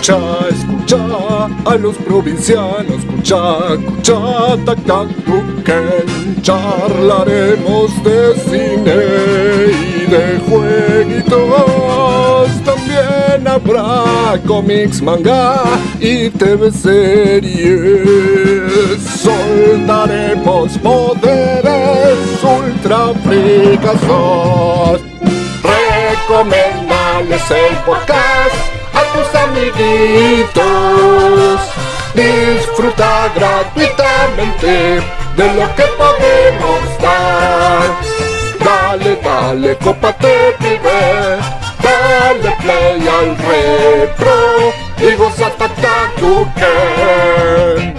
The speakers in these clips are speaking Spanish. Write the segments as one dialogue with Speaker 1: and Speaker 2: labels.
Speaker 1: Escucha a los provincianos, escucha, tac, tac, tuquen. Charlaremos de cine y de jueguitos. También habrá cómics, manga y TV series. Soltaremos poderes ultra fricazos. Recomendales el podcast a tus amiguitos. Disfruta gratuitamente de lo que podemos dar. Dale, cópate, pibe. Dale play al retro y goza Tuquen.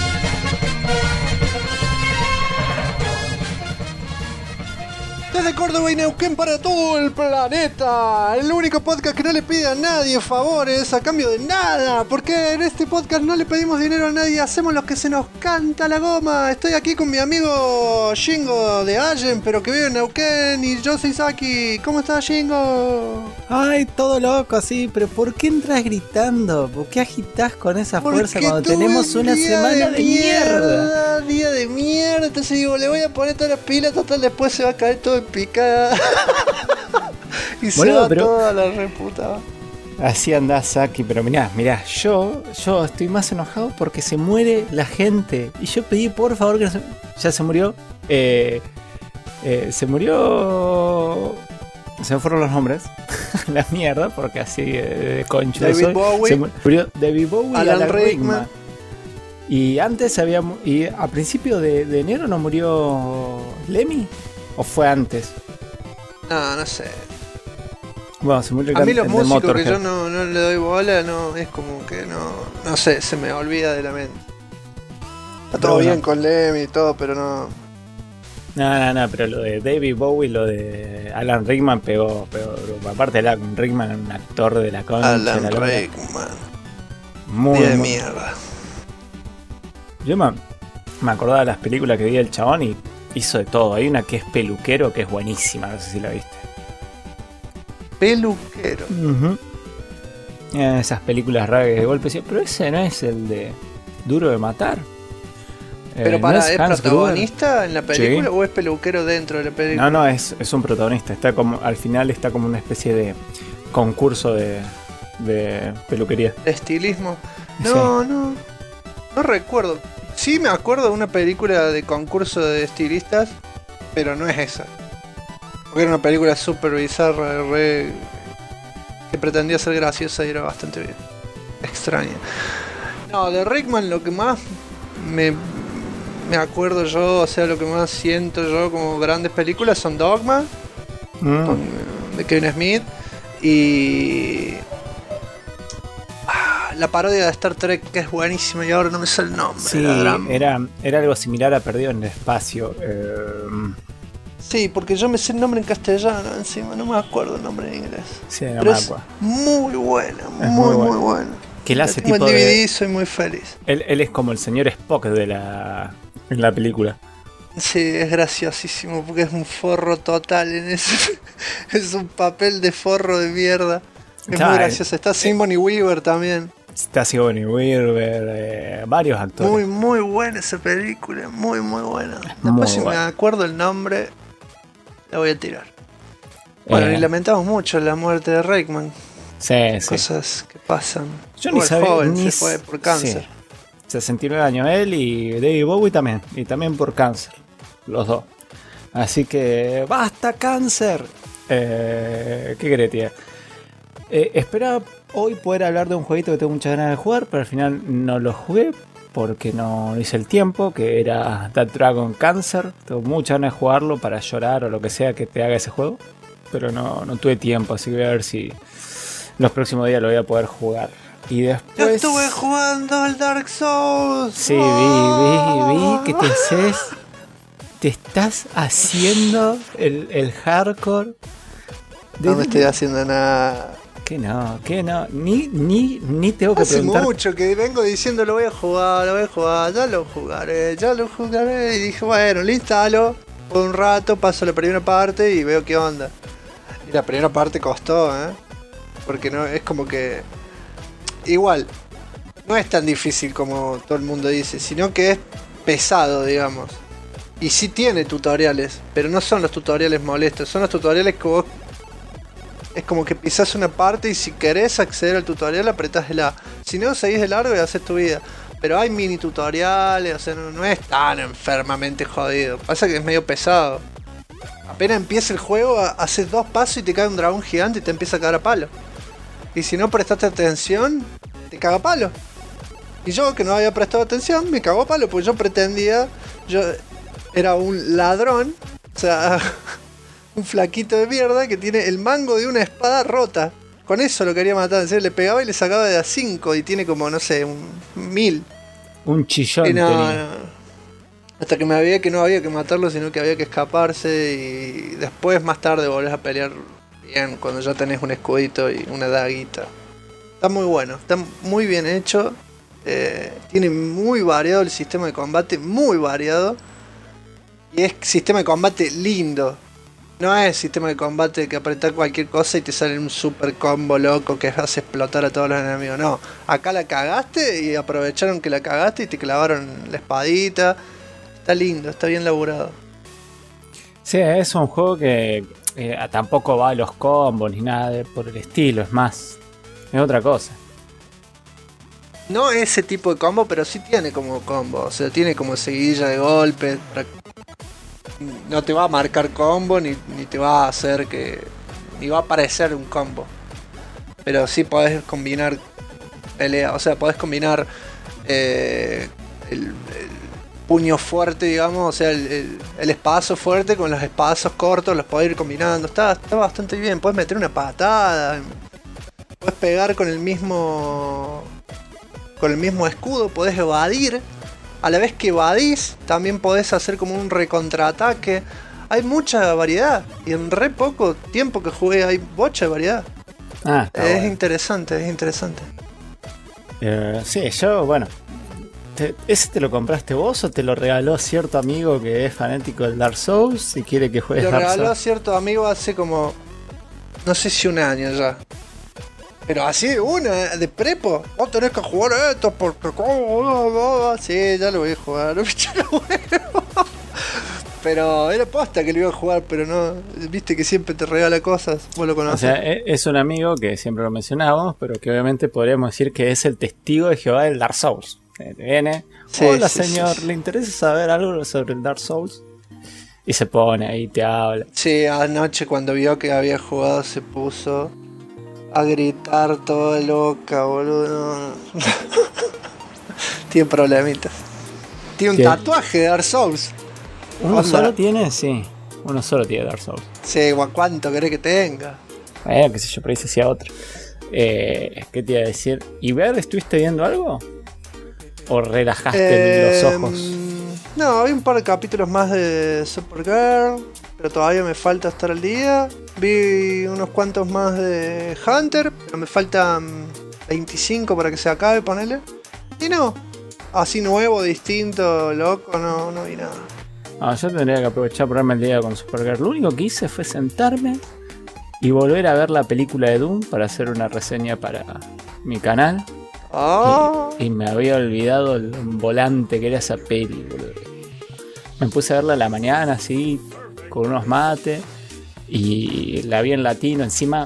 Speaker 2: Desde Córdoba y Neuquén para todo el planeta. El único podcast que no le pide a nadie favores a cambio de nada. Porque en este podcast no le pedimos dinero a nadie. Hacemos lo que se nos canta la goma. Estoy aquí con mi amigo Shingo de Allen, pero que vive en Neuquén. Y yo soy Saki. ¿Cómo estás, Shingo?
Speaker 3: Ay, todo loco, sí. Pero ¿por qué entras gritando? ¿Por qué agitás con esa fuerza cuando tenemos una semana de mierda?
Speaker 2: Día de mierda. Entonces digo, le voy a poner todas las pilas. Total, después se va a caer todo en picada. Y se va toda la reputa.
Speaker 3: Así andás, Saki, pero mirá, yo estoy más enojado porque se muere la gente. Y yo pedí por favor que no se... Ya se murió. Se murió. Se me fueron los nombres. La mierda, porque así de conchudo
Speaker 2: David
Speaker 3: soy.
Speaker 2: Bowie.
Speaker 3: Se murió David Bowie y
Speaker 2: Alan Rickman.
Speaker 3: Y antes y a principio de enero no murió Lemmy. ¿O fue antes?
Speaker 2: No sé.
Speaker 3: Bueno, se murió
Speaker 2: a mí los músicos
Speaker 3: Motorhead.
Speaker 2: que yo no le doy bola, no es como que no sé, se me olvida de la mente. Está todo bien con Lemmy y todo, pero no.
Speaker 3: No, pero lo de David Bowie, lo de Alan Rickman pegó. Aparte Alan Rickman era un actor de la concha.
Speaker 2: Alan Rickman.
Speaker 3: Muy
Speaker 2: de mierda.
Speaker 3: Yo me acordaba de las películas que vi el chabón y hizo de todo. Hay una que es peluquero que es buenísima, no sé si la viste.
Speaker 2: Peluquero.
Speaker 3: Esas películas raras que de golpe decía, pero ese no es el de Duro de Matar.
Speaker 2: Pero
Speaker 3: ¿no
Speaker 2: ¿es protagonista
Speaker 3: Gruber
Speaker 2: en la película
Speaker 3: sí.
Speaker 2: o es peluquero dentro de la película?
Speaker 3: No, es un protagonista. Está como, al final está como una especie de concurso de peluquería.
Speaker 2: ¿De estilismo? No, sí. No recuerdo. Sí me acuerdo de una película de concurso de estilistas, pero no es esa. Porque era una película súper bizarra, que pretendía ser graciosa y era bastante bien extraña. No, de Rickman lo que más me acuerdo yo, o sea, lo que más siento yo como grandes películas son Dogma, de Kevin Smith, y la parodia de Star Trek, que es buenísima y ahora no me sale el nombre.
Speaker 3: Sí, era algo similar a Perdido en el Espacio.
Speaker 2: Sí, porque yo me sé el nombre en castellano encima, no me acuerdo el nombre en inglés.
Speaker 3: Sí, no
Speaker 2: pero
Speaker 3: me
Speaker 2: es
Speaker 3: acuerdo.
Speaker 2: muy buena, muy buena.
Speaker 3: Que él hace
Speaker 2: tipo
Speaker 3: tipo
Speaker 2: DVD, soy muy feliz.
Speaker 3: Él es como el señor Spock en la película.
Speaker 2: Sí, es graciosísimo porque es un forro total en ese. Es un papel de forro de mierda. Es muy gracioso. Está Sigourney Weaver también.
Speaker 3: Está Sigourney Weaver, varios actores.
Speaker 2: Muy buena esa película, muy buena. Después si me acuerdo el nombre, la voy a tirar. Bueno, y lamentamos mucho la muerte de Rickman.
Speaker 3: Sí.
Speaker 2: Cosas que pasan.
Speaker 3: Yo ni sabía.
Speaker 2: Joven, se fue por cáncer.
Speaker 3: Sí. 69 años él y David Bowie también. Y también por cáncer. Los dos. Así que ¡basta cáncer! ¿Qué querés, tía? Esperaba hoy poder hablar de un jueguito que tengo muchas ganas de jugar, pero al final no lo jugué porque no hice el tiempo, que era That Dragon Cancer. Tengo muchas ganas de jugarlo para llorar o lo que sea que te haga ese juego, pero no tuve tiempo, así que voy a ver si los próximos días lo voy a poder jugar. Y después...
Speaker 2: Yo estuve jugando al Dark Souls.
Speaker 3: Sí, vi que te haces... Te estás haciendo el hardcore.
Speaker 2: No me estoy haciendo nada.
Speaker 3: Que no. Ni tengo que
Speaker 2: Hace
Speaker 3: preguntar.
Speaker 2: Hace mucho que vengo diciendo lo voy a jugar, ya lo jugaré. Y dije, bueno, lo instalo por un rato, paso la primera parte y veo qué onda. Y la primera parte costó, porque no es como que igual, no es tan difícil como todo el mundo dice, sino que es pesado, digamos. Y sí tiene tutoriales, pero no son los tutoriales molestos, son los tutoriales que vos... Es como que pisás una parte y si querés acceder al tutorial apretás el A. Si no, seguís de largo y haces tu vida. Pero hay mini tutoriales, o sea, no es tan enfermamente jodido. Pasa que es medio pesado. Apenas empieza el juego, haces 2 pasos y te cae un dragón gigante y te empieza a cagar a palo. Y si no prestaste atención, te caga a palo. Y yo, que no había prestado atención, me cagó a palo, porque yo pretendía... Yo era un ladrón, o sea, un flaquito de mierda que tiene el mango de una espada rota. Con eso lo quería matar, en serio, le pegaba y le sacaba de a 5 y tiene como, no sé, 1000.
Speaker 3: Un chillón
Speaker 2: Y no,
Speaker 3: tenía.
Speaker 2: hasta que me había que no había que matarlo, sino que había que escaparse y después más tarde volvés a pelear bien cuando ya tenés un escudito y una daguita. Está muy bueno, está muy bien hecho. Tiene muy variado el sistema de combate, muy variado. Y es sistema de combate lindo. No es sistema de combate que apretás cualquier cosa y te sale un super combo loco que hace explotar a todos los enemigos. No, acá la cagaste y aprovecharon que la cagaste y te clavaron la espadita. Está lindo, está bien laburado.
Speaker 3: Sí, es un juego que tampoco va a los combos ni nada por el estilo, es más, es otra cosa.
Speaker 2: No ese tipo de combo, pero sí tiene como combo. O sea, tiene como seguidilla de golpes. No te va a marcar combo ni te va a hacer que... ni va a parecer un combo. Pero sí podés combinar pelea. O sea, podés combinar el puño fuerte, digamos. O sea, el espadazo fuerte con los espadazos cortos. Los podés ir combinando. Está bastante bien. Podés meter una patada. Podés pegar con el mismo escudo. Podés evadir. A la vez que evadís, también podés hacer como un recontraataque. Hay mucha variedad. Y en re poco tiempo que jugué hay bocha de variedad. Es
Speaker 3: Bueno.
Speaker 2: interesante, es interesante.
Speaker 3: Sí, yo, bueno. ¿Ese te lo compraste vos o te lo regaló cierto amigo que es fanático del Dark Souls y quiere que juegues
Speaker 2: Lo
Speaker 3: Dark
Speaker 2: regaló a
Speaker 3: Souls?
Speaker 2: cierto amigo hace como... no sé si un año ya. Pero así de una, de prepo. Vos tenés que jugar esto porque... Sí, ya lo voy a jugar. Pero era posta que lo iba a jugar, pero no... Viste que siempre te regala cosas. Vos lo
Speaker 3: O
Speaker 2: conocés.
Speaker 3: sea, es un amigo que siempre lo mencionábamos, pero que obviamente podríamos decir que es el testigo de Jehová del Dark Souls. Te viene,
Speaker 2: Sí,
Speaker 3: hola
Speaker 2: sí,
Speaker 3: señor,
Speaker 2: sí.
Speaker 3: ¿le interesa saber algo sobre el Dark Souls? Y se pone ahí, te habla.
Speaker 2: Sí, anoche cuando vio que había jugado se puso a gritar toda loca, boludo. No. Tiene problemitas. Tiene un
Speaker 3: ¿Qué?
Speaker 2: tatuaje de Dark Souls.
Speaker 3: ¿Uno
Speaker 2: Onda.
Speaker 3: solo tiene? Sí, uno solo tiene Dark Souls.
Speaker 2: Sí, ¿cuánto querés que tenga?
Speaker 3: Qué sé yo, por ahí se hacía otro. ¿Qué te iba a decir? ¿Y ver, estuviste viendo algo? ¿O relajaste los ojos?
Speaker 2: No, hay un par de capítulos más de Supergirl, pero todavía me falta estar al día. Vi unos cuantos más de Hunter, pero me faltan 25 para que se acabe, ponele. Y no, así nuevo, distinto, loco, no vi nada.
Speaker 3: Yo tendría que aprovechar por ponerme el día con Supergirl. Lo único que hice fue sentarme y volver a ver la película de Doom para hacer una reseña para mi canal.
Speaker 2: Ah,
Speaker 3: Y me había olvidado el volante que era esa peli, boludo. Me puse a verla a la mañana así, con unos mates. Y la vi en latino. Encima,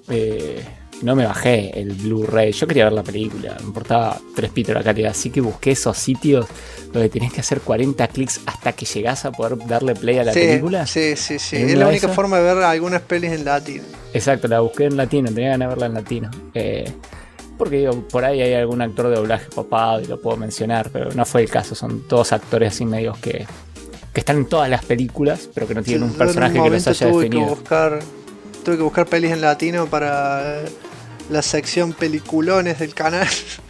Speaker 3: no me bajé el Blu-ray. Yo quería ver la película, me importaba 3 pitos la calidad. Así que busqué esos sitios donde tenés que hacer 40 clics hasta que llegás a poder darle play a la película.
Speaker 2: sí.
Speaker 3: ¿En
Speaker 2: Es
Speaker 3: una
Speaker 2: la
Speaker 3: de
Speaker 2: única
Speaker 3: esas?
Speaker 2: forma de ver algunas pelis en latino.
Speaker 3: Exacto, la busqué en latino, tenía ganas de verla en latino. Porque digo, por ahí hay algún actor de doblaje copado y lo puedo mencionar, pero no fue el caso. Son todos actores así medios que están en todas las películas, pero que no tienen un
Speaker 2: Yo
Speaker 3: personaje
Speaker 2: en un
Speaker 3: que los
Speaker 2: momento
Speaker 3: haya definido.
Speaker 2: Tuve que buscar pelis en latino para la sección peliculones del canal.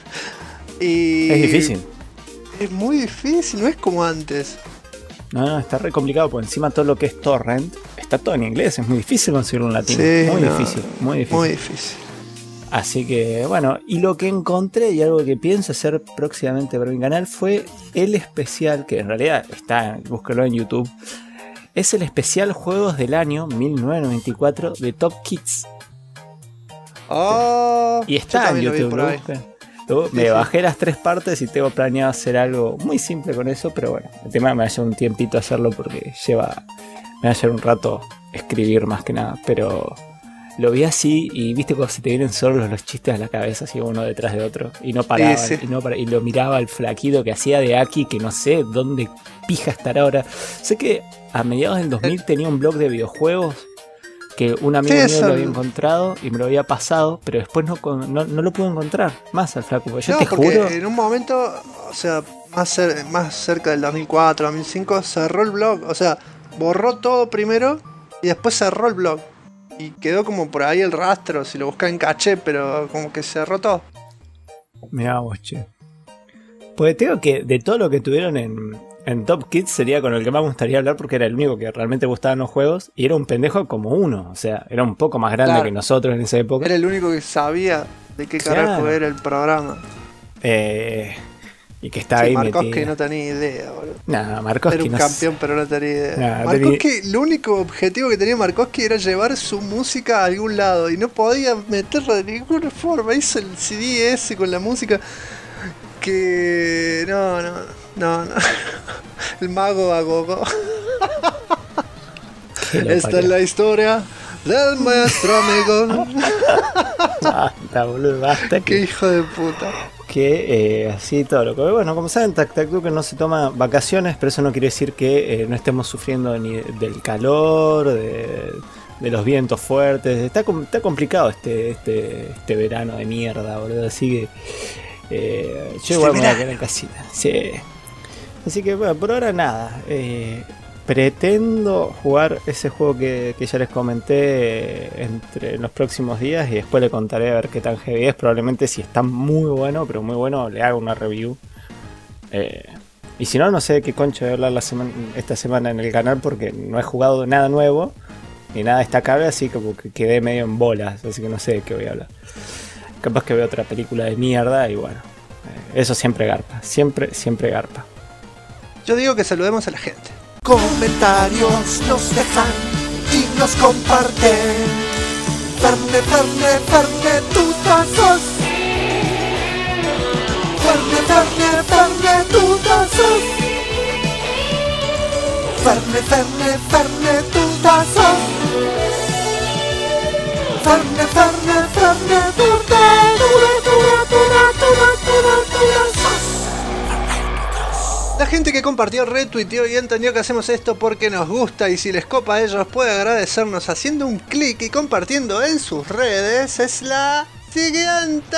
Speaker 2: Y
Speaker 3: Es difícil.
Speaker 2: Es muy difícil, no es como antes.
Speaker 3: No, está re complicado, porque encima todo lo que es torrent está todo en inglés, es muy difícil conseguirlo en latino.
Speaker 2: Sí,
Speaker 3: muy
Speaker 2: no,
Speaker 3: difícil, muy difícil.
Speaker 2: Muy difícil.
Speaker 3: Así que bueno, y lo que encontré y algo que pienso hacer próximamente para mi canal fue el especial, que en realidad está, búsquelo en YouTube. Es el especial Juegos del año 1994 de Top Kids.
Speaker 2: Oh,
Speaker 3: Y
Speaker 2: yo
Speaker 3: está en
Speaker 2: también lo vi
Speaker 3: YouTube,
Speaker 2: por
Speaker 3: lo
Speaker 2: ahí.
Speaker 3: buscan. Me bajé las 3 partes y tengo planeado hacer algo muy simple con eso, pero bueno, el tema me va a llevar un tiempito hacerlo porque me va a llevar un rato escribir más que nada, pero lo vi así y viste cuando se te vienen solos los chistes a la cabeza, así uno detrás de otro, y no paraban,
Speaker 2: sí.
Speaker 3: y lo miraba el flaquito que hacía de Aki, que no sé dónde pija estará ahora. Sé que a mediados del 2000 tenía un blog de videojuegos que un amigo mío lo había encontrado y me lo había pasado, pero después no lo pude encontrar más al flaco. Porque yo te juro.
Speaker 2: En un momento, o sea, más cerca del 2004, 2005, cerró el blog. O sea, borró todo primero y después cerró el blog. Y quedó como por ahí el rastro, si lo buscaba en caché, pero como que cerró todo.
Speaker 3: Mirá vos, che. Porque tengo que, de todo lo que tuvieron en Top Kids, sería con el que más me gustaría hablar porque era el único que realmente gustaban los juegos y era un pendejo como uno, o sea, era un poco más grande que nosotros en esa época.
Speaker 2: Era el único que sabía de qué carajo era el programa.
Speaker 3: Y que estaba ahí
Speaker 2: Markovsky
Speaker 3: metido.
Speaker 2: no tenía idea, boludo.
Speaker 3: Nah, Markovsky
Speaker 2: era un campeón, pero no tenía idea. Markovsky, el único objetivo que tenía Markovsky era llevar su música a algún lado y no podía meterla de ninguna forma. Hizo el CD ese con la música que... No. El mago Agogo. Esta es la historia del maestro amigo.
Speaker 3: Basta, boludo, basta.
Speaker 2: Qué hijo de puta.
Speaker 3: Que así todo lo que... Bueno, como saben, Tac Tac Duke no se toma vacaciones, pero eso no quiere decir que no estemos sufriendo ni del calor, de los vientos fuertes. Está complicado este verano de mierda, boludo. Así que yo igual me voy a quedar en casita. Sí. Así que bueno, por ahora nada. Pretendo jugar ese juego que ya les comenté en los próximos días y después le contaré a ver qué tan heavy es. Probablemente si está muy bueno, pero muy bueno, le hago una review. Y si no, no sé de qué concho voy a hablar esta semana en el canal porque no he jugado nada nuevo ni nada destacable, así como que quedé medio en bolas, así que no sé de qué voy a hablar. Capaz que veo otra película de mierda y bueno, eso siempre garpa, siempre garpa.
Speaker 2: Yo digo que saludemos a la gente.
Speaker 4: Comentarios nos dejan y nos comparten. Ferne, tutazos. Ferne, tutazos. Ferne, tutazos. Ferne, tutazos.
Speaker 2: La gente que compartió, retuiteó y entendió que hacemos esto porque nos gusta y si les copa a ellos puede agradecernos haciendo un clic y compartiendo en sus redes es la siguiente.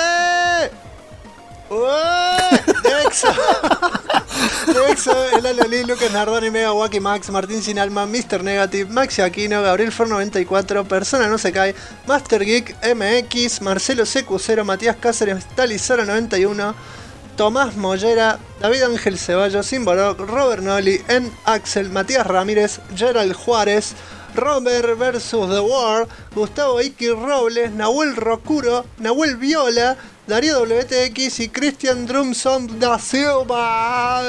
Speaker 2: Dexo, el Aloli, Lucas Nardoni, Mega Wacky Max, Martín Sin Alma, Mr. Negative, Maxi Aquino, Gabriel For 94, Persona No Se Cae, Master Geek MX, Marcelo CQ0, Matías Cáceres, Talizara 91, Tomás Mollera, David Ángel Ceballos, Simbolog, Robert Noli, N. Axel, Matías Ramírez, Gerald Juárez, Robert vs. The War, Gustavo Iki Robles, Nahuel Rocuro, Nahuel Viola, Darío WTX y Cristian Drumson da Silva.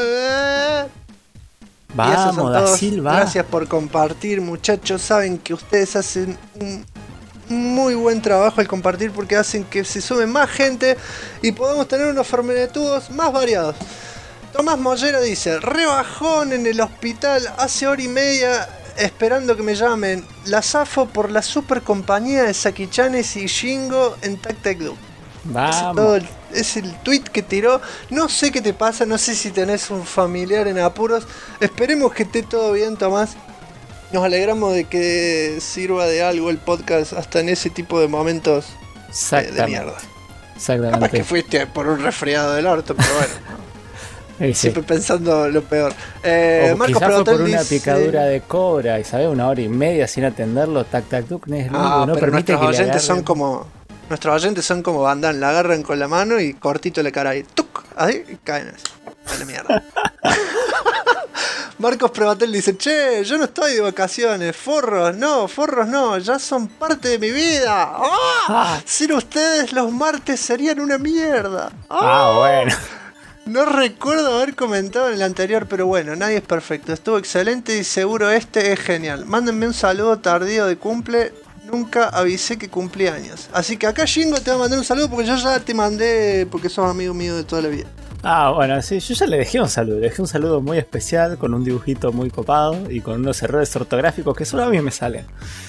Speaker 3: Vamos, da Silva.
Speaker 2: Gracias por compartir, muchachos. Saben que ustedes hacen un muy buen trabajo al compartir porque hacen que se sume más gente y podemos tener unos fermenetudos más variados. Tomás Mollera dice: rebajón en el hospital hace hora y media esperando que me llamen. La zafo por la super compañía de Saki-chanes y Shingo en Tac Tac Duke.
Speaker 3: Vamos.
Speaker 2: Es el tweet que tiró. No sé qué te pasa, no sé si tenés un familiar en apuros. Esperemos que esté todo bien, Tomás. Nos alegramos de que sirva de algo el podcast hasta en ese tipo de momentos de mierda.
Speaker 3: Exactamente.
Speaker 2: Capaz que fuiste por un resfriado del orto, pero bueno. Siempre pensando lo peor.
Speaker 3: Marcos quizás fue por una picadura de cobra y sabes, una hora y media sin atenderlo. Tac Tac Duke es lo único, no permite
Speaker 2: nuestros
Speaker 3: que
Speaker 2: oyentes son como Van Damme, la agarran con la mano y cortito le cara ahí, ¡tuc! Ahí y caen así. A la mierda. Marcos Prevatel dice: che, yo no estoy de vacaciones, forros no, ya son parte de mi vida. Sin ustedes los martes serían una mierda.
Speaker 3: Bueno.
Speaker 2: No recuerdo haber comentado en el anterior, pero bueno, nadie es perfecto. Estuvo excelente y seguro este es genial. Mándenme un saludo tardío de cumple. nunca avisé que cumplí años. Así que acá Jingo te va a mandar un saludo porque yo ya te mandé, porque sos amigo mío de toda la vida.
Speaker 3: Ah, bueno, sí, yo ya le dejé un saludo. Le dejé un saludo muy especial con un dibujito muy copado y con unos errores ortográficos que solo a mí me salen.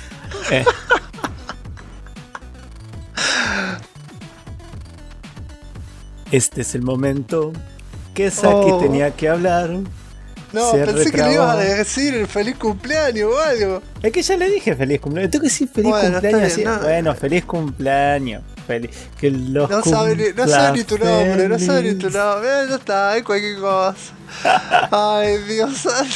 Speaker 3: Este es el momento que Saki tenía que hablar.
Speaker 2: No,
Speaker 3: Se
Speaker 2: pensé que le
Speaker 3: retrabó.
Speaker 2: ibas a decir el feliz cumpleaños o algo.
Speaker 3: Es que ya le dije feliz cumpleaños. Tengo que decir feliz
Speaker 2: Bueno,
Speaker 3: cumpleaños.
Speaker 2: está bien,
Speaker 3: así.
Speaker 2: no.
Speaker 3: Bueno, feliz cumpleaños. Que los
Speaker 2: No sabe ni tu nombre, no sabe ni tu
Speaker 3: feliz.
Speaker 2: nombre. Ya está, hay cualquier cosa. Ay, Dios santo.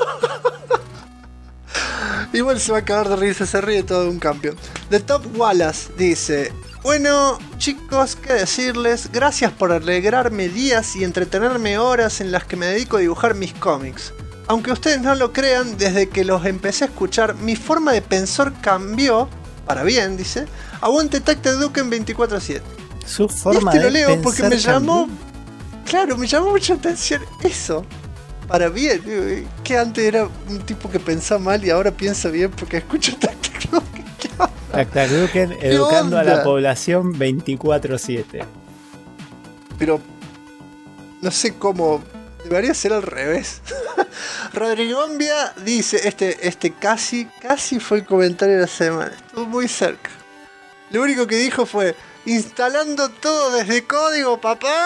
Speaker 2: Igual se va a cagar de risa, se ríe todo un campeón. The Top Wallace dice: bueno, chicos, qué decirles, gracias por alegrarme días y entretenerme horas en las que me dedico a dibujar mis cómics. Aunque ustedes no lo crean, desde que los empecé a escuchar, mi forma de pensar cambió, para bien, dice. Aguante Tacte Duken 24/7.
Speaker 3: Su forma
Speaker 2: Lo
Speaker 3: de
Speaker 2: leo porque
Speaker 3: pensar
Speaker 2: me llamó,
Speaker 3: cambió.
Speaker 2: claro, me llamó mucha atención eso. Para bien, que antes era un tipo que pensaba mal y ahora piensa bien porque escucho Tacte Duken.
Speaker 3: Tactaduken educando a la
Speaker 2: onda?
Speaker 3: población 24/7.
Speaker 2: Pero no sé cómo, debería ser al revés. Rodrigombia dice, este casi fue el comentario de la semana, estuvo muy cerca. Lo único que dijo fue: instalando todo desde código, papá.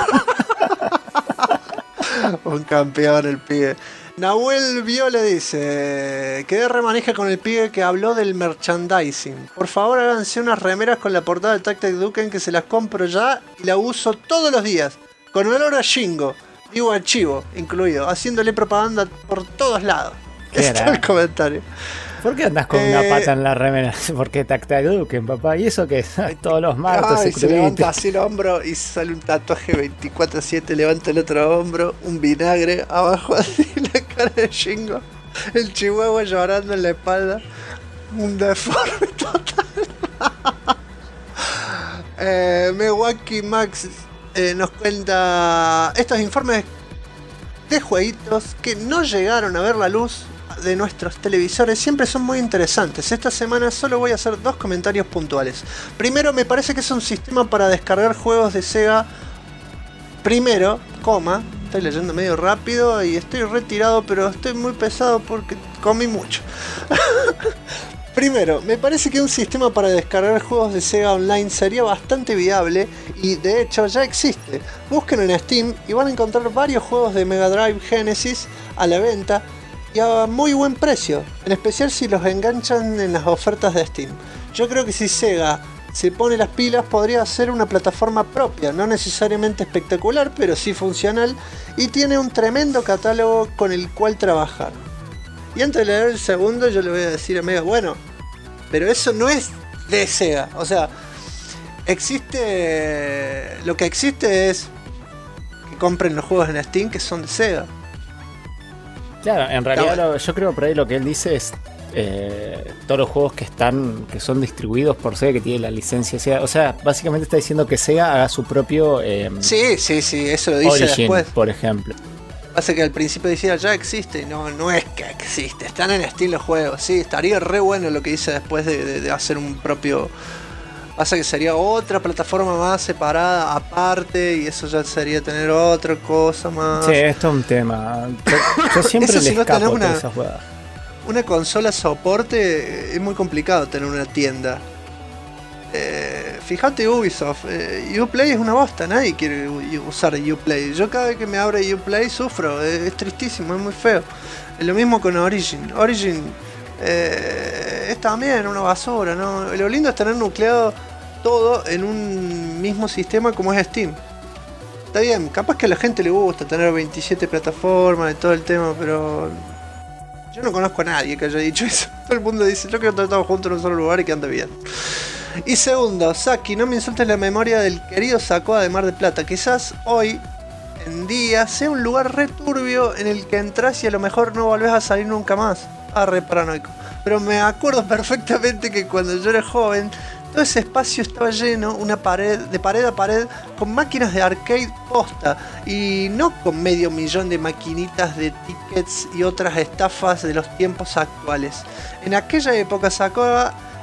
Speaker 2: Un campeón el pibe. Nahuel Viola dice: quedé remanija con el pibe que habló del merchandising. Por favor háganse unas remeras con la portada de Tactic Duken que se las compro ya y la uso todos los días. Con olor a Jingo, digo archivo incluido, haciéndole propaganda por todos lados.
Speaker 3: Qué
Speaker 2: Ese es
Speaker 3: grande.
Speaker 2: el comentario.
Speaker 3: ¿Por qué andas con una pata en la remera? Porque Tactaduken, papá. ¿Y eso qué es? Todos los martes
Speaker 2: Ay, se
Speaker 3: suscribite.
Speaker 2: levanta así el hombro y sale un tatuaje 24/7, levanta el otro hombro, un vinagre, abajo así la cara de Jingo, el chihuahua llorando en la espalda, un deforme total. Mewaki Max nos cuenta estos informes de jueguitos que no llegaron a ver la luz de nuestros televisores siempre son muy interesantes. Esta semana solo voy a hacer 2 comentarios puntuales. Primero, me parece que es un sistema para descargar juegos de Sega. Primero, estoy leyendo medio rápido y estoy retirado, pero estoy muy pesado porque comí mucho. Primero, me parece que un sistema para descargar juegos de Sega Online sería bastante viable y de hecho ya existe. Busquen en Steam y van a encontrar varios juegos de Mega Drive Genesis a la venta y a muy buen precio, en especial si los enganchan en las ofertas de Steam. Yo creo que si Sega se pone las pilas podría ser una plataforma propia, no necesariamente espectacular, pero sí funcional y tiene un tremendo catálogo con el cual trabajar. Y antes de leer el segundo yo le voy a decir a Mega, bueno, pero eso no es de Sega, o sea, lo que existe es que compren los juegos en Steam que son de Sega.
Speaker 3: Claro, en realidad yo creo por ahí lo que él dice es todos los juegos que son distribuidos por Sega, que tiene la licencia Sega. O sea, básicamente está diciendo que Sega haga su propio
Speaker 2: Sí, eso lo dice
Speaker 3: Origin,
Speaker 2: después.
Speaker 3: por ejemplo.
Speaker 2: Pasa que al principio decía ya existe, no es que existe, están en Steam los juegos. Sí, estaría re bueno lo que dice después de hacer un propio. Pasa que sería otra plataforma más separada, aparte, y eso ya sería tener otra cosa más.
Speaker 3: Sí, esto es un tema. Yo siempre
Speaker 2: Eso
Speaker 3: le
Speaker 2: si no
Speaker 3: escapo
Speaker 2: tenés
Speaker 3: todas esas jugadas.
Speaker 2: Una consola soporte es muy complicado tener una tienda. Fíjate Ubisoft, Uplay es una bosta, nadie quiere usar Uplay. Yo cada vez que me abre Uplay sufro, es tristísimo, es muy feo. Lo mismo con Origin. Origin es también una basura, ¿no? Lo lindo es tener nucleado todo en un mismo sistema como es Steam. Está bien, capaz que a la gente le gusta tener 27 plataformas y todo el tema, pero yo no conozco a nadie que haya dicho eso. Todo el mundo dice, yo quiero estar todos juntos en un solo lugar y que ande bien. Y segundo, Saki, no me insultes la memoria del querido Sacoa de Mar del Plata. Quizás hoy en día sea un lugar re turbio en el que entras y a lo mejor no volvés a salir nunca más. Re paranoico. Pero me acuerdo perfectamente que cuando yo era joven, todo ese espacio estaba lleno, de pared a pared, con máquinas de arcade posta. Y no con 500.000 de maquinitas de tickets y otras estafas de los tiempos actuales. En aquella época Sacoa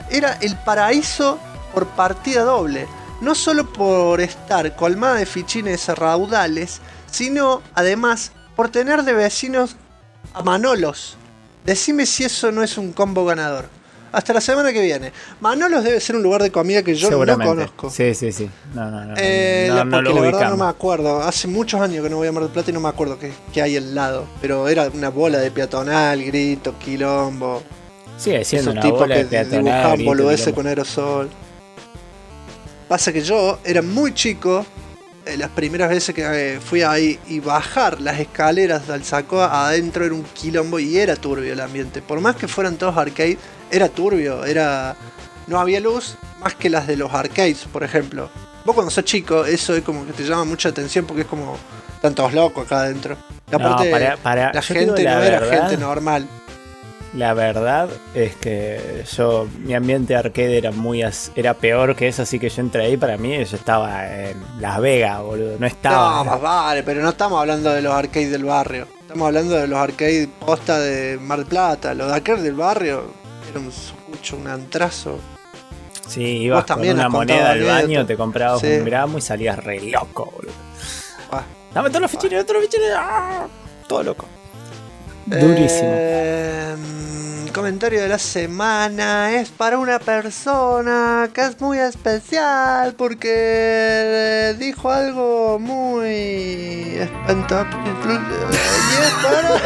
Speaker 2: era el paraíso por partida doble. No solo por estar colmada de fichines raudales, sino además por tener de vecinos a Manolos. Decime si eso no es un combo ganador. Hasta la semana que viene. Manolos debe ser un lugar de comida que yo no conozco.
Speaker 3: Sí. No
Speaker 2: porque
Speaker 3: lo
Speaker 2: la verdad
Speaker 3: ubicamos.
Speaker 2: no me acuerdo. Hace muchos años que no voy a Mar del Plata y no me acuerdo qué hay al lado. Pero era una bola de peatonal, grito, quilombo.
Speaker 3: Sigue siendo
Speaker 2: Esos
Speaker 3: una
Speaker 2: tipos
Speaker 3: bola de
Speaker 2: que
Speaker 3: peatonal.
Speaker 2: dibujaban
Speaker 3: grito,
Speaker 2: boludeces
Speaker 3: quilombo.
Speaker 2: con aerosol. Pasa que yo era muy chico. Las primeras veces que fui ahí y bajar las escaleras del Saco adentro era un quilombo y era turbio el ambiente. Por más que fueran todos arcade, era turbio, no había luz más que las de los arcades, por ejemplo. Vos cuando sos chico, eso es como que te llama mucha atención porque es como tantos locos acá adentro. Y aparte,
Speaker 3: para.
Speaker 2: la
Speaker 3: Yo
Speaker 2: gente
Speaker 3: digo la
Speaker 2: no era
Speaker 3: verdad.
Speaker 2: gente normal.
Speaker 3: La verdad es que mi ambiente arcade era peor que eso, así que yo entré ahí, para mí yo estaba en Las Vegas, boludo, no estaba.
Speaker 2: No, más vale, pero no estamos hablando de los arcades del barrio. Estamos hablando de los arcades posta de Mar del Plata. Los arcades del barrio era un antrazo.
Speaker 3: Sí, ibas
Speaker 2: Vos también
Speaker 3: con una
Speaker 2: has
Speaker 3: moneda
Speaker 2: contado
Speaker 3: al baño,
Speaker 2: anécdotas.
Speaker 3: te comprabas
Speaker 2: Sí.
Speaker 3: un gramo y salías re loco, boludo.
Speaker 2: Ah.
Speaker 3: Dame todos los fichines, ¡ah! Todo loco. Durísimo.
Speaker 2: Comentario de la semana es para una persona que es muy especial porque dijo algo muy espantoso. Y es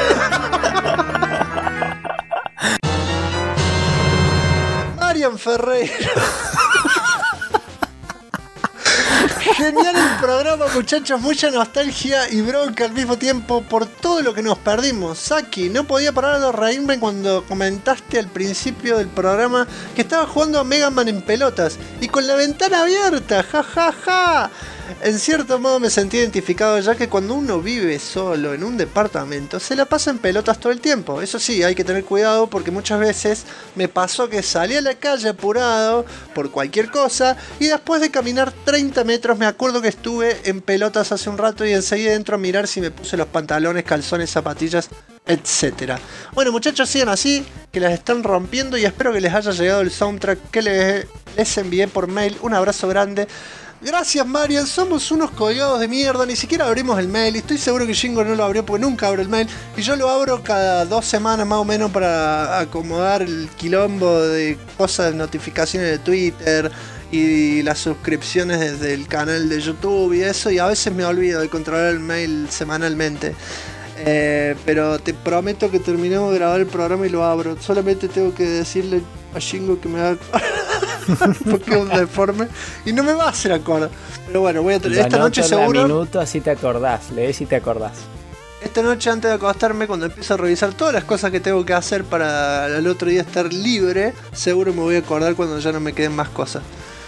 Speaker 2: para Marian Ferreira. Genial el programa, muchachos, mucha nostalgia y bronca al mismo tiempo por todo lo que nos perdimos. Saki, no podía parar de reírme cuando comentaste al principio del programa que estaba jugando a Mega Man en pelotas y con la ventana abierta, ja. En cierto modo me sentí identificado, ya que cuando uno vive solo en un departamento se la pasa en pelotas todo el tiempo. Eso sí, hay que tener cuidado porque muchas veces me pasó que salí a la calle apurado por cualquier cosa y después de caminar 30 metros me acuerdo que estuve en pelotas hace un rato y enseguida entro a mirar si me puse los pantalones, calzones, zapatillas, etc. Bueno, muchachos, sigan así, que las están rompiendo y espero que les haya llegado el soundtrack que les envié por mail. Un abrazo grande. Gracias, Marian, somos unos colgados de mierda, ni siquiera abrimos el mail y estoy seguro que Jingo no lo abrió porque nunca abro el mail y yo lo abro cada 2 semanas más o menos para acomodar el quilombo de cosas, notificaciones de Twitter y las suscripciones desde el canal de YouTube y eso, y a veces me olvido de controlar el mail semanalmente. Pero te prometo que terminemos de grabar el programa y lo abro. Solamente tengo que decirle a Jingo que me haga porque es un deforme y no me va a hacer acordar. Pero bueno, voy a tener esta noche seguro.
Speaker 3: Minuto, así te acordás, lees y te acordás.
Speaker 2: Esta noche antes de acostarme, cuando empiezo a revisar todas las cosas que tengo que hacer para el otro día estar libre, seguro me voy a acordar cuando ya no me queden más cosas.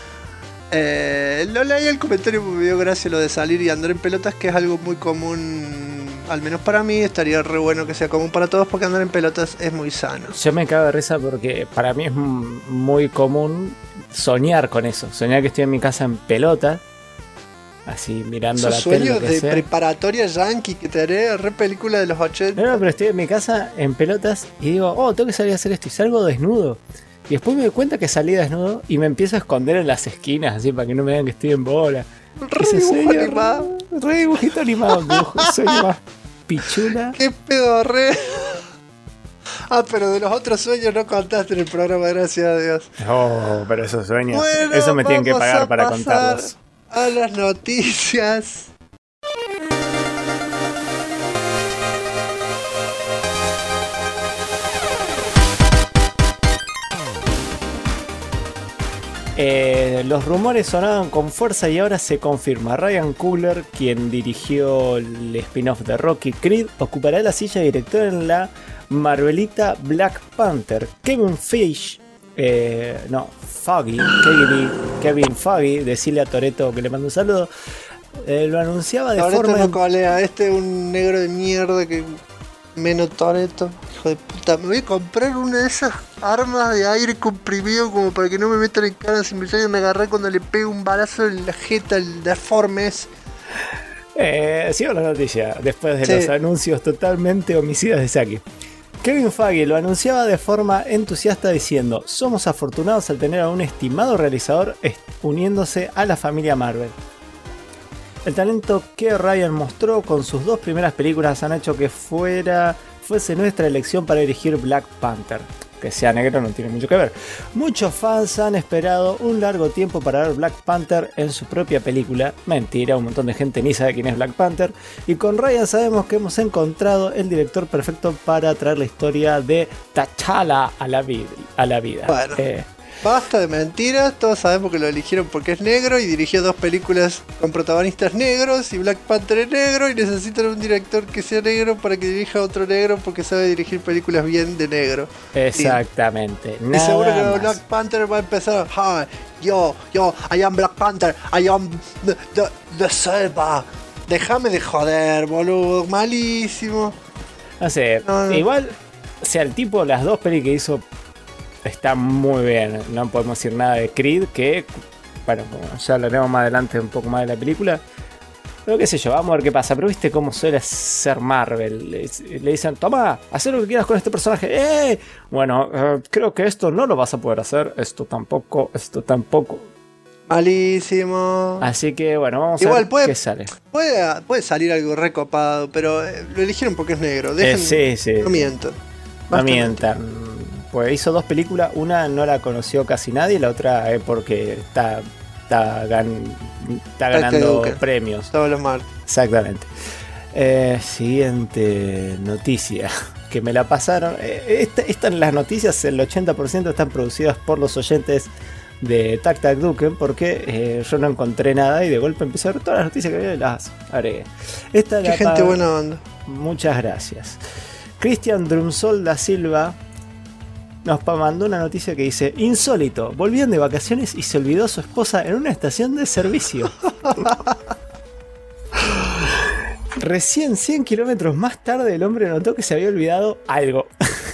Speaker 2: Lo leí el comentario porque me dio gracia lo de salir y andar en pelotas, que es algo muy común, al menos para mí. Estaría re bueno que sea común para todos porque andar en pelotas es muy sano.
Speaker 3: Yo me cago de risa porque para mí es muy común soñar con eso. Soñar que estoy en mi casa en pelota, así mirando
Speaker 2: Esos
Speaker 3: la tele,
Speaker 2: sueños
Speaker 3: lo que
Speaker 2: de
Speaker 3: sea.
Speaker 2: preparatoria yankee que te haré re película de los 80.
Speaker 3: No, pero estoy en mi casa en pelotas y digo, oh, tengo que salir a hacer esto y salgo desnudo. Y después me doy cuenta que salí desnudo y me empiezo a esconder en las esquinas, así para que no me vean que estoy en bola.
Speaker 2: Re
Speaker 3: Ese
Speaker 2: dibujo
Speaker 3: sueño,
Speaker 2: animado.
Speaker 3: re dibujito animado, sueño más pichula.
Speaker 2: Qué pedo, re. Ah, pero de los otros sueños no contaste en el programa, gracias a Dios.
Speaker 3: Oh, pero esos sueños,
Speaker 2: Bueno,
Speaker 3: eso me tienen que
Speaker 2: vamos
Speaker 3: pagar
Speaker 2: a
Speaker 3: para
Speaker 2: pasar
Speaker 3: contarlos.
Speaker 2: a las noticias.
Speaker 3: Los rumores sonaban con fuerza y ahora se confirma. Ryan Coogler, quien dirigió el spin-off de Rocky, Creed, ocupará la silla de director en la Marvelita Black Panther. Kevin Feige, decirle a Toretto que le mando un saludo, lo anunciaba de
Speaker 2: Toretto
Speaker 3: forma...
Speaker 2: no colea, este es un negro de mierda que menos Toretto. Hijo de puta, me voy a comprar una de esas armas de aire comprimido como para que no me metan en cara si me llegan a agarrar cuando le pego un balazo en la jeta al deforme ese.
Speaker 3: Sigo la noticia, después de
Speaker 2: Sí.
Speaker 3: los anuncios totalmente homicidas de Saki. Kevin Feige lo anunciaba de forma entusiasta diciendo: somos afortunados al tener a un estimado realizador uniéndose a la familia Marvel. El talento que Ryan mostró con sus 2 primeras películas han hecho que fuese nuestra elección para dirigir Black Panther. Que sea negro no tiene mucho que ver. Muchos fans han esperado un largo tiempo para ver Black Panther en su propia película. Mentira, un montón de gente ni sabe quién es Black Panther. Y con Ryan sabemos que hemos encontrado el director perfecto para traer la historia de T'Challa a la vida.
Speaker 2: Bueno, basta de mentiras, todos sabemos que lo eligieron porque es negro y dirigió 2 películas con protagonistas negros y Black Panther es negro y necesitan un director que sea negro para que dirija a otro negro porque sabe dirigir películas bien de negro.
Speaker 3: Exactamente.
Speaker 2: Y seguro que Black Panther va a empezar: hi, yo, I am Black Panther, I am the selva. Déjame de joder, boludo, malísimo.
Speaker 3: No sé, igual, o sea, el tipo, las 2 pelis que hizo está muy bien. No podemos decir nada de Creed, que, bueno, ya hablaremos más adelante un poco más de la película. Pero qué sé yo, vamos a ver qué pasa. Pero viste cómo suele ser Marvel. Le dicen: toma, haz lo que quieras con este personaje. Bueno, creo que esto no lo vas a poder hacer. Esto tampoco.
Speaker 2: Malísimo.
Speaker 3: Así que bueno, vamos a ver qué sale.
Speaker 2: Puede salir algo recopado, pero lo eligieron porque es negro.
Speaker 3: Sí.
Speaker 2: No mientan.
Speaker 3: No mientan. Pues hizo 2 películas, una no la conoció casi nadie, la otra es porque está ganando premios.
Speaker 2: Todos los martes.
Speaker 3: Exactamente. Siguiente noticia, que me la pasaron. Las noticias, el 80% están producidas por los oyentes de Tac Tac Duken, porque yo no encontré nada y de golpe empecé a ver todas las noticias que había y las agregué.
Speaker 2: Qué gente buena onda.
Speaker 3: Muchas gracias. Cristian Drumsol da Silva nos mandó una noticia que dice: insólito, volvían de vacaciones y se olvidó a su esposa en una estación de servicio. Recién 100 kilómetros más tarde el hombre notó que se había olvidado algo.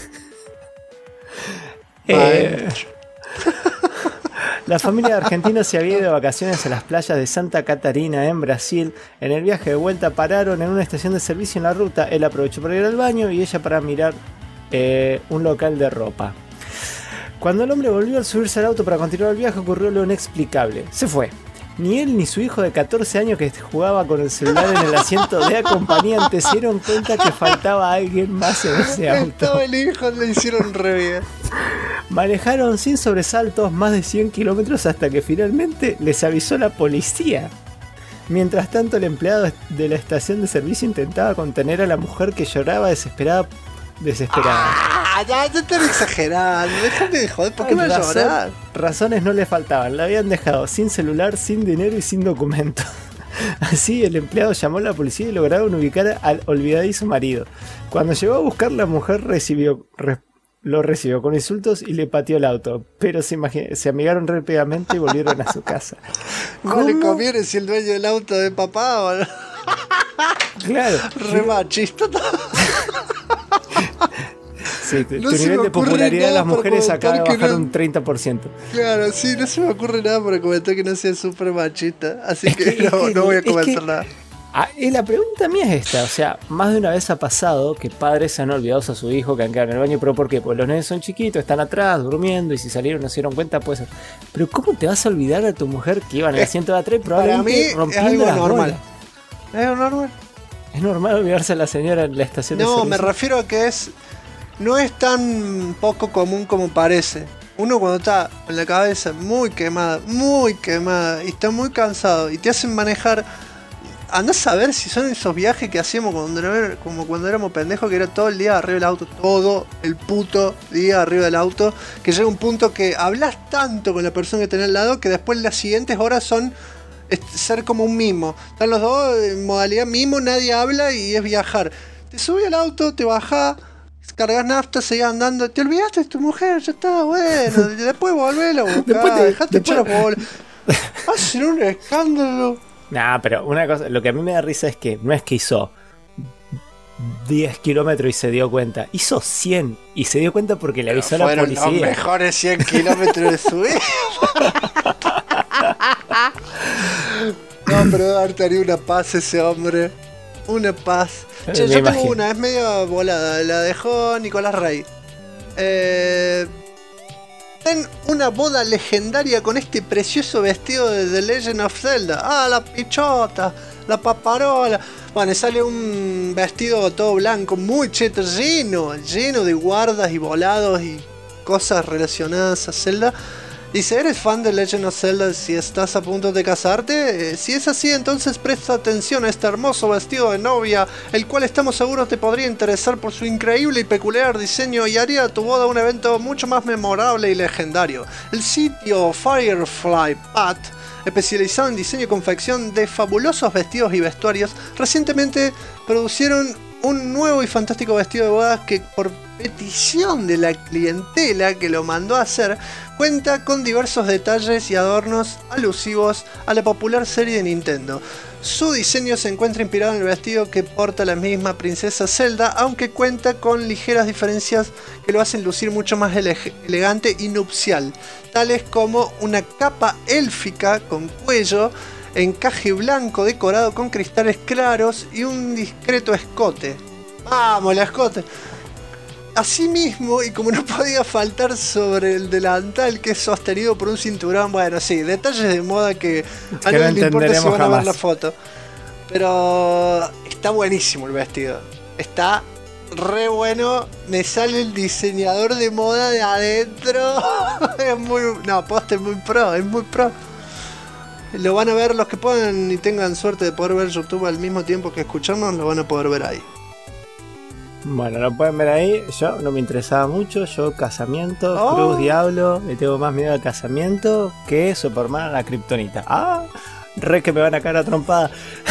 Speaker 3: La familia de argentinos se había ido de vacaciones a las playas de Santa Catarina en Brasil. En el viaje de vuelta pararon en una estación de servicio en la ruta. Él aprovechó para ir al baño y ella para mirar un local de ropa. Cuando el hombre volvió al subirse al auto para continuar el viaje, ocurrió lo inexplicable. Se fue. Ni él ni su hijo de 14 años que jugaba con el celular en el asiento de acompañante se dieron cuenta que faltaba alguien más en ese auto.
Speaker 2: Estaba el hijo, le hicieron re bien.
Speaker 3: Manejaron sin sobresaltos más de 100 kilómetros hasta que finalmente les avisó la policía. Mientras tanto, el empleado de la estación de servicio intentaba contener a la mujer que lloraba desesperada.
Speaker 2: Ya están exagerando, déjame de joder, ¿por qué me vas a llorar?
Speaker 3: Razones no le faltaban, la habían dejado sin celular, sin dinero y sin documento. Así el empleado llamó a la policía y lograron ubicar al olvidadizo marido. Cuando llegó a buscar, la mujer lo recibió con insultos y le pateó el auto, pero se amigaron rápidamente y volvieron a su casa.
Speaker 2: No le conviene si el dueño del auto de papá o no.
Speaker 3: Claro.
Speaker 2: Re machista.
Speaker 3: Sí, tu nivel de popularidad de las mujeres acaba de bajar un 30%.
Speaker 2: Claro, sí, no se me ocurre nada para comentar que no sea súper machista. Así que no voy a comentar nada.
Speaker 3: Y la pregunta mía es esta, o sea, más de una vez ha pasado que padres se han olvidado a su hijo que han quedado en el baño, pero ¿por qué? Pues los nenes son chiquitos, están atrás, durmiendo, y si salieron no se dieron cuenta, puede ser. Pero ¿cómo te vas a olvidar a tu mujer que iba en el asiento de atrás probablemente rompiendo las bolas?
Speaker 2: ¿Es algo normal?
Speaker 3: ¿Es normal olvidarse a la señora en la estación de servicio?
Speaker 2: No, me refiero a que no es tan poco común como parece. Uno cuando está en la cabeza muy quemada, y está muy cansado, y te hacen manejar. Andás a ver si son esos viajes que hacíamos como cuando éramos pendejos, que era todo el día arriba del auto, todo el puto día arriba del auto, que llega un punto que hablas tanto con la persona que tenés al lado que después las siguientes horas son ser como un mimo. Están los dos en modalidad mimo, nadie habla y es viajar. Te subís al auto, te bajás, cargas nafta, seguís andando, te olvidaste de tu mujer, ya está, bueno, después volvelo a buscar, dejate echar los bolos. Hacen un escándalo.
Speaker 3: Nah, pero una cosa, lo que a mí me da risa es que no es que hizo 10 kilómetros y se dio cuenta, hizo 100 y se dio cuenta porque le avisó a la policía.
Speaker 2: Fueron los mejores 100 kilómetros de su vida. No, pero debe haber tenido una paz ese hombre. Una paz.
Speaker 3: Me
Speaker 2: Che, yo tengo
Speaker 3: imagino.
Speaker 2: una, es medio volada, la dejó Nicolás Rey. En una boda legendaria con este precioso vestido de The Legend of Zelda. Ah, la pichota, la paparola. Bueno, sale un vestido todo blanco, muy cheto, lleno de guardas y volados y cosas relacionadas a Zelda. Dice, ¿eres fan de Legend of Zelda si estás a punto de casarte? Si es así, entonces presta atención a este hermoso vestido de novia, el cual estamos seguros te podría interesar por su increíble y peculiar diseño y haría de tu boda un evento mucho más memorable y legendario. El sitio Firefly Path, especializado en diseño y confección de fabulosos vestidos y vestuarios, recientemente producieron un nuevo y fantástico vestido de bodas que, por petición de la clientela que lo mandó a hacer, cuenta con diversos detalles y adornos alusivos a la popular serie de Nintendo. Su diseño se encuentra inspirado en el vestido que porta la misma princesa Zelda, aunque cuenta con ligeras diferencias que lo hacen lucir mucho más elegante y nupcial, tales como una capa élfica con cuello, encaje blanco decorado con cristales claros y un discreto escote. ¡Vamos, el escote! Asimismo, y como no podía faltar sobre el delantal que es sostenido por un cinturón, bueno, sí, detalles de moda que a
Speaker 3: Que no
Speaker 2: nadie le importa si van a ver
Speaker 3: jamás.
Speaker 2: la foto. Pero está buenísimo el vestido. Está re bueno. Me sale el diseñador de moda de adentro. Es muy... No, posta, es muy pro, es muy pro. Lo van a ver los que puedan y tengan suerte de poder ver YouTube al mismo tiempo que escucharnos, lo van a poder ver ahí.
Speaker 3: Bueno, lo pueden ver ahí. Yo no me interesaba mucho. Yo, casamiento,
Speaker 2: Oh.
Speaker 3: Cruz, Diablo. Le tengo más miedo al casamiento que Superman a la Kryptonita. ¡Ah! Re que me van a caer a trompada.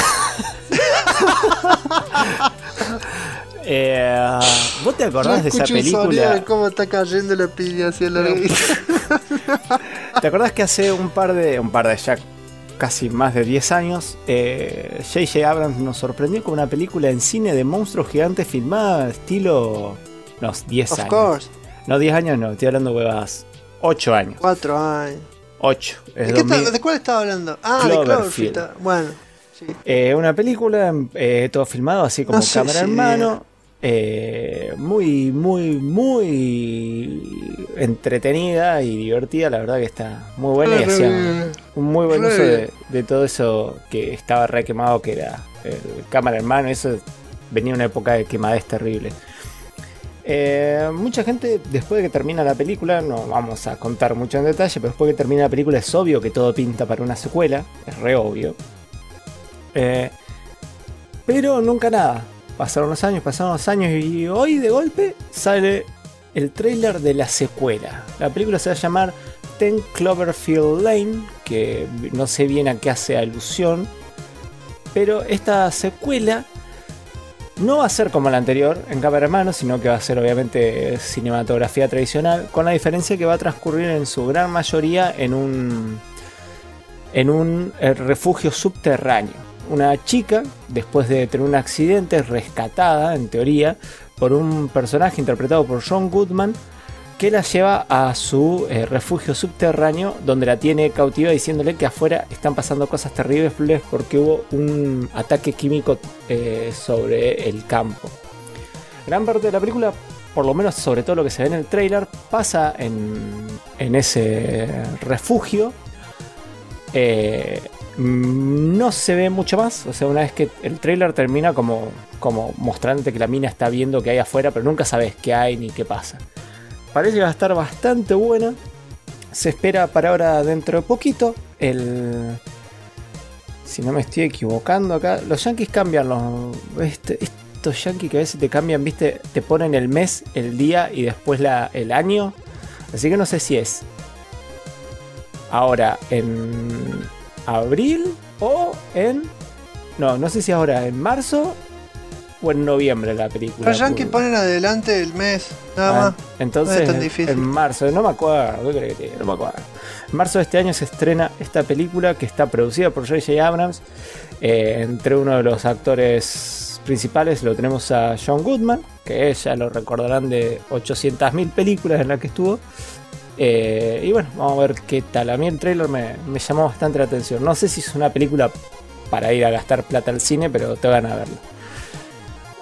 Speaker 3: ¿Vos te acordás de esa
Speaker 2: escucho un sonido
Speaker 3: película?
Speaker 2: de cómo está cayendo la piña hacia la
Speaker 3: ¿Te acordás que hace un par de ya casi más de 10 años, J.J. Abrams nos sorprendió con una película en cine de monstruos gigantes filmada estilo... No, 10
Speaker 2: Of
Speaker 3: años.
Speaker 2: course,
Speaker 3: No, 10 años no, estoy hablando huevadas. 8 años.
Speaker 2: 4 años.
Speaker 3: 8. Es
Speaker 2: ¿De cuál estaba hablando? Ah,
Speaker 3: Cloverfield.
Speaker 2: de Cloverfield. Bueno, sí.
Speaker 3: Una película, todo filmado así como
Speaker 2: No sé
Speaker 3: cámara
Speaker 2: si-
Speaker 3: en mano. Muy entretenida y divertida. La verdad que está muy buena y hacía un muy buen
Speaker 2: Re
Speaker 3: uso
Speaker 2: bien.
Speaker 3: de todo eso que estaba re quemado, que era el cámara en mano. Eso venía una época de quemadez terrible. Mucha gente, después de que termina la película, no vamos a contar mucho en detalle, pero después de que termina la película es obvio que todo pinta para una secuela, es re obvio. Pero nunca nada. Pasaron los años y hoy de golpe sale el tráiler de la secuela. La película se va a llamar 10 Cloverfield Lane, que no sé bien a qué hace alusión, pero esta secuela no va a ser como la anterior en cámara en mano, sino que va a ser obviamente cinematografía tradicional, con la diferencia que va a transcurrir en su gran mayoría en un refugio subterráneo. Una chica, después de tener un accidente, es rescatada, en teoría, por un personaje interpretado por John Goodman, que la lleva a su refugio subterráneo, donde la tiene cautiva diciéndole que afuera están pasando cosas terribles porque hubo un ataque químico sobre el campo. Gran parte de la película, por lo menos sobre todo lo que se ve en el tráiler, pasa en ese refugio. No se ve mucho más, o sea, una vez que el tráiler termina como mostrándote que la mina está viendo que hay afuera, pero nunca sabes qué hay ni qué pasa. Parece que va a estar bastante buena. Se espera para ahora dentro de poquito. Si no me estoy equivocando acá, los yankees cambian estos yankees que a veces te cambian, viste, te ponen el mes, el día y después el año. Así que no sé si es ahora en abril o no sé si ahora en marzo o en noviembre la película.
Speaker 2: Los Yankees ponen adelante el mes, nada más.
Speaker 3: Entonces,
Speaker 2: no es tan difícil.
Speaker 3: en marzo, no me acuerdo, ¿qué crees que te- no me acuerdo. En marzo de este año se estrena esta película que está producida por J.J. Abrams. Entre uno de los actores principales lo tenemos a John Goodman, que ya lo recordarán de 800.000 películas en las que estuvo. Y bueno, vamos a ver qué tal. A mí el trailer me llamó bastante la atención. No sé si es una película para ir a gastar plata al cine, pero te van a verlo.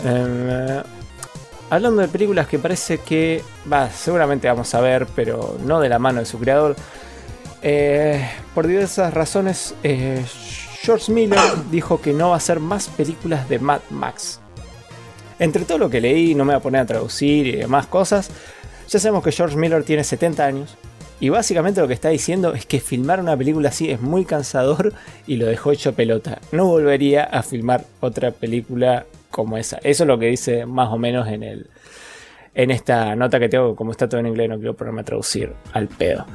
Speaker 3: Hablando de películas que parece que seguramente vamos a ver, pero no de la mano de su creador. Por diversas razones, George Miller dijo que no va a hacer más películas de Mad Max. Entre todo lo que leí, no me voy a poner a traducir y demás cosas. Ya sabemos que George Miller tiene 70 años. Y básicamente lo que está diciendo es que filmar una película así es muy cansador y lo dejó hecho pelota. No volvería a filmar otra película como esa. Eso es lo que dice más o menos en esta nota que tengo. Como está todo en inglés, no quiero ponerme a traducir al pedo.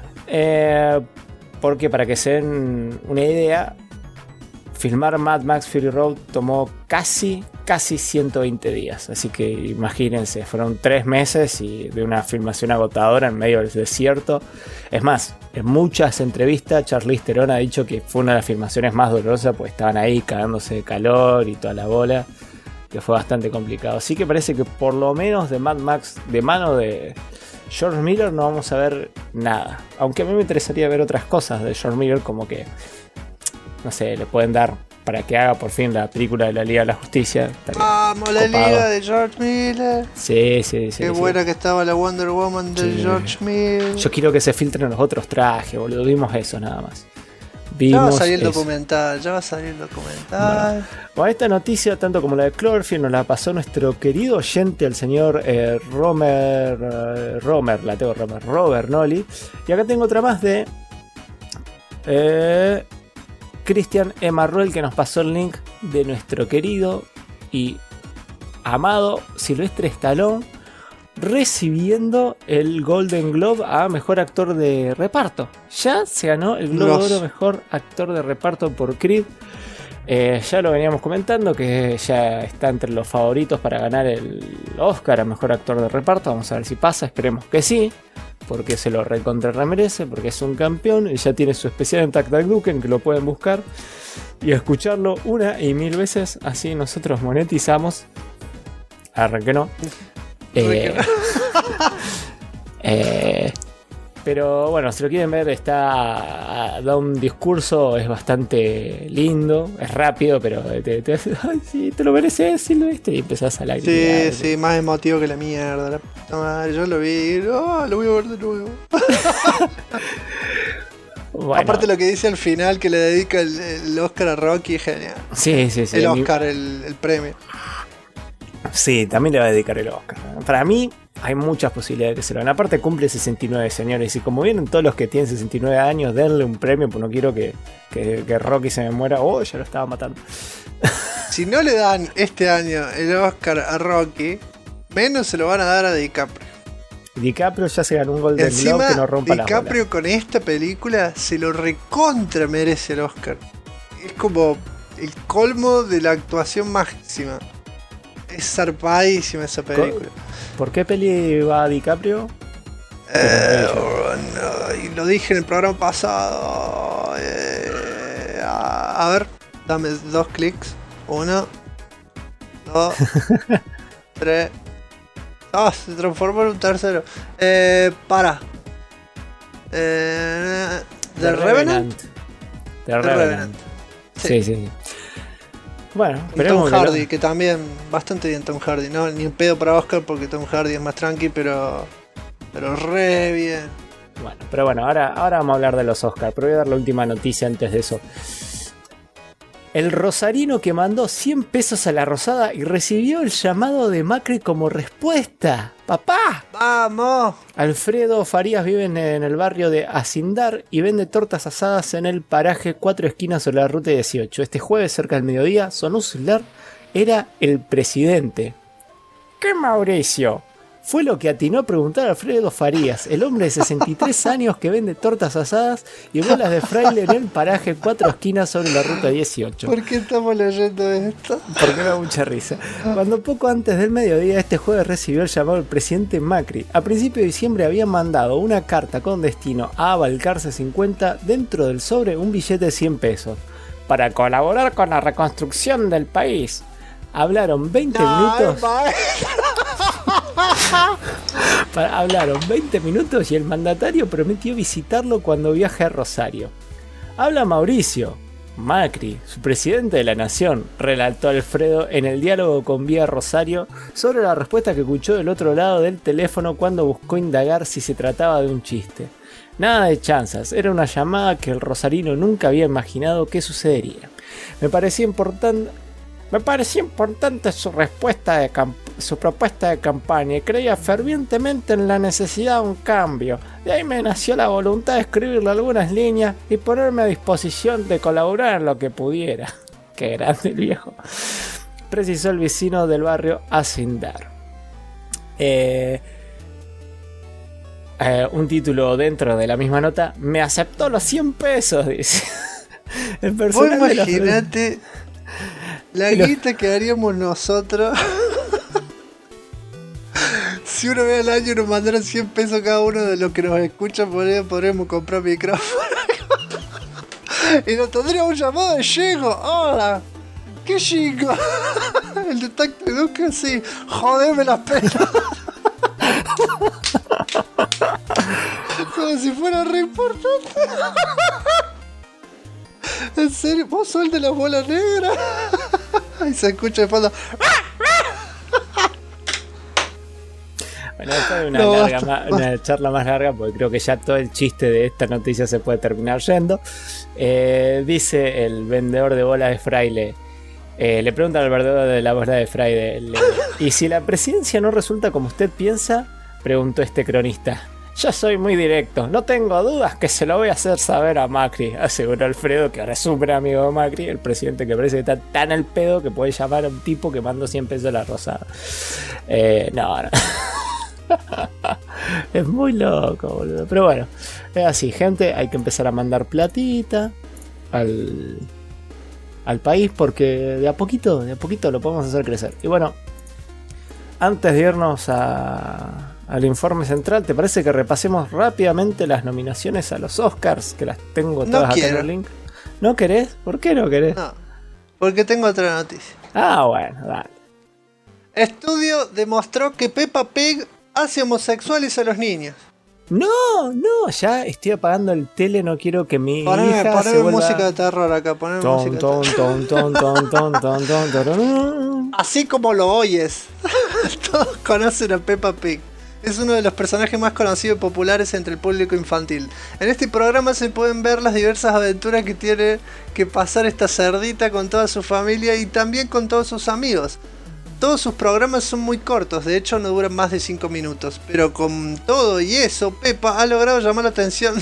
Speaker 3: Porque para que se den una idea, filmar Mad Max Fury Road tomó casi 120 días. Así que imagínense, fueron 3 meses y de una filmación agotadora en medio del desierto. Es más, en muchas entrevistas Charlize Theron ha dicho que fue una de las filmaciones más dolorosas, pues estaban ahí cagándose de calor y toda la bola, que fue bastante complicado. Así que parece que por lo menos de Mad Max, de mano de George Miller, no vamos a ver nada. Aunque a mí me interesaría ver otras cosas de George Miller, como que, no sé, le pueden dar para que haga por fin la película de la Liga de la Justicia.
Speaker 2: Vamos, la Liga de George Miller.
Speaker 3: Sí.
Speaker 2: Qué buena que estaba la Wonder Woman de George Miller.
Speaker 3: Yo quiero que se filtren los otros trajes, boludo. Vimos eso nada más.
Speaker 2: Ya va a salir el documental,
Speaker 3: Bueno, esta noticia, tanto como la de Cloverfield, nos la pasó nuestro querido oyente, el señor Robert Nolly. Y acá tengo otra más de Christian Emarruel, que nos pasó el link de nuestro querido y amado Sylvester Stallone recibiendo el Golden Globe a Mejor Actor de Reparto. Ya se ganó el Globo de Oro Mejor Actor de Reparto por Creed. Ya lo veníamos comentando, que ya está entre los favoritos para ganar el Oscar a Mejor Actor de Reparto. Vamos a ver si pasa, esperemos que sí, porque se lo recontra remerece, porque es un campeón y ya tiene su especial en Tac Tac Duken, que lo pueden buscar y escucharlo 1 y 1000 veces, así nosotros monetizamos. Arranque no. Pero bueno, si lo quieren ver, da un discurso, es bastante lindo, es rápido, pero te hace, ay, sí, te lo mereces, Silvestre, y empezás a lagrimear.
Speaker 2: Sí, más emotivo que la mierda. La puta madre, yo lo vi y lo voy a ver de nuevo. Bueno. Aparte lo que dice al final, que le dedica el Oscar a Rocky, es genial.
Speaker 3: Sí.
Speaker 2: El Oscar, el premio.
Speaker 3: Sí, también le va a dedicar el Oscar. Para mí hay muchas posibilidades de que se lo den. Aparte cumple 69, señores. Y como vienen todos los que tienen 69 años, denle un premio, pues no quiero que Rocky se me muera. Oh, ya lo estaba matando.
Speaker 2: Si no le dan este año el Oscar a Rocky, menos se lo van a dar a DiCaprio.
Speaker 3: DiCaprio ya se ganó un Golden Globe, que no rompa la bola.
Speaker 2: DiCaprio con esta película se lo recontra merece el Oscar. Es como el colmo de la actuación máxima. Es zarpadísima esa película.
Speaker 3: ¿Por qué peli va DiCaprio?
Speaker 2: No, y lo dije en el programa pasado. A ver, dame 2 clics. 1, 2, 3. Se transformó en un tercero. Para. The Revenant.
Speaker 3: The Revenant. Sí. Bueno,
Speaker 2: pero Tom Hardy, que también bastante bien Tom Hardy, ¿no? Ni un pedo para Oscar porque Tom Hardy es más tranqui, pero re bien.
Speaker 3: Bueno, ahora vamos a hablar de los Oscars, pero voy a dar la última noticia antes de eso. El rosarino que mandó 100 pesos a la Rosada y recibió el llamado de Macri como respuesta. ¡Papá!
Speaker 2: ¡Vamos!
Speaker 3: Alfredo Farías vive en el barrio de Acindar y vende tortas asadas en el paraje 4 esquinas sobre la ruta 18. Este jueves, cerca del mediodía, sonó su celular. Era el presidente. ¿Qué, Mauricio? Fue lo que atinó a preguntar a Alfredo Farías, el hombre de 63 años que vende tortas asadas y bolas de fraile en el paraje 4 esquinas sobre la ruta 18.
Speaker 2: ¿Por qué estamos leyendo esto?
Speaker 3: Porque me da mucha risa. Cuando poco antes del mediodía este jueves recibió el llamado del presidente Macri. A principios de diciembre había mandado una carta con destino a Balcarce 50, dentro del sobre un billete de 100 pesos. Para colaborar con la reconstrucción del país. Hablaron 20 minutos. Hablaron 20 minutos y el mandatario prometió visitarlo cuando viaje a Rosario. Habla Mauricio. Macri, su presidente de la nación, relató Alfredo en el diálogo con Vía Rosario sobre la respuesta que escuchó del otro lado del teléfono cuando buscó indagar si se trataba de un chiste. Nada de chanzas, era una llamada que el rosarino nunca había imaginado que sucedería. Me parecía importante su propuesta de campaña y creía fervientemente en la necesidad de un cambio. De ahí me nació la voluntad de escribirle algunas líneas y ponerme a disposición de colaborar en lo que pudiera. Qué grande el viejo. Precisó el vecino del barrio Hacendar. Un título dentro de la misma nota: me aceptó los 100 pesos, dice. El personal.
Speaker 2: Vos imaginate la guita que haríamos nosotros si una vez al año nos mandaran 100 pesos cada uno de los que nos escuchan. Podríamos comprar micrófono y nos tendría un llamado de Llego. Hola, ¿qué chico? El de Tacto Duque, sí. Jodeme las penas. Como si fuera re importante. En serio, vos sos el de las bolas negras. Y se escucha de fondo.
Speaker 3: Bueno, esta es una charla más larga, porque creo que ya todo el chiste de esta noticia se puede terminar yendo. Dice el vendedor de bolas de Fraile. Le pregunta al vendedor de la bola de Fraile: ¿y si la presidencia no resulta como usted piensa? Preguntó este cronista. Yo soy muy directo, no tengo dudas que se lo voy a hacer saber a Macri, aseguró Alfredo, que ahora es súper amigo de Macri, el presidente que parece que está tan al pedo que puede llamar a un tipo que mandó 100 pesos a la Rosada. No. Es muy loco, boludo. Pero bueno, es así, gente, hay que empezar a mandar platita al país, porque de a poquito lo podemos hacer crecer. Y bueno, antes de irnos al informe central, ¿te parece que repasemos rápidamente las nominaciones a los Oscars? Que las tengo todas acá en el link. ¿No querés? ¿Por qué no querés?
Speaker 2: No, porque tengo otra noticia.
Speaker 3: Ah, bueno, dale.
Speaker 2: Estudio demostró que Peppa Pig hace homosexuales a los niños.
Speaker 3: No, ya estoy apagando el tele, no quiero que mi hija se vuelva...
Speaker 2: música de terror acá, poneme música de terror. Así como lo oyes. Todos conocen a Peppa Pig. Es uno de los personajes más conocidos y populares entre el público infantil. En este programa se pueden ver las diversas aventuras que tiene que pasar esta cerdita con toda su familia y también con todos sus amigos. Todos sus programas son muy cortos, de hecho no duran más de 5 minutos. Pero con todo y eso, Peppa ha logrado llamar la atención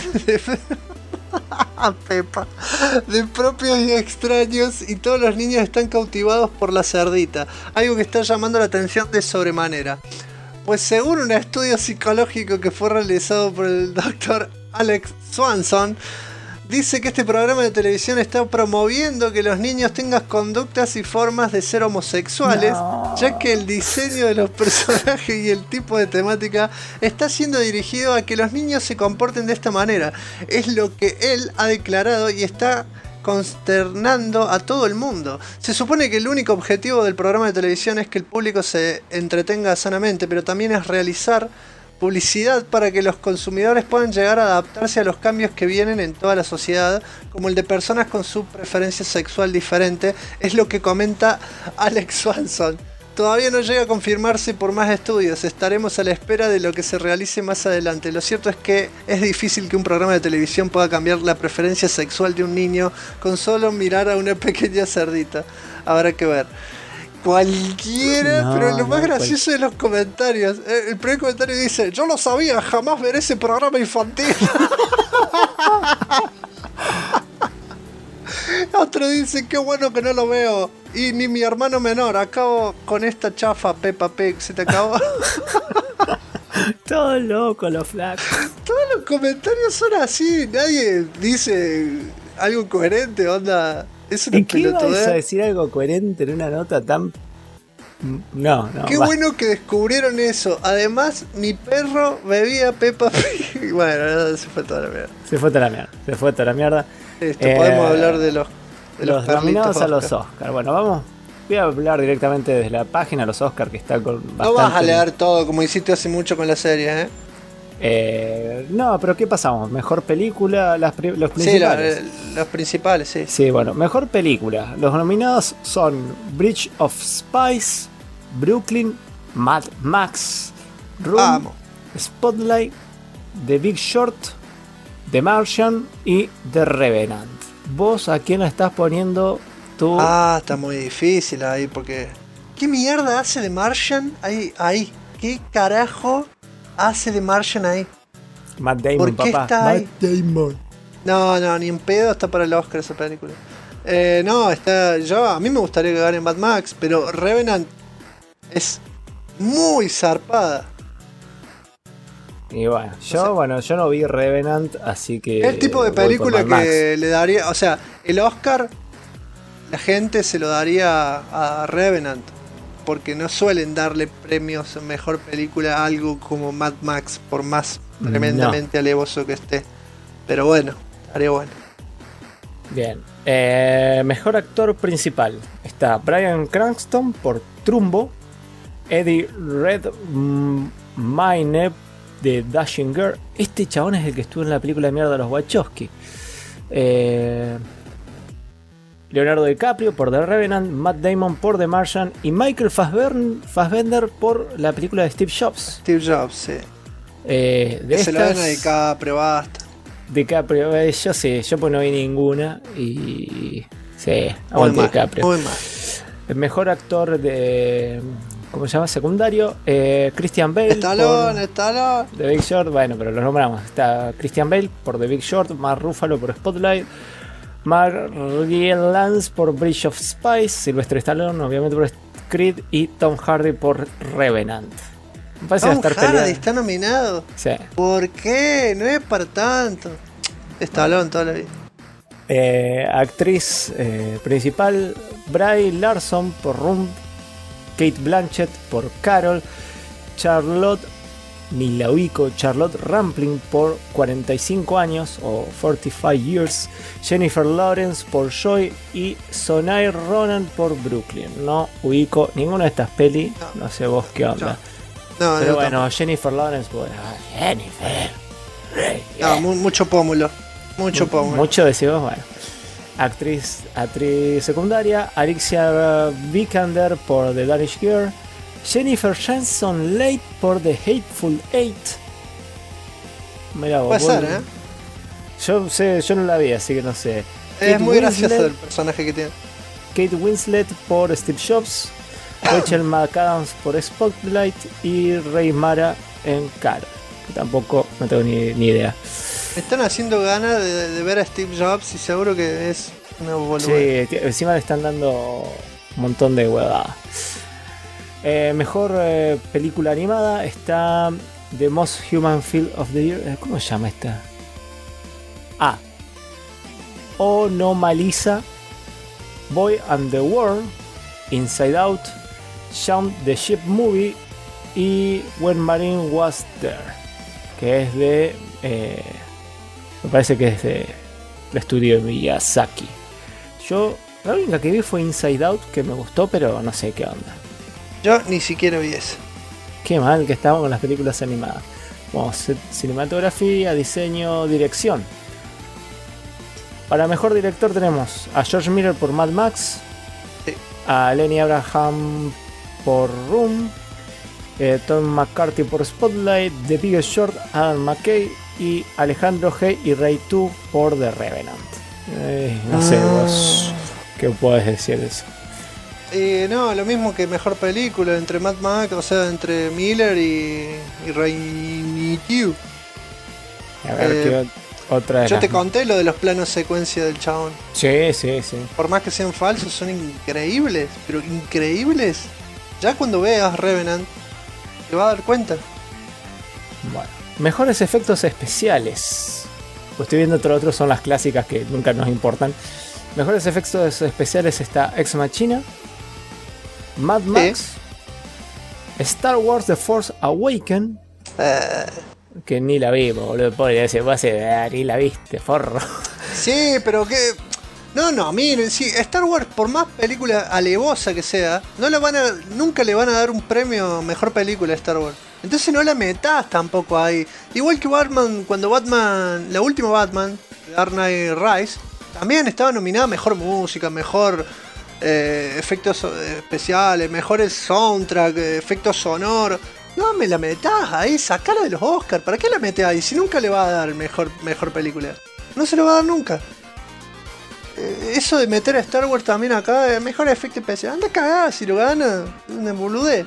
Speaker 2: de propios y extraños, y todos los niños están cautivados por la cerdita. Algo que está llamando la atención de sobremanera. Pues según un estudio psicológico que fue realizado por el Dr. Alex Swanson, dice que este programa de televisión está promoviendo que los niños tengan conductas y formas de ser homosexuales, ya que el diseño de los personajes y el tipo de temática está siendo dirigido a que los niños se comporten de esta manera. Es lo que él ha declarado y está consternando a todo el mundo. Se supone que el único objetivo del programa de televisión es que el público se entretenga sanamente, pero también es realizar publicidad para que los consumidores puedan llegar a adaptarse a los cambios que vienen en toda la sociedad, como el de personas con su preferencia sexual diferente, es lo que comenta Alex Swanson. Todavía no llega a confirmarse por más estudios, estaremos a la espera de lo que se realice más adelante. Lo cierto es que es difícil que un programa de televisión pueda cambiar la preferencia sexual de un niño con solo mirar a una pequeña cerdita. Habrá que ver. Cualquiera, pero lo más gracioso de los comentarios. El primer comentario dice: yo lo sabía, jamás veré ese programa infantil. Otro dice: qué bueno que no lo veo. Y ni mi hermano menor, acabo con esta chafa Peppa Pig. ¿Se te acabó?
Speaker 3: Todo loco, los flacos.
Speaker 2: Todos los comentarios son así. Nadie dice algo coherente, onda. Es una pelotudez.
Speaker 3: ¿Qué vas a decir algo coherente en una nota tan... No.
Speaker 2: Qué bueno que descubrieron eso. Además, mi perro bebía Peppa Pig. Bueno, se fue toda la mierda.
Speaker 3: Se fue toda la mierda.
Speaker 2: Podemos hablar de los
Speaker 3: nominados a los Oscars. Bueno, vamos. Voy a hablar directamente desde la página de los Oscars, que está con bastante...
Speaker 2: No vas a leer todo como hiciste hace mucho con la serie, ¿eh?
Speaker 3: No, pero ¿qué pasamos? Mejor película, los
Speaker 2: Sí,
Speaker 3: principales.
Speaker 2: los principales, sí.
Speaker 3: Sí, bueno, mejor película. Los nominados son Bridge of Spies, Brooklyn, Mad Max, Room,
Speaker 2: Vamos.
Speaker 3: Spotlight, The Big Short, The Martian y The Revenant. ¿Vos a quién estás poniendo tú?
Speaker 2: Está muy difícil ahí porque... ¿Qué mierda hace The Martian ahí? ¿Qué carajo hace The Martian ahí?
Speaker 3: Matt Damon,
Speaker 2: ¿Por qué
Speaker 3: papá.
Speaker 2: está
Speaker 3: Matt
Speaker 2: ahí?
Speaker 3: Damon.
Speaker 2: No, ni en pedo está para el Oscar esa película. No, a mí me gustaría que gane Mad Max, pero Revenant es muy zarpada.
Speaker 3: Y bueno, yo no vi Revenant, así que...
Speaker 2: Es el tipo de
Speaker 3: voy por
Speaker 2: película
Speaker 3: Mad Max.
Speaker 2: que le daría, o sea, el Oscar la gente se lo daría a Revenant, porque no suelen darle premios a mejor película a algo como Mad Max, por más tremendamente alevoso que esté. Pero bueno, estaría bueno.
Speaker 3: Bien. Mejor actor principal. Está Bryan Cranston por Trumbo. Eddie Redmayne de Dashing Girl. Este chabón es el que estuvo en la película de mierda de los Wachowski. Leonardo DiCaprio por The Revenant. Matt Damon por The Martian. Y Michael Fassbender por la película de Steve Jobs.
Speaker 2: Steve Jobs, sí.
Speaker 3: De
Speaker 2: Se lo den a
Speaker 3: estas,
Speaker 2: DiCaprio, basta.
Speaker 3: DiCaprio, yo sí, yo pues no vi ninguna. Y sí,
Speaker 2: Muy
Speaker 3: aguante
Speaker 2: mal,
Speaker 3: DiCaprio.
Speaker 2: muy mal.
Speaker 3: El mejor actor de... ¿Cómo se llama? Secundario. Christian Bale.
Speaker 2: Stallone.
Speaker 3: Por The Big Short. Bueno, pero los nombramos. Está Christian Bale por The Big Short. Mark Ruffalo por Spotlight. Mark Rylance por Bridge of Spies. Sylvester Stallone, obviamente, por Creed. Y Tom Hardy por Revenant. Me parece
Speaker 2: Tom
Speaker 3: que va a estar
Speaker 2: Hardy
Speaker 3: peleado.
Speaker 2: está nominado.
Speaker 3: Sí.
Speaker 2: ¿Por qué? No es para tanto. Stallone toda la vida.
Speaker 3: Actriz principal Brie Larson por Room, Kate Blanchett por Carol, Charlotte Rampling por 45 años o 45 Years, Jennifer Lawrence por Joy y Saoirse Ronan por Brooklyn. No ubico ninguna de estas pelis, no sé vos qué onda.
Speaker 2: No,
Speaker 3: Pero
Speaker 2: no,
Speaker 3: bueno, Jennifer Lawrence, bueno, Jennifer.
Speaker 2: no, mucho pómulo. Mucho pómulo.
Speaker 3: Mucho decimos, bueno. Actriz secundaria, Alicia Vikander por The Danish Girl, Jennifer Jason Leigh por The Hateful Eight. Mirá vos,
Speaker 2: Puede ser,
Speaker 3: yo no la vi, así que no sé.
Speaker 2: Es
Speaker 3: Kate
Speaker 2: muy gracioso
Speaker 3: Winslet,
Speaker 2: el personaje que tiene.
Speaker 3: Kate Winslet por Steve Jobs, Rachel McAdams por Spotlight y Rey Mara en Carol. Que tampoco no tengo ni idea.
Speaker 2: Me están haciendo ganas de ver a Steve Jobs y seguro que es una boludez.
Speaker 3: Sí, encima le están dando un montón de huevadas. Mejor película animada está The Most Human Film of the Year. ¿Cómo se llama esta? Onomaliza, Boy and the World, Inside Out, Shaun the Sheep Movie y When Marine Was There, que es de... me parece que es de el estudio de Miyazaki. Yo, la única que vi fue Inside Out, que me gustó, pero no sé qué onda.
Speaker 2: Yo ni siquiera vi eso.
Speaker 3: Qué mal que estamos con las películas animadas. Bueno, cinematografía, diseño, dirección. Para mejor director tenemos a George Miller por Mad Max,
Speaker 2: Sí.
Speaker 3: a Lenny Abraham por Room, Tom McCarthy por Spotlight, The Biggest Short, Adam McKay y Alejandro G. y Ray 2 por The Revenant. No sé vos qué puedes decir de eso.
Speaker 2: No, lo mismo que mejor película entre Mad Max, o sea, entre Miller y Rainitiu.
Speaker 3: A ver qué otra de
Speaker 2: Yo
Speaker 3: las-
Speaker 2: te conté lo de los planos secuencia del chabón.
Speaker 3: Sí.
Speaker 2: Por más que sean falsos, son increíbles, pero increíbles. Ya cuando veas Revenant, te vas a dar cuenta.
Speaker 3: Bueno, mejores efectos especiales. Pues estoy viendo otros son las clásicas que nunca nos importan. Mejores efectos especiales está Ex Machina, Mad Max, Star Wars The Force Awakens, que ni la vi, boludo. Podría decir, ni la viste, forro.
Speaker 2: Sí, pero que... No, miren, sí, Star Wars, por más película alevosa que sea, nunca le van a dar un premio a mejor película a Star Wars. Entonces no la metas tampoco ahí. Igual que Batman, cuando Batman, la última Batman, Dark Knight Rise, también estaba nominada a mejor música, mejor efectos especiales, mejores soundtrack, efectos sonoros. No me la metas ahí, sacala de los Oscars. ¿Para qué la metes ahí? Si nunca le va a dar mejor película. No se lo va a dar nunca. Eso de meter a Star Wars también acá, mejor efecto especial. Anda cagada, si lo gana, una boludez.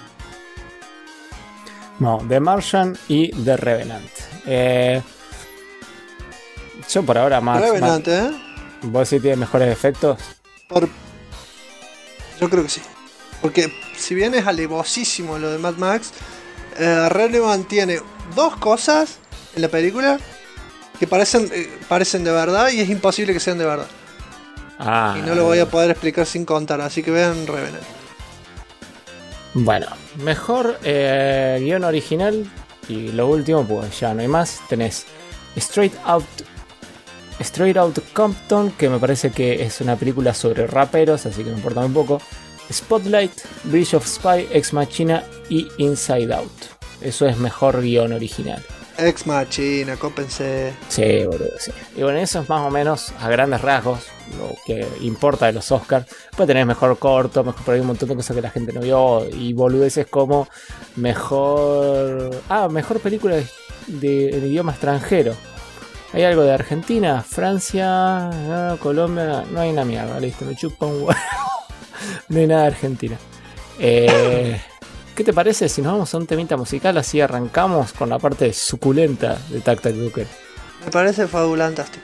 Speaker 3: No, The Martian y The Revenant. Yo por ahora más.
Speaker 2: Revenant,
Speaker 3: ¿Vos sí tienes mejores efectos?
Speaker 2: Yo creo que sí. Porque si bien es alevosísimo lo de Mad Max, Revenant tiene dos cosas en la película que parecen de verdad y es imposible que sean de verdad. Y no lo voy a poder explicar sin contar, así que vean Revenant.
Speaker 3: Bueno, mejor guión original. Y lo último, pues ya no hay más. Tenés Straight Out Compton, que me parece que es una película sobre raperos, así que me importa muy poco. Spotlight, Bridge of Spy, Ex Machina y Inside Out. Eso es mejor guión original.
Speaker 2: Ex Machina, cópense.
Speaker 3: Sí, boludo, sí. Y bueno, eso es más o menos a grandes rasgos lo que importa de los Oscars. Puede tener mejor corto, mejor, pero hay un montón de cosas que la gente no vio. Y boludeces como mejor película en idioma extranjero. Hay algo de Argentina, Francia, Colombia. No hay una mierda, listo, me chupa un huevo. No hay nada de Argentina. ¿Qué te parece si nos vamos a un temita musical? Así arrancamos con la parte suculenta de Tac Tac Duker.
Speaker 2: Me parece fabulantástico.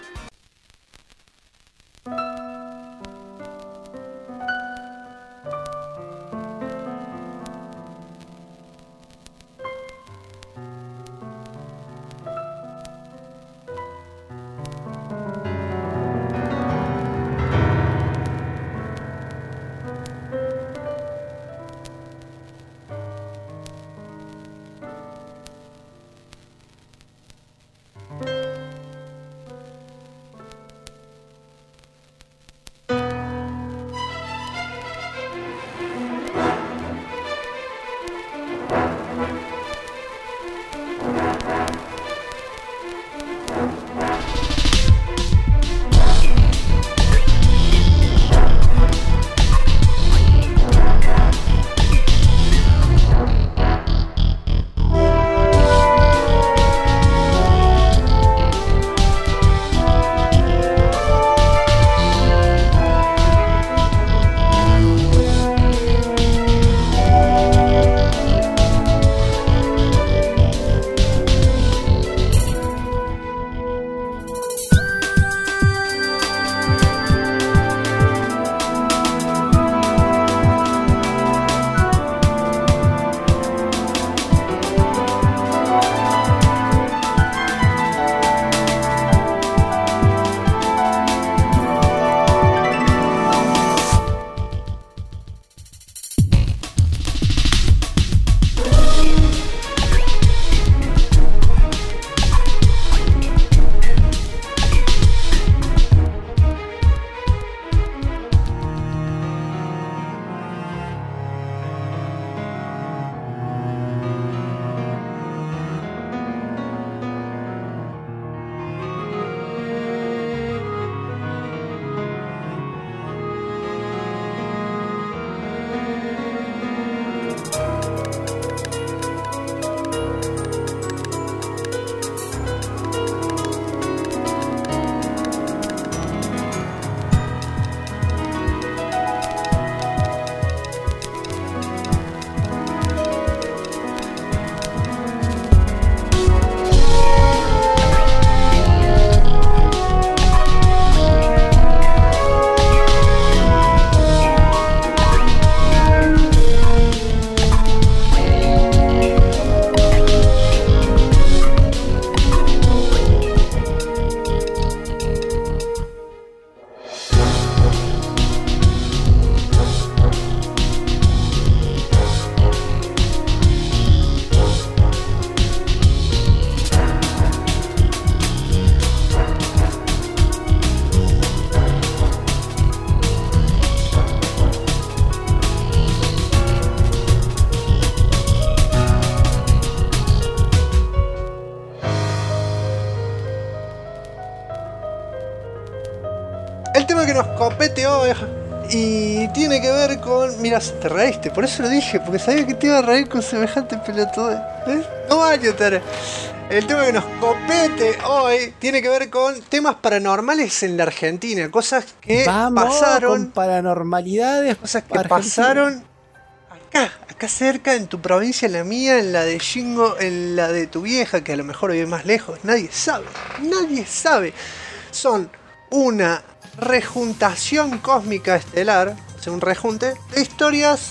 Speaker 2: tema que nos compete hoy y tiene que ver con... Mira, te reíste, por eso lo dije, porque sabía que te iba a reír con semejante pelotudo. ¿Ves? No vaya, Tere. El tema que nos compete hoy tiene que ver con temas paranormales en la Argentina, cosas que pasaron,
Speaker 3: con paranormalidades,
Speaker 2: cosas que pasaron acá cerca, en tu provincia, en la mía, en la de Shingo, en la de tu vieja, que a lo mejor vive más lejos. Nadie sabe. Son una rejuntación cósmica estelar, o sea, un rejunte de historias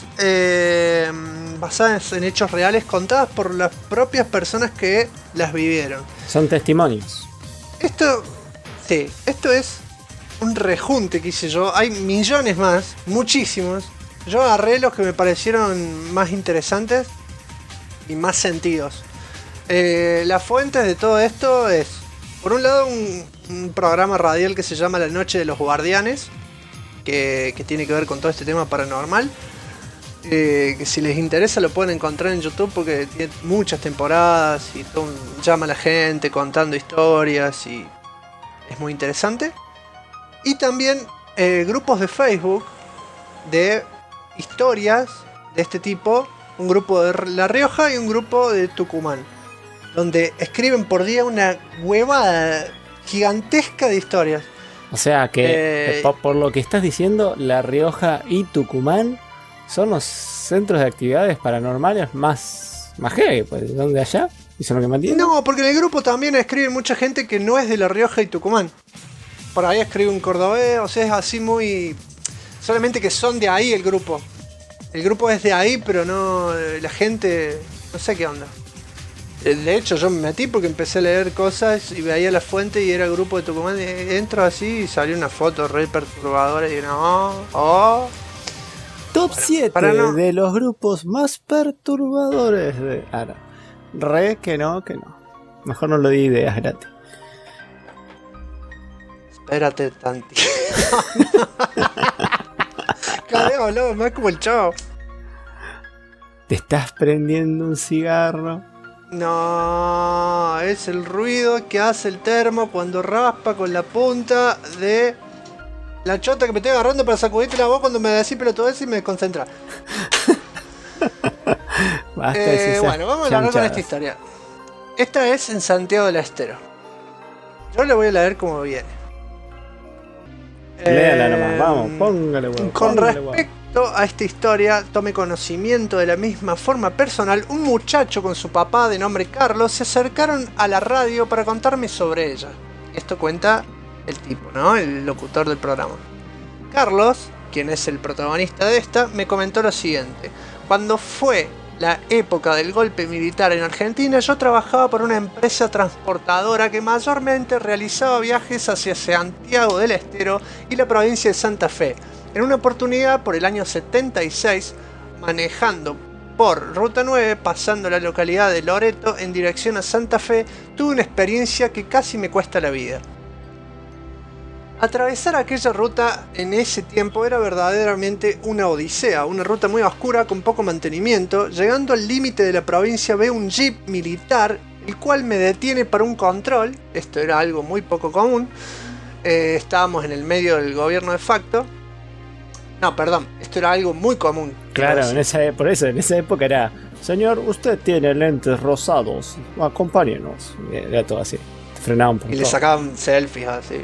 Speaker 2: basadas en hechos reales contadas por las propias personas que las vivieron.
Speaker 3: Son testimonios.
Speaker 2: Esto es un rejunte que hice yo. Hay millones más, muchísimos. Yo agarré los que me parecieron más interesantes y más sentidos. Las fuentes de todo esto es, por un lado, un programa radial que se llama La Noche de los Guardianes, que tiene que ver con todo este tema paranormal. Que si les interesa lo pueden encontrar en YouTube porque tiene muchas temporadas y llama a la gente contando historias y es muy interesante. Y también grupos de Facebook de historias de este tipo, un grupo de La Rioja y un grupo de Tucumán, donde escriben por día una huevada gigantesca de historias.
Speaker 3: O sea que, por lo que estás diciendo, La Rioja y Tucumán son los centros de actividades paranormales más heavy, pues, ¿de dónde allá? ¿Y son lo que mantienen?
Speaker 2: No, porque en el grupo también escribe mucha gente que no es de La Rioja y Tucumán. Por ahí escribe un cordobés, o sea, es así muy... Solamente que son de ahí el grupo. El grupo es de ahí, pero no... La gente... No sé qué onda. De hecho, yo me metí porque empecé a leer cosas y veía la fuente y era el grupo de Tucumán. Entro así y salió una foto re perturbadora y digo, no...
Speaker 3: Top 7 de los grupos más perturbadores de... Ahora, que no. Mejor no lo di ideas gratis.
Speaker 2: Espérate tantito. Cada vez hablamos más como el chavo.
Speaker 3: ¿Te estás prendiendo un cigarro?
Speaker 2: No, es el ruido que hace el termo cuando raspa con la punta de la chota que me estoy agarrando para sacudirte la voz cuando me decís pelotudeces y me desconcentra. Bueno, vamos a hablar con esta historia. Esta es en Santiago del Estero. Yo le voy a leer como viene.
Speaker 3: Léala nomás, vamos, póngale huevo.
Speaker 2: Con respecto a esta historia, tome conocimiento de la misma forma personal. Un muchacho con su papá de nombre Carlos se acercaron a la radio para contarme sobre ella. Esto cuenta el tipo, ¿no? El locutor del programa. Carlos, quien es el protagonista de esta, me comentó lo siguiente. Cuando fue la época del golpe militar en Argentina, yo trabajaba por una empresa transportadora que mayormente realizaba viajes hacia Santiago del Estero y la provincia de Santa Fe. En una oportunidad, por el año 76, manejando por Ruta 9, pasando la localidad de Loreto en dirección a Santa Fe, tuve una experiencia que casi me cuesta la vida. Atravesar aquella ruta en ese tiempo era verdaderamente una odisea, una ruta muy oscura con poco mantenimiento. Llegando al límite de la provincia veo un jeep militar, el cual me detiene para un control. Esto era algo muy poco común. Estábamos en el medio del gobierno de facto. No, perdón, esto era algo muy común.
Speaker 3: Claro, en esa época era: señor, usted tiene lentes rosados, acompáñenos. Era todo así. Te frenaban por
Speaker 2: y le sacaban selfies así.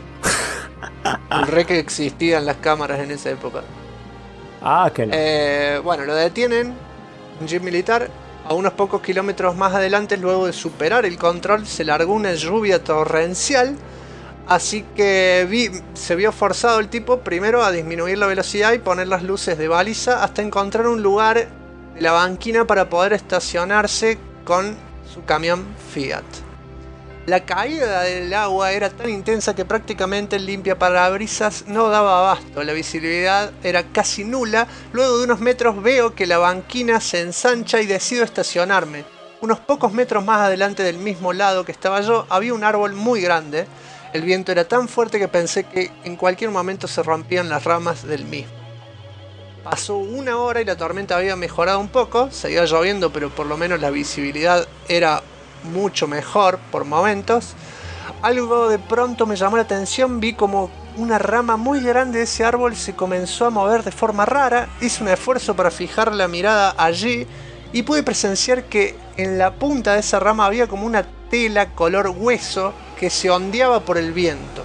Speaker 2: El re que existían las cámaras en esa época.
Speaker 3: Que no.
Speaker 2: Bueno, lo detienen, un jeep militar. A unos pocos kilómetros más adelante, luego de superar el control, se largó una lluvia torrencial. Así que se vio forzado el tipo primero a disminuir la velocidad y poner las luces de baliza hasta encontrar un lugar de la banquina para poder estacionarse con su camión Fiat. La caída del agua era tan intensa que prácticamente el limpiaparabrisas no daba abasto, la visibilidad era casi nula. Luego de unos metros veo que la banquina se ensancha y decido estacionarme. Unos pocos metros más adelante del mismo lado que estaba yo había un árbol muy grande. El viento era tan fuerte que pensé que en cualquier momento se rompían las ramas del mismo. Pasó una hora y la tormenta había mejorado un poco, seguía lloviendo pero por lo menos la visibilidad era mucho mejor por momentos. Algo de pronto me llamó la atención, vi como una rama muy grande de ese árbol se comenzó a mover de forma rara, hice un esfuerzo para fijar la mirada allí y pude presenciar que en la punta de esa rama había como una tela color hueso que se ondeaba por el viento.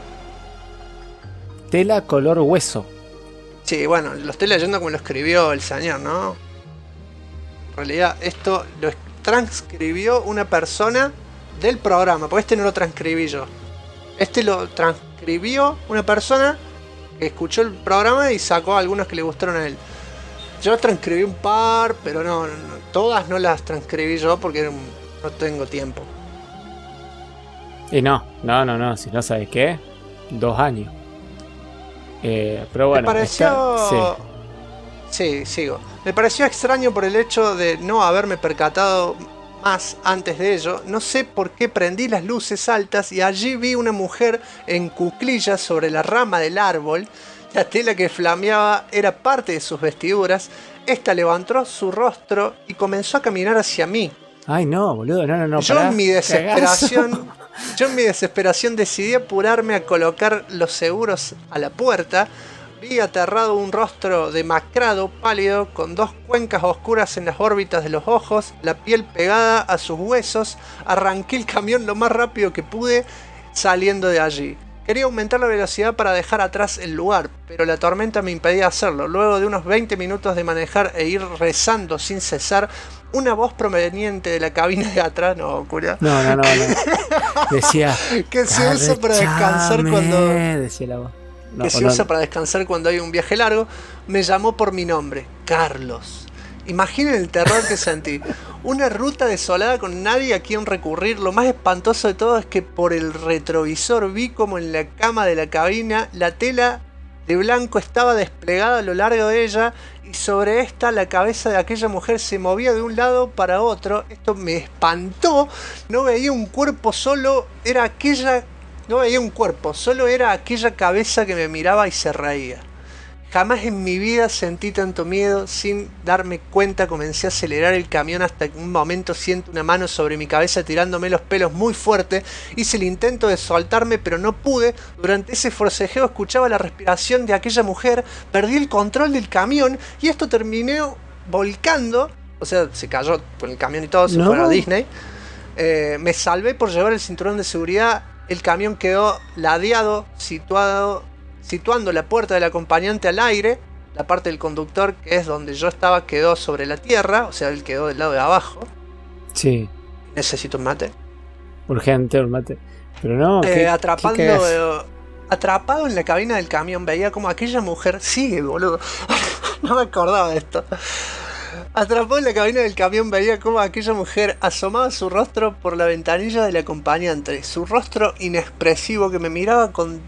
Speaker 3: Tela color hueso.
Speaker 2: Sí, bueno, lo estoy leyendo como lo escribió el señor, ¿no? En realidad esto lo transcribió una persona del programa, porque este no lo transcribí yo. Este lo transcribió una persona que escuchó el programa y sacó algunos que le gustaron a él. Yo transcribí un par, pero no, todas no las transcribí yo porque no tengo tiempo.
Speaker 3: Y no, si no sabes qué, 2 años. Pero bueno,
Speaker 2: me pareció...
Speaker 3: Sí.
Speaker 2: Sí, sigo. Me pareció extraño por el hecho de no haberme percatado más antes de ello. No sé por qué prendí las luces altas y allí vi una mujer en cuclillas sobre la rama del árbol. La tela que flameaba era parte de sus vestiduras. Esta levantó su rostro y comenzó a caminar hacia mí.
Speaker 3: Ay, no, boludo, no.
Speaker 2: Yo
Speaker 3: pará,
Speaker 2: en mi desesperación decidí apurarme a colocar los seguros a la puerta. Vi aterrado un rostro demacrado, pálido, con 2 cuencas oscuras en las órbitas de los ojos, la piel pegada a sus huesos. Arranqué el camión lo más rápido que pude saliendo de allí. Quería aumentar la velocidad para dejar atrás el lugar, pero la tormenta me impedía hacerlo. Luego de unos 20 minutos de manejar e ir rezando sin cesar, una voz proveniente de la cabina de atrás, no.
Speaker 3: Decía
Speaker 2: que se usa para descansar cuando...
Speaker 3: Decía la voz.
Speaker 2: Usa para descansar cuando hay un viaje largo, me llamó por mi nombre, Carlos. Imaginen el terror que sentí. Una ruta desolada con nadie a quien recurrir. Lo más espantoso de todo es que por el retrovisor vi como en la cama de la cabina la tela de blanco estaba desplegada a lo largo de ella y sobre esta la cabeza de aquella mujer se movía de un lado para otro. Esto me espantó. No veía un cuerpo, solo era aquella... No veía un cuerpo, solo era aquella cabeza que me miraba y se reía. Jamás en mi vida sentí tanto miedo. Sin darme cuenta comencé a acelerar el camión hasta que un momento siento una mano sobre mi cabeza tirándome los pelos muy fuerte. Hice el intento de soltarme pero no pude. Durante ese forcejeo escuchaba la respiración de aquella mujer. Perdí el control del camión y esto terminó volcando. O sea, se cayó con el camión y todo, se fue a Disney. Me salvé por llevar el cinturón de seguridad. El camión quedó ladeado, situando la puerta del acompañante al aire. La parte del conductor, que es donde yo estaba, quedó sobre la tierra. O sea, él quedó del lado de abajo.
Speaker 3: Sí.
Speaker 2: Necesito un mate.
Speaker 3: Urgente, un mate. Pero no,
Speaker 2: atrapado en la cabina del camión, veía como aquella mujer... Sigue, boludo. No me acordaba de esto. Atrapado en la cabina del camión, veía como aquella mujer asomaba su rostro por la ventanilla del acompañante. Su rostro inexpresivo que me miraba con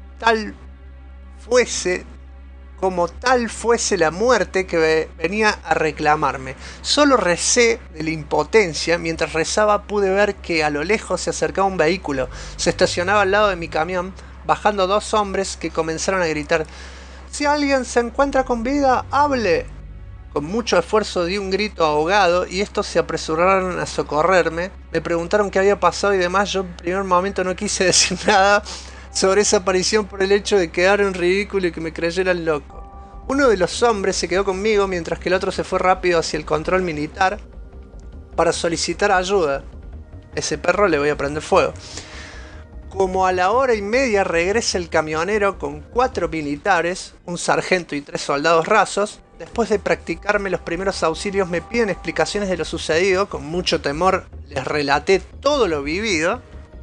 Speaker 2: como tal fuese la muerte que venía a reclamarme. Solo recé de la impotencia. Mientras rezaba pude ver que a lo lejos se acercaba un vehículo. Se estacionaba al lado de mi camión, bajando 2 hombres que comenzaron a gritar: «Si alguien se encuentra con vida, hable». Con mucho esfuerzo di un grito ahogado y estos se apresuraron a socorrerme. Me preguntaron qué había pasado y demás. Yo en primer momento no quise decir nada sobre esa aparición por el hecho de quedar en ridículo y que me creyeran loco. Uno de los hombres se quedó conmigo mientras que el otro se fue rápido hacia el control militar para solicitar ayuda. Ese perro le voy a prender fuego. Como a la hora y media regresa el camionero con 4 militares, un sargento y 3 soldados rasos. Después de practicarme los primeros auxilios me piden explicaciones de lo sucedido. Con mucho temor les relaté todo lo vivido.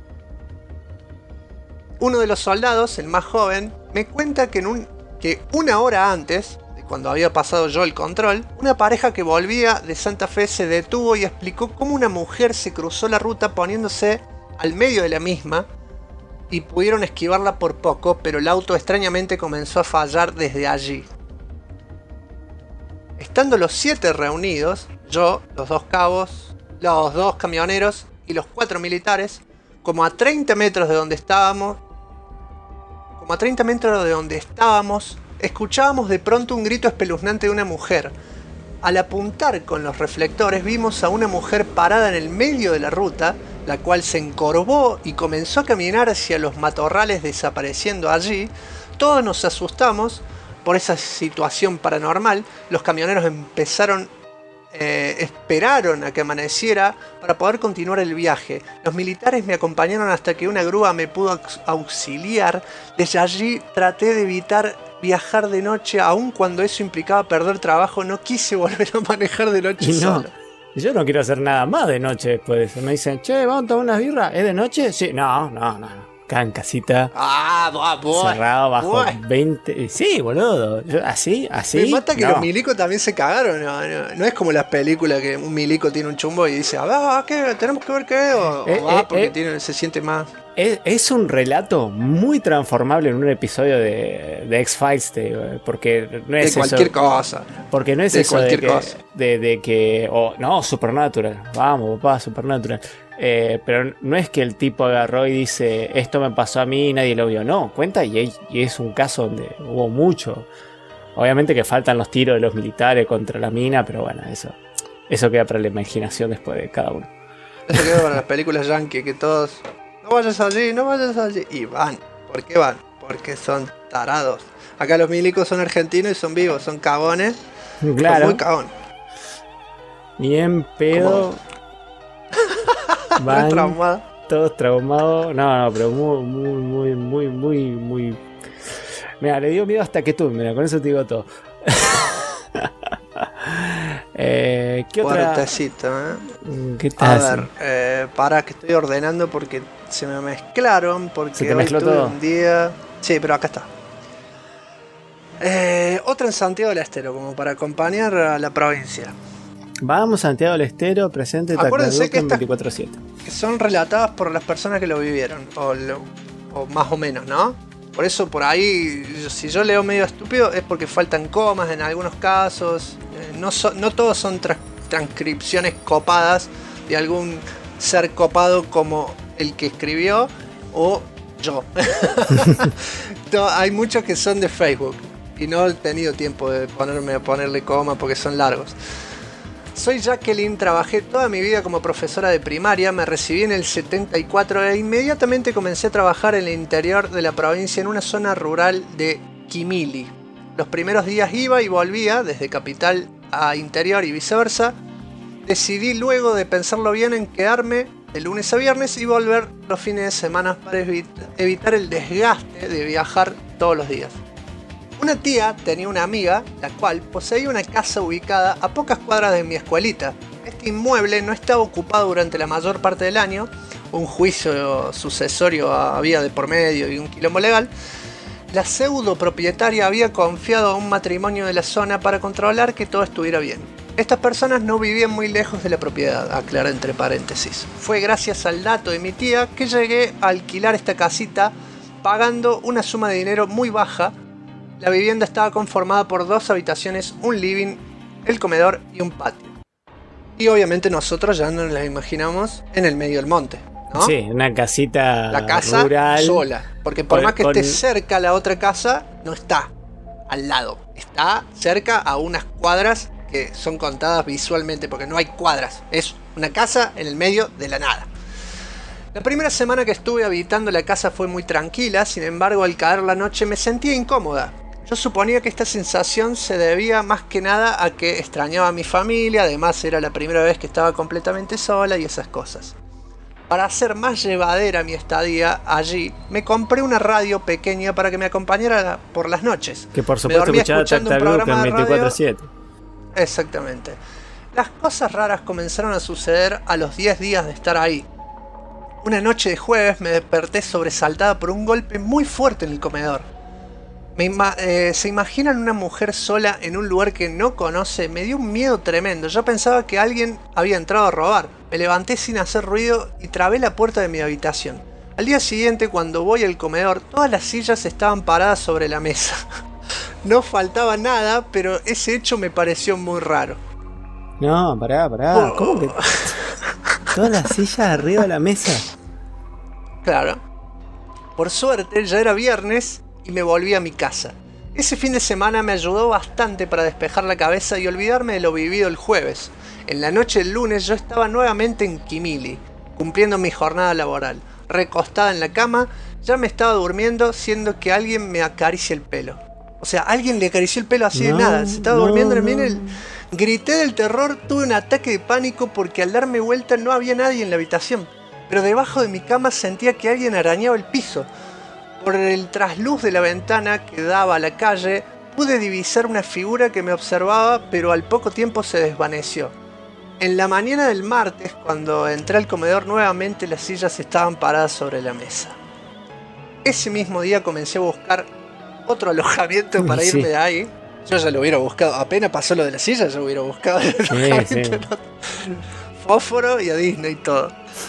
Speaker 2: Uno de los soldados, el más joven, me cuenta que una hora antes de cuando había pasado yo el control, una pareja que volvía de Santa Fe se detuvo y explicó cómo una mujer se cruzó la ruta poniéndose al medio de la misma y pudieron esquivarla por poco, pero el auto extrañamente comenzó a fallar desde allí. Estando los 7 reunidos, yo, los 2 cabos, los 2 camioneros y los 4 militares, como a 30 metros de donde estábamos, escuchábamos de pronto un grito espeluznante de una mujer. Al apuntar con los reflectores vimos a una mujer parada en el medio de la ruta la cual se encorvó y comenzó a caminar hacia los matorrales desapareciendo allí. Todos nos asustamos por esa situación paranormal. Los camioneros esperaron a que amaneciera para poder continuar el viaje. Los militares me acompañaron hasta que una grúa me pudo auxiliar. Desde allí traté de evitar viajar de noche, aun cuando eso implicaba perder trabajo. No quise volver a manejar de noche solo.
Speaker 3: Yo no quiero hacer nada más de noche después de eso. Me dicen, che, vamos a tomar unas birras. ¿Es de noche? Sí, no. Acá en casita. Cerrado bajo 20. Sí, boludo. Así.
Speaker 2: Me mata que los milicos también se cagaron. No es como las películas que un milico tiene un chumbo y dice, ¿qué? ¿Tenemos que ver qué? Porque se siente más.
Speaker 3: Es un relato muy transformable en un episodio de X-Files, porque no es
Speaker 2: de cualquier cosa.
Speaker 3: Porque no es
Speaker 2: de
Speaker 3: eso de que no, Supernatural, vamos papá, Supernatural. Pero no es que el tipo agarró y dice, esto me pasó a mí y nadie lo vio. No, cuenta y es un caso donde hubo mucho. Obviamente que faltan los tiros de los militares contra la mina, pero bueno, eso queda para la imaginación después de cada uno.
Speaker 2: Eso queda para las películas yankee, que todos... No vayas allí. Y van. ¿Por qué van? Porque son tarados. Acá los milicos son argentinos y son vivos, son cagones.
Speaker 3: Claro.
Speaker 2: Son muy cagón.
Speaker 3: Ni en pedo. Van todos traumados. No, pero muy. Mira, le dio miedo hasta que tú, mira, con eso te digo todo. ¿Qué otra? ¿Qué estás haciendo?
Speaker 2: Para que estoy ordenando porque se me mezclaron. Porque
Speaker 3: ¿se te mezcló todo?
Speaker 2: Un día. Sí, pero acá está. Otra en Santiago del Estero, como para acompañar a la provincia.
Speaker 3: Vamos, Santiago del Estero, presente
Speaker 2: Acuérdense que
Speaker 3: 24/7.
Speaker 2: Que son relatadas por las personas que lo vivieron, o más o menos, ¿no? Por eso por ahí, si yo leo medio estúpido, es porque faltan comas en algunos casos. No todos son transcripciones copadas de algún ser copado como el que escribió o yo. No, hay muchos que son de Facebook y no he tenido tiempo de ponerle coma porque son largos. Soy Jacqueline, trabajé toda mi vida como profesora de primaria, me recibí en el 74 e inmediatamente comencé a trabajar en el interior de la provincia en una zona rural de Quimili. Los primeros días iba y volvía desde capital a interior y viceversa. Decidí luego de pensarlo bien en quedarme de lunes a viernes y volver los fines de semana para evitar el desgaste de viajar todos los días. Una tía tenía una amiga, la cual poseía una casa ubicada a pocas cuadras de mi escuelita. Este inmueble no estaba ocupado durante la mayor parte del año, un juicio sucesorio había de por medio y un quilombo legal. La pseudo propietaria había confiado a un matrimonio de la zona para controlar que todo estuviera bien. Estas personas no vivían muy lejos de la propiedad, aclara entre paréntesis. Fue gracias al dato de mi tía que llegué a alquilar esta casita pagando una suma de dinero muy baja. La vivienda estaba conformada por 2 habitaciones, un living, el comedor y un patio. Y obviamente nosotros ya nos la imaginamos en el medio del monte, ¿no?
Speaker 3: Sí, una casita
Speaker 2: la casa
Speaker 3: rural,
Speaker 2: sola. Porque por más que esté cerca la otra casa, no está al lado. Está cerca a unas cuadras que son contadas visualmente, porque no hay cuadras. Es una casa en el medio de la nada. La primera semana que estuve habitando la casa fue muy tranquila, sin embargo al caer la noche me sentía incómoda. Yo suponía que esta sensación se debía más que nada a que extrañaba a mi familia, además era la primera vez que estaba completamente sola y esas cosas. Para hacer más llevadera mi estadía allí, me compré una radio pequeña para que me acompañara por las noches.
Speaker 3: Que por supuesto escuchaba Tartaruga en 24/7.
Speaker 2: Exactamente. Las cosas raras comenzaron a suceder a los 10 días de estar ahí. Una noche de jueves me desperté sobresaltada por un golpe muy fuerte en el comedor. ¿Se imaginan una mujer sola en un lugar que no conoce? Me dio un miedo tremendo. Yo pensaba que alguien había entrado a robar. Me levanté sin hacer ruido y trabé la puerta de mi habitación. Al día siguiente, cuando voy al comedor, todas las sillas estaban paradas sobre la mesa. No faltaba nada, pero ese hecho me pareció muy raro.
Speaker 3: No, pará. ¿Cómo que todas las sillas arriba de la mesa?
Speaker 2: Claro. Por suerte, ya era viernes y me volví a mi casa. Ese fin de semana me ayudó bastante para despejar la cabeza y olvidarme de lo vivido el jueves. En la noche del lunes yo estaba nuevamente en Quimili, cumpliendo mi jornada laboral. Recostada en la cama, ya me estaba durmiendo, siendo que alguien me acaricia el pelo. O sea, alguien le acarició el pelo así de nada. Se estaba durmiendo en el... Grité del terror, tuve un ataque de pánico porque al darme vuelta no había nadie en la habitación. Pero debajo de mi cama sentía que alguien arañaba el piso. Por el trasluz de la ventana que daba a la calle, pude divisar una figura que me observaba, pero al poco tiempo se desvaneció. En la mañana del martes, cuando entré al comedor nuevamente, las sillas estaban paradas sobre la mesa. Ese mismo día comencé a buscar otro alojamiento para irme de ahí. Yo ya lo hubiera buscado, apenas pasó lo de la silla, yo hubiera buscado el alojamiento. Fósforo y a Disney y todo.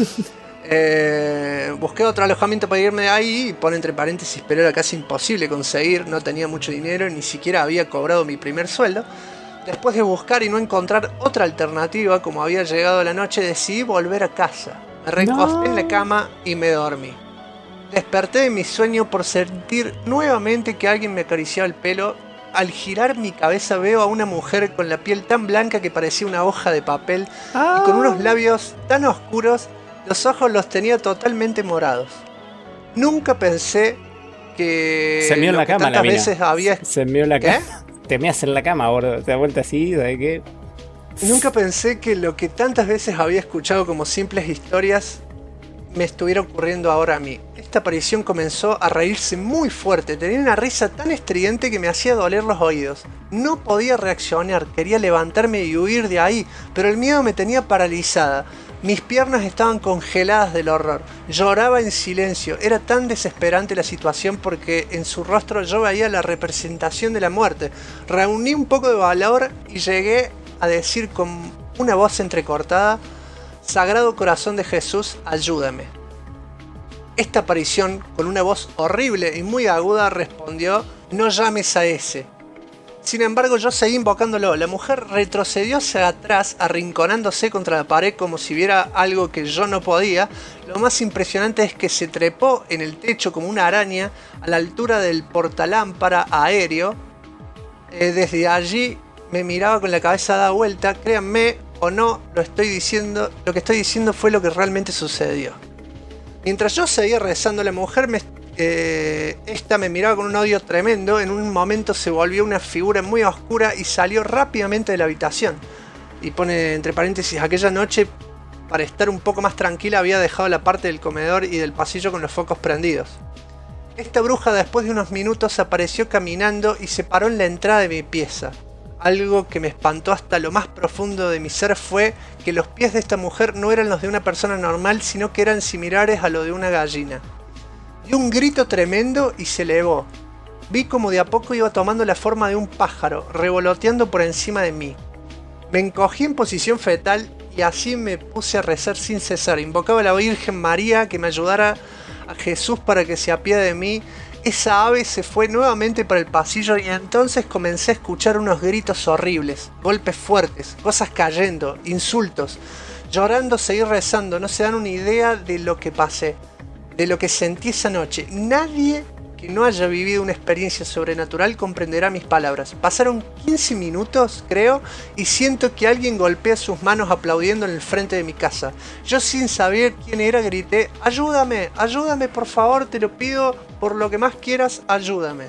Speaker 2: Busqué otro alojamiento para irme de ahí y pone entre paréntesis, pero era casi imposible conseguir, no tenía mucho dinero, ni siquiera había cobrado mi primer sueldo. Después de buscar y no encontrar otra alternativa, como había llegado la noche, decidí volver a casa. Me recosté en la cama y me dormí. Desperté de mi sueño por sentir nuevamente que alguien me acariciaba el pelo. Al girar mi cabeza veo a una mujer con la piel tan blanca que parecía una hoja de papel y con unos labios tan oscuros, los ojos los tenía totalmente morados. Nunca pensé que...
Speaker 3: Se meó en la cama la mina.
Speaker 2: Veces había...
Speaker 3: Se meó en la cama. Te meas en la cama, ahora te da vuelta así, ¿sabes qué?
Speaker 2: Nunca pensé que lo que tantas veces había escuchado como simples historias me estuviera ocurriendo ahora a mí. Esta aparición comenzó a reírse muy fuerte, tenía una risa tan estridente que me hacía doler los oídos. No podía reaccionar, quería levantarme y huir de ahí, pero el miedo me tenía paralizada. Mis piernas estaban congeladas del horror. Lloraba en silencio. Era tan desesperante la situación porque en su rostro yo veía la representación de la muerte. Reuní un poco de valor y llegué a decir con una voz entrecortada: Sagrado Corazón de Jesús, ayúdame. Esta aparición, con una voz horrible y muy aguda, respondió: no llames a ese. Sin embargo, yo seguí invocándolo. La mujer retrocedió hacia atrás, arrinconándose contra la pared como si viera algo que yo no podía. Lo más impresionante es que se trepó en el techo como una araña a la altura del portalámpara aéreo. Desde allí me miraba con la cabeza dada vuelta. Créanme o no, lo que estoy diciendo fue lo que realmente sucedió. Mientras yo seguía rezando, la mujer esta me miraba con un odio tremendo. En un momento se volvió una figura muy oscura y salió rápidamente de la habitación. Y pone entre paréntesis: aquella noche, para estar un poco más tranquila, había dejado la parte del comedor y del pasillo con los focos prendidos. Esta bruja, después de unos minutos, apareció caminando y se paró en la entrada de mi pieza. Algo que me espantó hasta lo más profundo de mi ser fue que los pies de esta mujer no eran los de una persona normal, sino que eran similares a los de una gallina. Dio un grito tremendo y se elevó. Vi como de a poco iba tomando la forma de un pájaro, revoloteando por encima de mí. Me encogí en posición fetal y así me puse a rezar sin cesar. Invocaba a la Virgen María que me ayudara, a Jesús para que se apiade de mí. Esa ave se fue nuevamente para el pasillo y entonces comencé a escuchar unos gritos horribles, golpes fuertes, cosas cayendo, insultos. Llorando seguí rezando, no se dan una idea de lo que pasé, de lo que sentí esa noche. Nadie que no haya vivido una experiencia sobrenatural comprenderá mis palabras. Pasaron 15 minutos, creo, y siento que alguien golpea sus manos aplaudiendo en el frente de mi casa. Yo, sin saber quién era, grité: ayúdame, ayúdame, por favor, te lo pido, por lo que más quieras, ayúdame.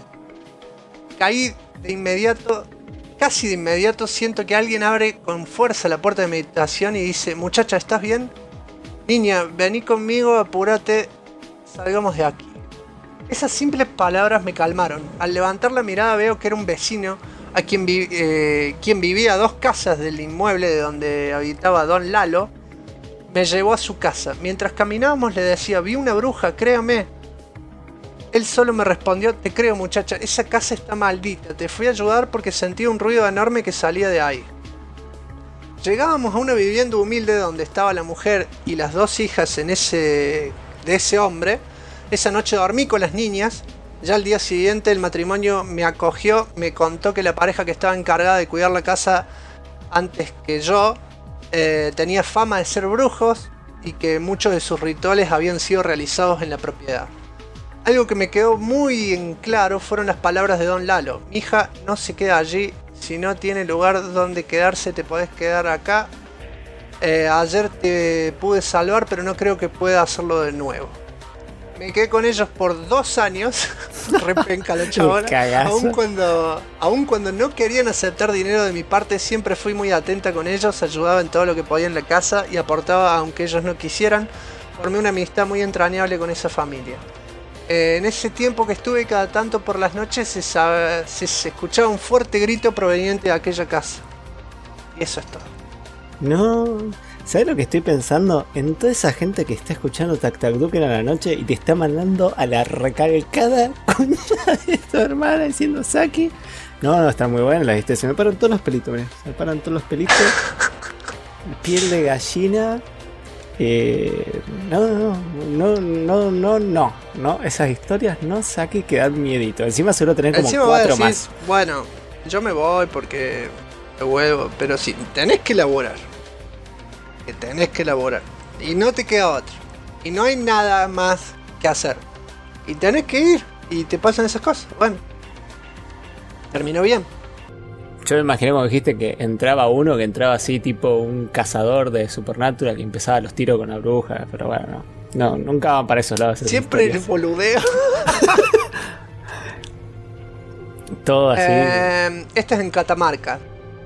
Speaker 2: Caí de inmediato, casi de inmediato, siento que alguien abre con fuerza la puerta de mi habitación y dice: muchacha, ¿estás bien? Niña, vení conmigo, apúrate, salgamos de aquí. Esas simples palabras me calmaron. Al levantar la mirada veo que era un vecino a quien vivía a 2 casas del inmueble de donde habitaba Don Lalo. Me llevó a su casa. Mientras caminábamos le decía: vi una bruja, créame. Él solo me respondió: te creo, muchacha, esa casa está maldita. Te fui a ayudar porque sentí un ruido enorme que salía de ahí. Llegábamos a una vivienda humilde donde estaba la mujer y las 2 hijas de ese hombre. Esa noche dormí con las niñas. Ya al día siguiente el matrimonio me acogió, me contó que la pareja que estaba encargada de cuidar la casa antes que yo tenía fama de ser brujos y que muchos de sus rituales habían sido realizados en la propiedad. Algo que me quedó muy en claro fueron las palabras de Don Lalo: mi hija no se queda allí, si no tiene lugar donde quedarse te podés quedar acá. Ayer te pude salvar, pero no creo que pueda hacerlo de nuevo. Me quedé con ellos por 2 años. Repenca la chabona. Aun cuando no querían aceptar dinero de mi parte, siempre fui muy atenta con ellos, ayudaba en todo lo que podía en la casa y aportaba aunque ellos no quisieran. Formé una amistad muy entrañable con esa familia. En ese tiempo que estuve, cada tanto por las noches se escuchaba un fuerte grito proveniente de aquella casa. Y eso es todo.
Speaker 3: No, ¿sabes lo que estoy pensando? En toda esa gente que está escuchando Tac Tac Duken a la noche y te está mandando a la recalcada concha de tu hermana diciendo Saki. No, está muy buena la viste. Se me paran todos los pelitos, mirá. Se me paran todos los pelitos. Piel de gallina. No, esas historias no, Saki, que dan miedito. Encima suelo tener como 4 más.
Speaker 2: Bueno, yo me voy porque me vuelvo, pero sí, tenés que elaborar. Y no te queda otro. Y no hay nada más que hacer. Y tenés que ir. Y te pasan esas cosas. Bueno, terminó bien.
Speaker 3: Yo me imaginé cuando dijiste que entraba uno, que entraba así tipo un cazador de Supernatural y empezaba los tiros con la bruja, pero bueno, no, nunca van para esos lados.
Speaker 2: Siempre el boludeo.
Speaker 3: Todo así.
Speaker 2: Este es en Catamarca.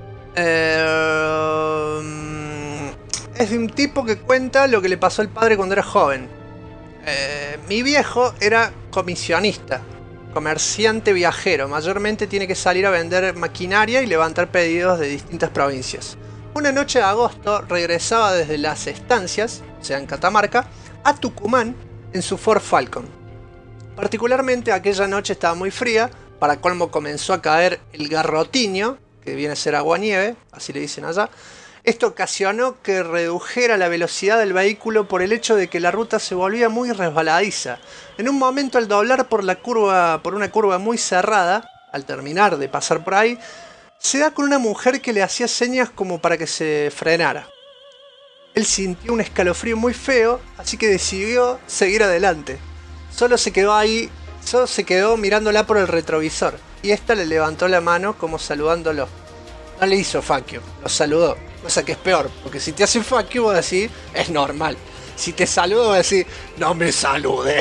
Speaker 2: Es de un tipo que cuenta lo que le pasó al padre cuando era joven. Mi viejo era comisionista, comerciante viajero. Mayormente tiene que salir a vender maquinaria y levantar pedidos de distintas provincias. Una noche de agosto regresaba desde las estancias, o sea en Catamarca, a Tucumán en su Ford Falcon. Particularmente aquella noche estaba muy fría, para colmo comenzó a caer el garrotiño, que viene a ser aguanieve, así le dicen allá. Esto ocasionó que redujera la velocidad del vehículo por el hecho de que la ruta se volvía muy resbaladiza. En un momento, al doblar por una curva muy cerrada, al terminar de pasar por ahí, se da con una mujer que le hacía señas como para que se frenara. Él sintió un escalofrío muy feo, así que decidió seguir adelante. Solo se quedó mirándola por el retrovisor, y esta le levantó la mano como saludándolo. No le hizo fuck you, lo saludó. Cosa que es peor, porque si te hacen fuck you, vos decís, es normal. Si te saludo, vos decís, no me saludé,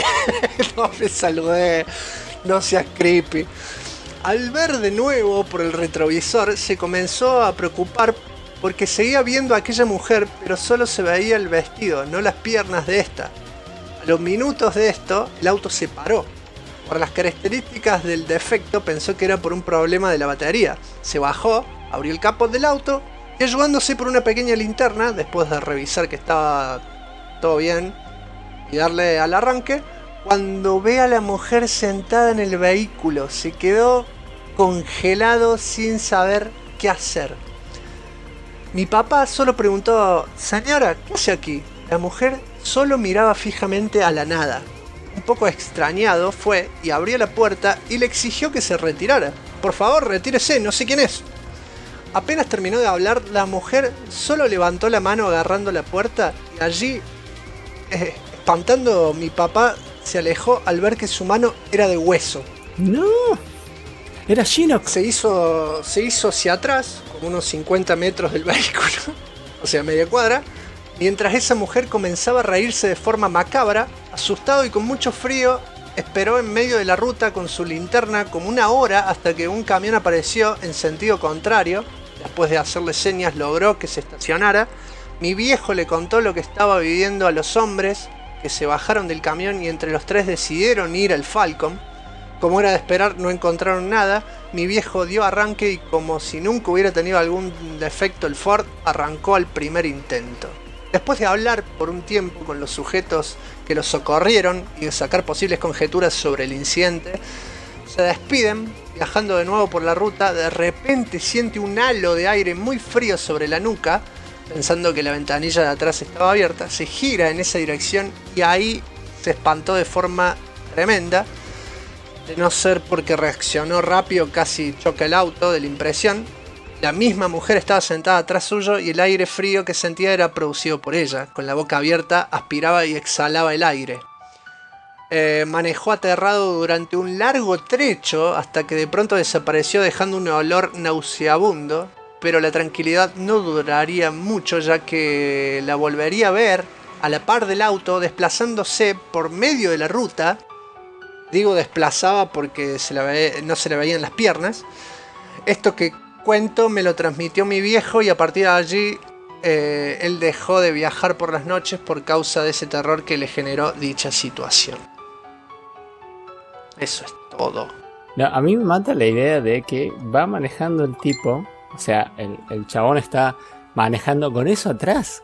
Speaker 2: no seas creepy. Al ver de nuevo por el retrovisor, se comenzó a preocupar porque seguía viendo a aquella mujer, pero solo se veía el vestido, no las piernas de esta. A los minutos de esto, el auto se paró. Por las características del defecto, pensó que era por un problema de la batería. Se bajó, abrió el capó del auto y, ayudándose por una pequeña linterna, después de revisar que estaba todo bien y darle al arranque, cuando ve a la mujer sentada en el vehículo, se quedó congelado sin saber qué hacer. Mi papá solo preguntó, señora, ¿qué hace aquí? La mujer solo miraba fijamente a la nada. Un poco extrañado fue y abrió la puerta y le exigió que se retirara. Por favor, retírese, no sé quién es. Apenas terminó de hablar, la mujer solo levantó la mano agarrando la puerta y allí, espantando, mi papá se alejó al ver que su mano era de hueso.
Speaker 3: No, era Shinnok.
Speaker 2: Se hizo hacia atrás, como unos 50 metros del vehículo, o sea, media cuadra, mientras esa mujer comenzaba a reírse de forma macabra. Asustado y con mucho frío, esperó en medio de la ruta con su linterna como 1 hora hasta que un camión apareció en sentido contrario. Después de hacerle señas, logró que se estacionara. Mi viejo le contó lo que estaba viviendo a los hombres, que se bajaron del camión y entre los 3 decidieron ir al Falcon. Como era de esperar, no encontraron nada. Mi viejo dio arranque y, como si nunca hubiera tenido algún defecto el Ford, arrancó al primer intento. Después de hablar por un tiempo con los sujetos que los socorrieron y de sacar posibles conjeturas sobre el incidente, se despiden. Viajando de nuevo por la ruta, de repente siente un halo de aire muy frío sobre la nuca. Pensando que la ventanilla de atrás estaba abierta, se gira en esa dirección y ahí se espantó de forma tremenda. De no ser porque reaccionó rápido, casi choca el auto de la impresión. La misma mujer estaba sentada atrás suyo y el aire frío que sentía era producido por ella. Con la boca abierta aspiraba y exhalaba el aire. Manejó aterrado durante un largo trecho hasta que de pronto desapareció dejando un olor nauseabundo. pero la tranquilidad no duraría mucho, ya que la volvería a ver a la par del auto desplazándose por medio de la ruta. Digo desplazaba porque no se le veían las piernas. Esto que cuento me lo transmitió mi viejo y a partir de allí él dejó de viajar por las noches por causa de ese terror que le generó dicha situación. Eso es todo.
Speaker 3: No, a mí me mata la idea de que va manejando el tipo, o sea, el chabón está manejando con eso atrás.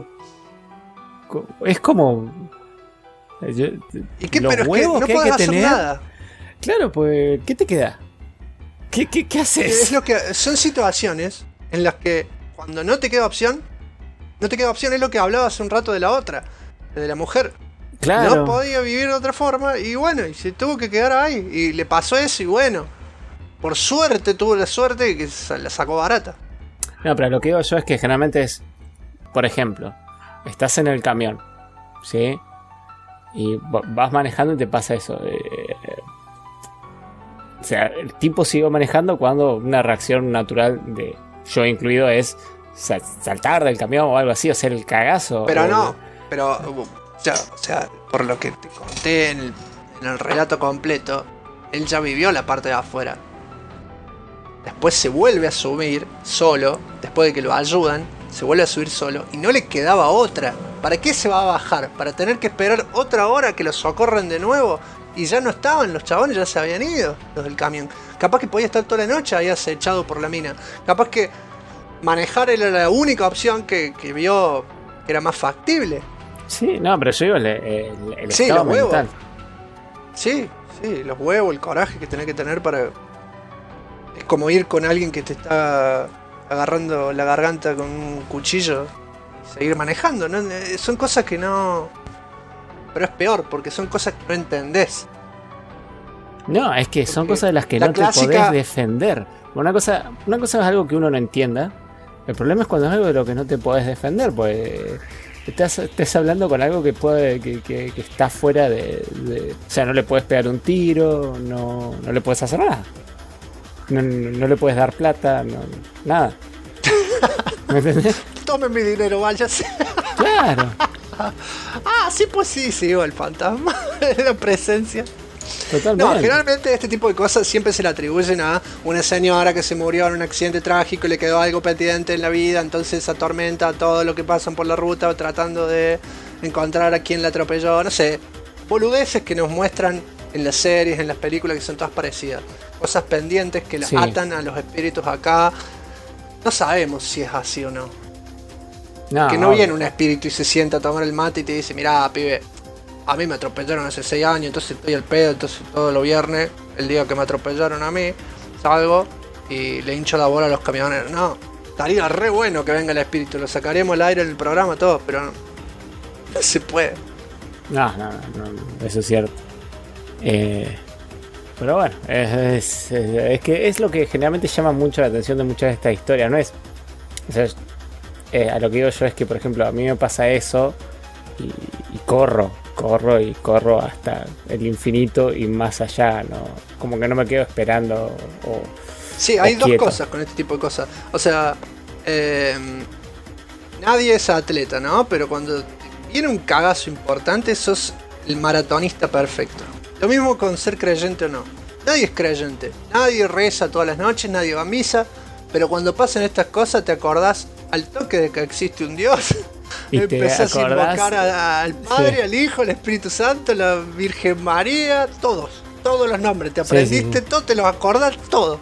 Speaker 3: Es como...
Speaker 2: ¿Y qué?
Speaker 3: Los
Speaker 2: Pero
Speaker 3: huevos
Speaker 2: es que
Speaker 3: que
Speaker 2: no
Speaker 3: hay que
Speaker 2: podés hacer
Speaker 3: tener.
Speaker 2: nada.
Speaker 3: Claro, pues, ¿qué te queda? ¿Qué haces?
Speaker 2: Es lo que son situaciones en las que cuando no te queda opción, es lo que hablaba hace un rato de la otra, de la mujer.
Speaker 3: Claro.
Speaker 2: No podía vivir de otra forma y bueno, y se tuvo que quedar ahí y le pasó eso y bueno, por suerte tuvo la suerte de que la sacó barata.
Speaker 3: No, pero lo que digo yo es que generalmente es, por ejemplo, estás en el camión, ¿sí? Y vas manejando y te pasa eso. O sea, el tipo siguió manejando cuando una reacción natural de yo incluido es saltar del camión o algo así, o hacer el cagazo.
Speaker 2: Pero no, pero ya, o sea, por lo que te conté en el relato completo, él ya vivió la parte de afuera. Después se vuelve a subir solo, después de que lo ayudan, se vuelve a subir solo y no le quedaba otra. ¿Para qué se va a bajar? ¿Para tener que esperar otra hora que los socorren de nuevo? Y ya no estaban, los chabones ya se habían ido, los del camión. Capaz que podía estar toda la noche ahí acechado por la mina. Capaz que manejar era la única opción que vio que era más factible.
Speaker 3: Sí, no, pero yo digo el
Speaker 2: Sí,
Speaker 3: estado
Speaker 2: los huevos.
Speaker 3: mental.
Speaker 2: Sí, los huevos, el coraje que tenés que tener para... Es como ir con alguien que te está agarrando la garganta con un cuchillo y seguir manejando, ¿no? Son cosas que no... Pero es peor, porque son cosas que no entendés.
Speaker 3: No, es que son
Speaker 2: Porque
Speaker 3: cosas de las que
Speaker 2: la
Speaker 3: no
Speaker 2: clásica-
Speaker 3: te podés defender. Una cosa es algo que uno no entienda. El problema es cuando es algo de lo que no te podés defender, pues estás hablando con algo que puede que está fuera de... O sea, no le puedes pegar un tiro, no le puedes hacer nada. No le puedes dar plata, nada. ¿Me entendés?
Speaker 2: Tomen mi dinero, váyase.
Speaker 3: Claro.
Speaker 2: Ah, sí, pues sí, el fantasma. La presencia.
Speaker 3: Totalmente.
Speaker 2: No, generalmente este tipo de cosas siempre se le atribuyen a una señora que se murió en un accidente trágico y le quedó algo pendiente en la vida, entonces atormenta a todo lo que pasan por la ruta tratando de encontrar a quien la atropelló, no sé, boludeces que nos muestran en las series, en las películas, que son todas parecidas, cosas pendientes que la
Speaker 3: Sí.
Speaker 2: atan a los espíritus acá. No sabemos si es así o no.
Speaker 3: No,
Speaker 2: Que no
Speaker 3: obvio.
Speaker 2: viene un espíritu y se sienta a tomar el mate y te dice, mirá, pibe, a mí me atropellaron hace 6 años, entonces estoy al pedo, entonces todos los viernes, el día que me atropellaron a mí, salgo y le hincho la bola a los camioneros. No, estaría re bueno que venga el espíritu, lo sacaremos al aire en el programa, todo, pero no se puede.
Speaker 3: No, eso es cierto. Pero bueno, es que es lo que generalmente llama mucho la atención de muchas de estas historias, ¿no es? O sea, a lo que digo yo es que, por ejemplo, a mí me pasa eso y corro hasta el infinito y más allá, ¿no? Como que no me quedo esperando o...
Speaker 2: Sí, hay dos
Speaker 3: quieto.
Speaker 2: cosas con este tipo de cosas. O sea, nadie es atleta, ¿no? Pero cuando viene un cagazo importante, sos el maratonista perfecto. Lo mismo con ser creyente o no. Nadie es creyente, nadie reza todas las noches, nadie va a misa, pero cuando pasan estas cosas te acordás al toque de que existe un Dios.
Speaker 3: Y te
Speaker 2: Empezás a
Speaker 3: acordás,
Speaker 2: invocar al Padre,
Speaker 3: sí.
Speaker 2: al Hijo, al Espíritu Santo, la Virgen María, todos los nombres, te aprendiste,
Speaker 3: sí.
Speaker 2: todo, te los acordás, todo.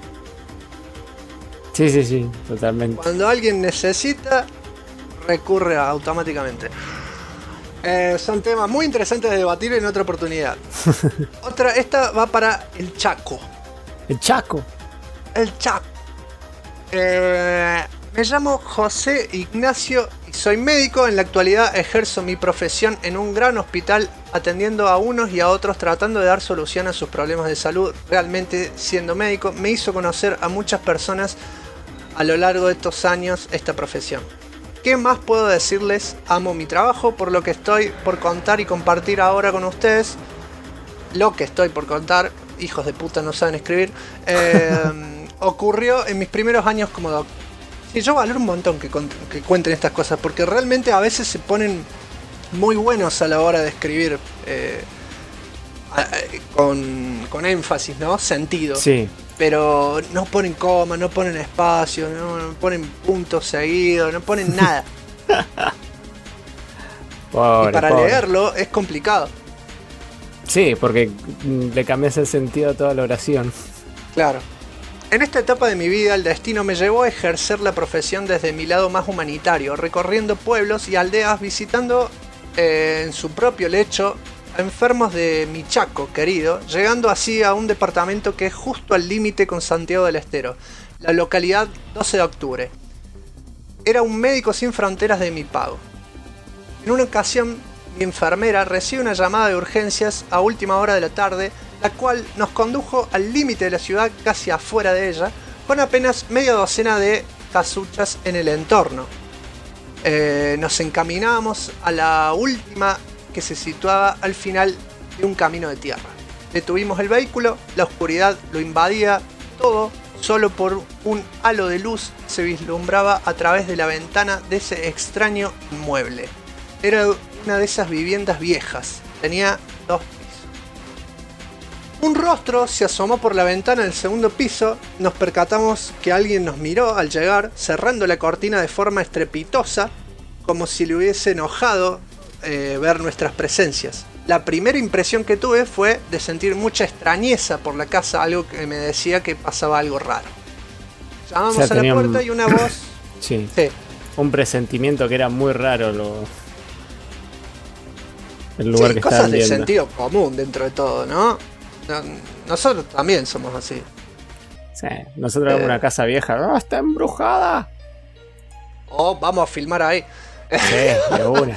Speaker 3: Sí, totalmente.
Speaker 2: Cuando alguien necesita, recurre automáticamente. Son temas muy interesantes de debatir en otra oportunidad. Esta va para el Chaco.
Speaker 3: El Chaco.
Speaker 2: El Chaco. Me llamo José Ignacio y soy médico. En la actualidad ejerzo mi profesión en un gran hospital, atendiendo a unos y a otros, tratando de dar solución a sus problemas de salud. Realmente, siendo médico, me hizo conocer a muchas personas a lo largo de estos años esta profesión. ¿Qué más puedo decirles? Amo mi trabajo, por lo que estoy por contar y compartir ahora con ustedes. Lo que estoy por contar, hijos de puta no saben escribir, ocurrió en mis primeros años como doctor. Sí, yo valoro un montón que cuenten estas cosas, porque realmente a veces se ponen muy buenos a la hora de escribir con énfasis, ¿no? Sentido.
Speaker 3: Sí.
Speaker 2: Pero no ponen coma, no ponen espacio, no ponen puntos seguidos, no ponen nada.
Speaker 3: Pobre,
Speaker 2: y para
Speaker 3: pobre.
Speaker 2: leerlo es complicado.
Speaker 3: Sí, porque le cambias el sentido a toda la oración.
Speaker 2: Claro. En esta etapa de mi vida, el destino me llevó a ejercer la profesión desde mi lado más humanitario, recorriendo pueblos y aldeas, visitando en su propio lecho a enfermos de mi Chaco querido, llegando así a un departamento que es justo al límite con Santiago del Estero, la localidad 12 de octubre. Era un médico sin fronteras de mi pago. En una ocasión, mi enfermera recibe una llamada de urgencias a última hora de la tarde, la cual nos condujo al límite de la ciudad, casi afuera de ella, con apenas media docena de casuchas en el entorno. Nos encaminamos a la última, que se situaba al final de un camino de tierra. Detuvimos el vehículo, la oscuridad lo invadía todo, solo por un halo de luz se vislumbraba a través de la ventana de ese extraño inmueble. Era una de esas viviendas viejas, tenía 2 pisos. Un rostro se asomó por la ventana del segundo piso, nos percatamos que alguien nos miró al llegar, cerrando la cortina de forma estrepitosa, como si le hubiese enojado ver nuestras presencias. La primera impresión que tuve fue de sentir mucha extrañeza por la casa, algo que me decía que pasaba algo raro. Llamamos
Speaker 3: O sea,
Speaker 2: a la puerta y una voz...
Speaker 3: Sí.
Speaker 2: Sí,
Speaker 3: Un presentimiento que era muy raro el lugar
Speaker 2: sí,
Speaker 3: que
Speaker 2: cosas
Speaker 3: estaban
Speaker 2: de
Speaker 3: viendo.
Speaker 2: sentido común dentro de todo, ¿no? Nosotros también somos así.
Speaker 3: Sí. Nosotros vemos una casa vieja. ¡Ah, está embrujada!
Speaker 2: O vamos a filmar ahí.
Speaker 3: Sí, de una.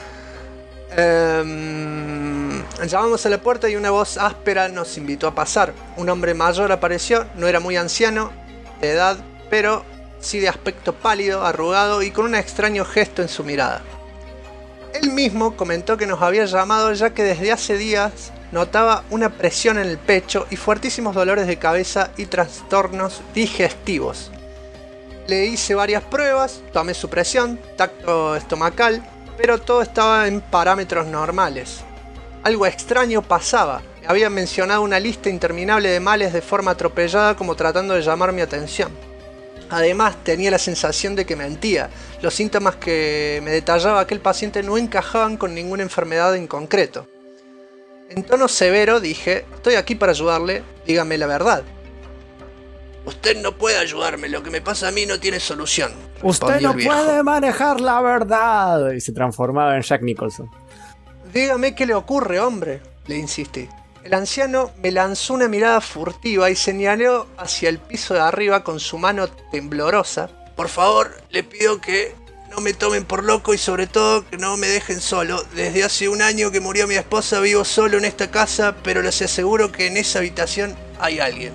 Speaker 2: Llamamos a la puerta y una voz áspera nos invitó a pasar. Un hombre mayor apareció, no era muy anciano de edad, pero sí de aspecto pálido, arrugado y con un extraño gesto en su mirada. Él mismo comentó que nos había llamado ya que desde hace días notaba una presión en el pecho y fuertísimos dolores de cabeza y trastornos digestivos. Le hice varias pruebas, tomé su presión, tacto estomacal, pero todo estaba en parámetros normales. Algo extraño pasaba. Me había mencionado una lista interminable de males de forma atropellada, como tratando de llamar mi atención. Además, tenía la sensación de que mentía. Los síntomas que me detallaba aquel paciente no encajaban con ninguna enfermedad en concreto. En tono severo dije: estoy aquí para ayudarle, dígame la verdad. Usted no puede ayudarme, lo que me pasa a mí no tiene solución.
Speaker 3: Usted
Speaker 2: respondió
Speaker 3: no
Speaker 2: el viejo.
Speaker 3: puede manejar la verdad. Y se transformaba en Jack Nicholson.
Speaker 2: Dígame qué le ocurre, hombre, le insistí. El anciano me lanzó una mirada furtiva y señaló hacia el piso de arriba con su mano temblorosa. Por favor, le pido que no me tomen por loco y sobre todo que no me dejen solo. Desde hace 1 año que murió mi esposa vivo solo en esta casa, pero les aseguro que en esa habitación hay alguien.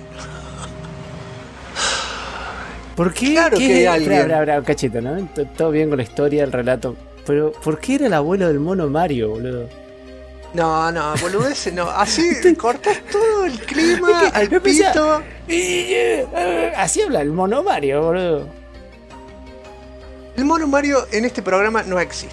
Speaker 3: ¿Por qué?
Speaker 2: Claro
Speaker 3: ¿Qué?
Speaker 2: que hay alguien.
Speaker 3: Espera, un cachito, ¿no? Todo bien con la historia, el relato. Pero, ¿por qué era el abuelo del mono Mario, boludo?
Speaker 2: No, boludeces, no. Así cortás todo el clima al pito.
Speaker 3: Así habla el mono Mario, boludo.
Speaker 2: El mono Mario en este programa no existe.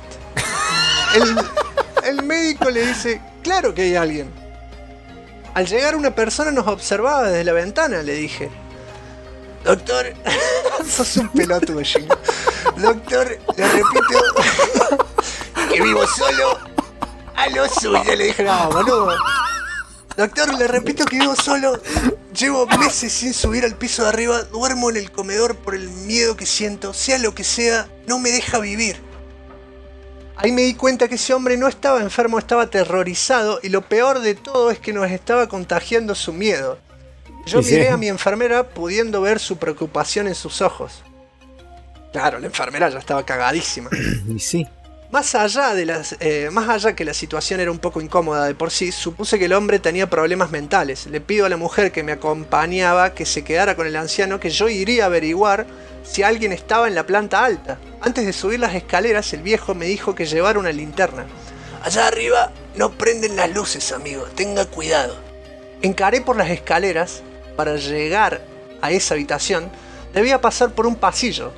Speaker 2: El médico le dice: claro que hay alguien. Al llegar una persona nos observaba desde la ventana, le dije. Doctor, sos un pelotudo, Jim. Doctor, le repito que vivo solo a lo suyo. Le dije: no, boludo. Doctor, le repito que vivo solo. Llevo meses sin subir al piso de arriba. Duermo en el comedor por el miedo que siento. Sea lo que sea, no me deja vivir. Ahí me di cuenta que ese hombre no estaba enfermo, estaba aterrorizado. Y lo peor de todo es que nos estaba contagiando su miedo. Yo miré a mi enfermera pudiendo ver su preocupación en sus ojos. Claro, la enfermera ya estaba cagadísima.
Speaker 3: Y sí.
Speaker 2: Más allá que la situación era un poco incómoda de por sí, supuse que el hombre tenía problemas mentales. Le pido a la mujer que me acompañaba que se quedara con el anciano, que yo iría a averiguar si alguien estaba en la planta alta. Antes de subir las escaleras, el viejo me dijo que llevara una linterna. Allá arriba no prenden las luces, amigo, tenga cuidado. Encaré por las escaleras. Para llegar a esa habitación, debía pasar por un pasillo.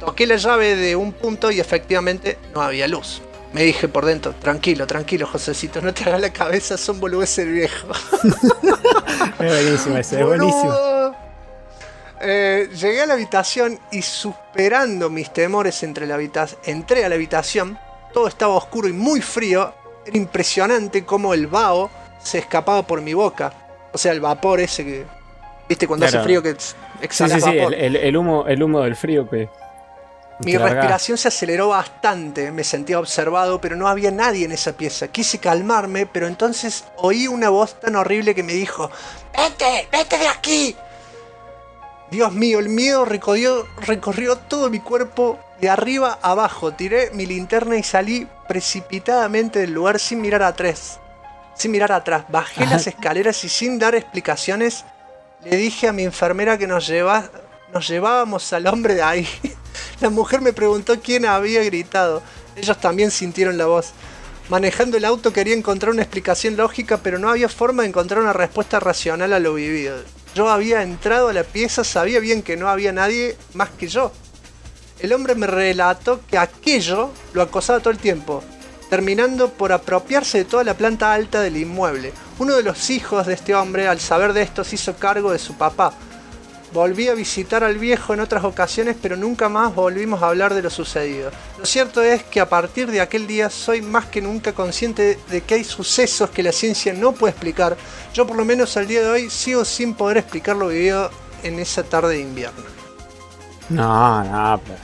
Speaker 2: Toqué la llave de un punto y efectivamente no había luz. Me dije por dentro, tranquilo, Josecito, no te hagas la cabeza, son boludeces viejo.
Speaker 3: Es buenísimo ese, es buenísimo.
Speaker 2: Llegué a la habitación y superando mis temores entré a la habitación. Todo estaba oscuro y muy frío. Era impresionante cómo el vaho se escapaba por mi boca. O sea, el vapor ese que... ¿Viste cuando hace frío que exhalas vapor?
Speaker 3: El humo del frío que...
Speaker 2: Mi respiración se aceleró bastante, me sentía observado, pero no había nadie en esa pieza. Quise calmarme, pero entonces oí una voz tan horrible que me dijo: ¡Vete de aquí! Dios mío, el miedo recorrió todo mi cuerpo de arriba a abajo. Tiré mi linterna y salí precipitadamente del lugar sin mirar atrás. Bajé las escaleras y sin dar explicaciones le dije a mi enfermera que nos llevábamos al hombre de ahí. La mujer me preguntó quién había gritado. Ellos también sintieron la voz. Manejando el auto quería encontrar una explicación lógica, pero no había forma de encontrar una respuesta racional a lo vivido. Yo había entrado a la pieza, sabía bien que no había nadie más que yo. El hombre me relató que aquello lo acosaba todo el tiempo, terminando por apropiarse de toda la planta alta del inmueble. Uno de los hijos de este hombre, al saber de esto, se hizo cargo de su papá. Volví a visitar al viejo en otras ocasiones, pero nunca más volvimos a hablar de lo sucedido. Lo cierto es que a partir de aquel día soy más que nunca consciente de que hay sucesos que la ciencia no puede explicar. Yo por lo menos al día de hoy sigo sin poder explicar lo vivido en esa tarde de invierno.
Speaker 3: No, pero...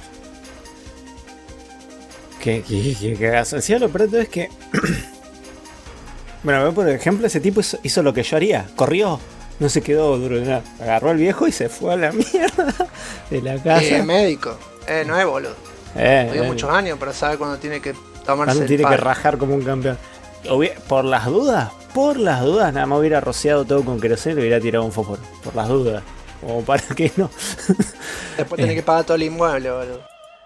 Speaker 3: ¿Qué asociado? Lo peor es que... Bueno, por ejemplo, ese tipo hizo lo que yo haría. Corrió. No se quedó duro de nada. Agarró al viejo y se fue a la mierda de la casa.
Speaker 2: Es médico. No es boludo. Vivió muchos años para saber cuándo tiene que tomarse el
Speaker 3: tiene
Speaker 2: palo.
Speaker 3: que rajar como un campeón. Por las dudas, nada más hubiera rociado todo con queroseno y le hubiera tirado un fósforo. Por las dudas. Como para que no.
Speaker 2: Después tiene que pagar todo el inmueble, boludo.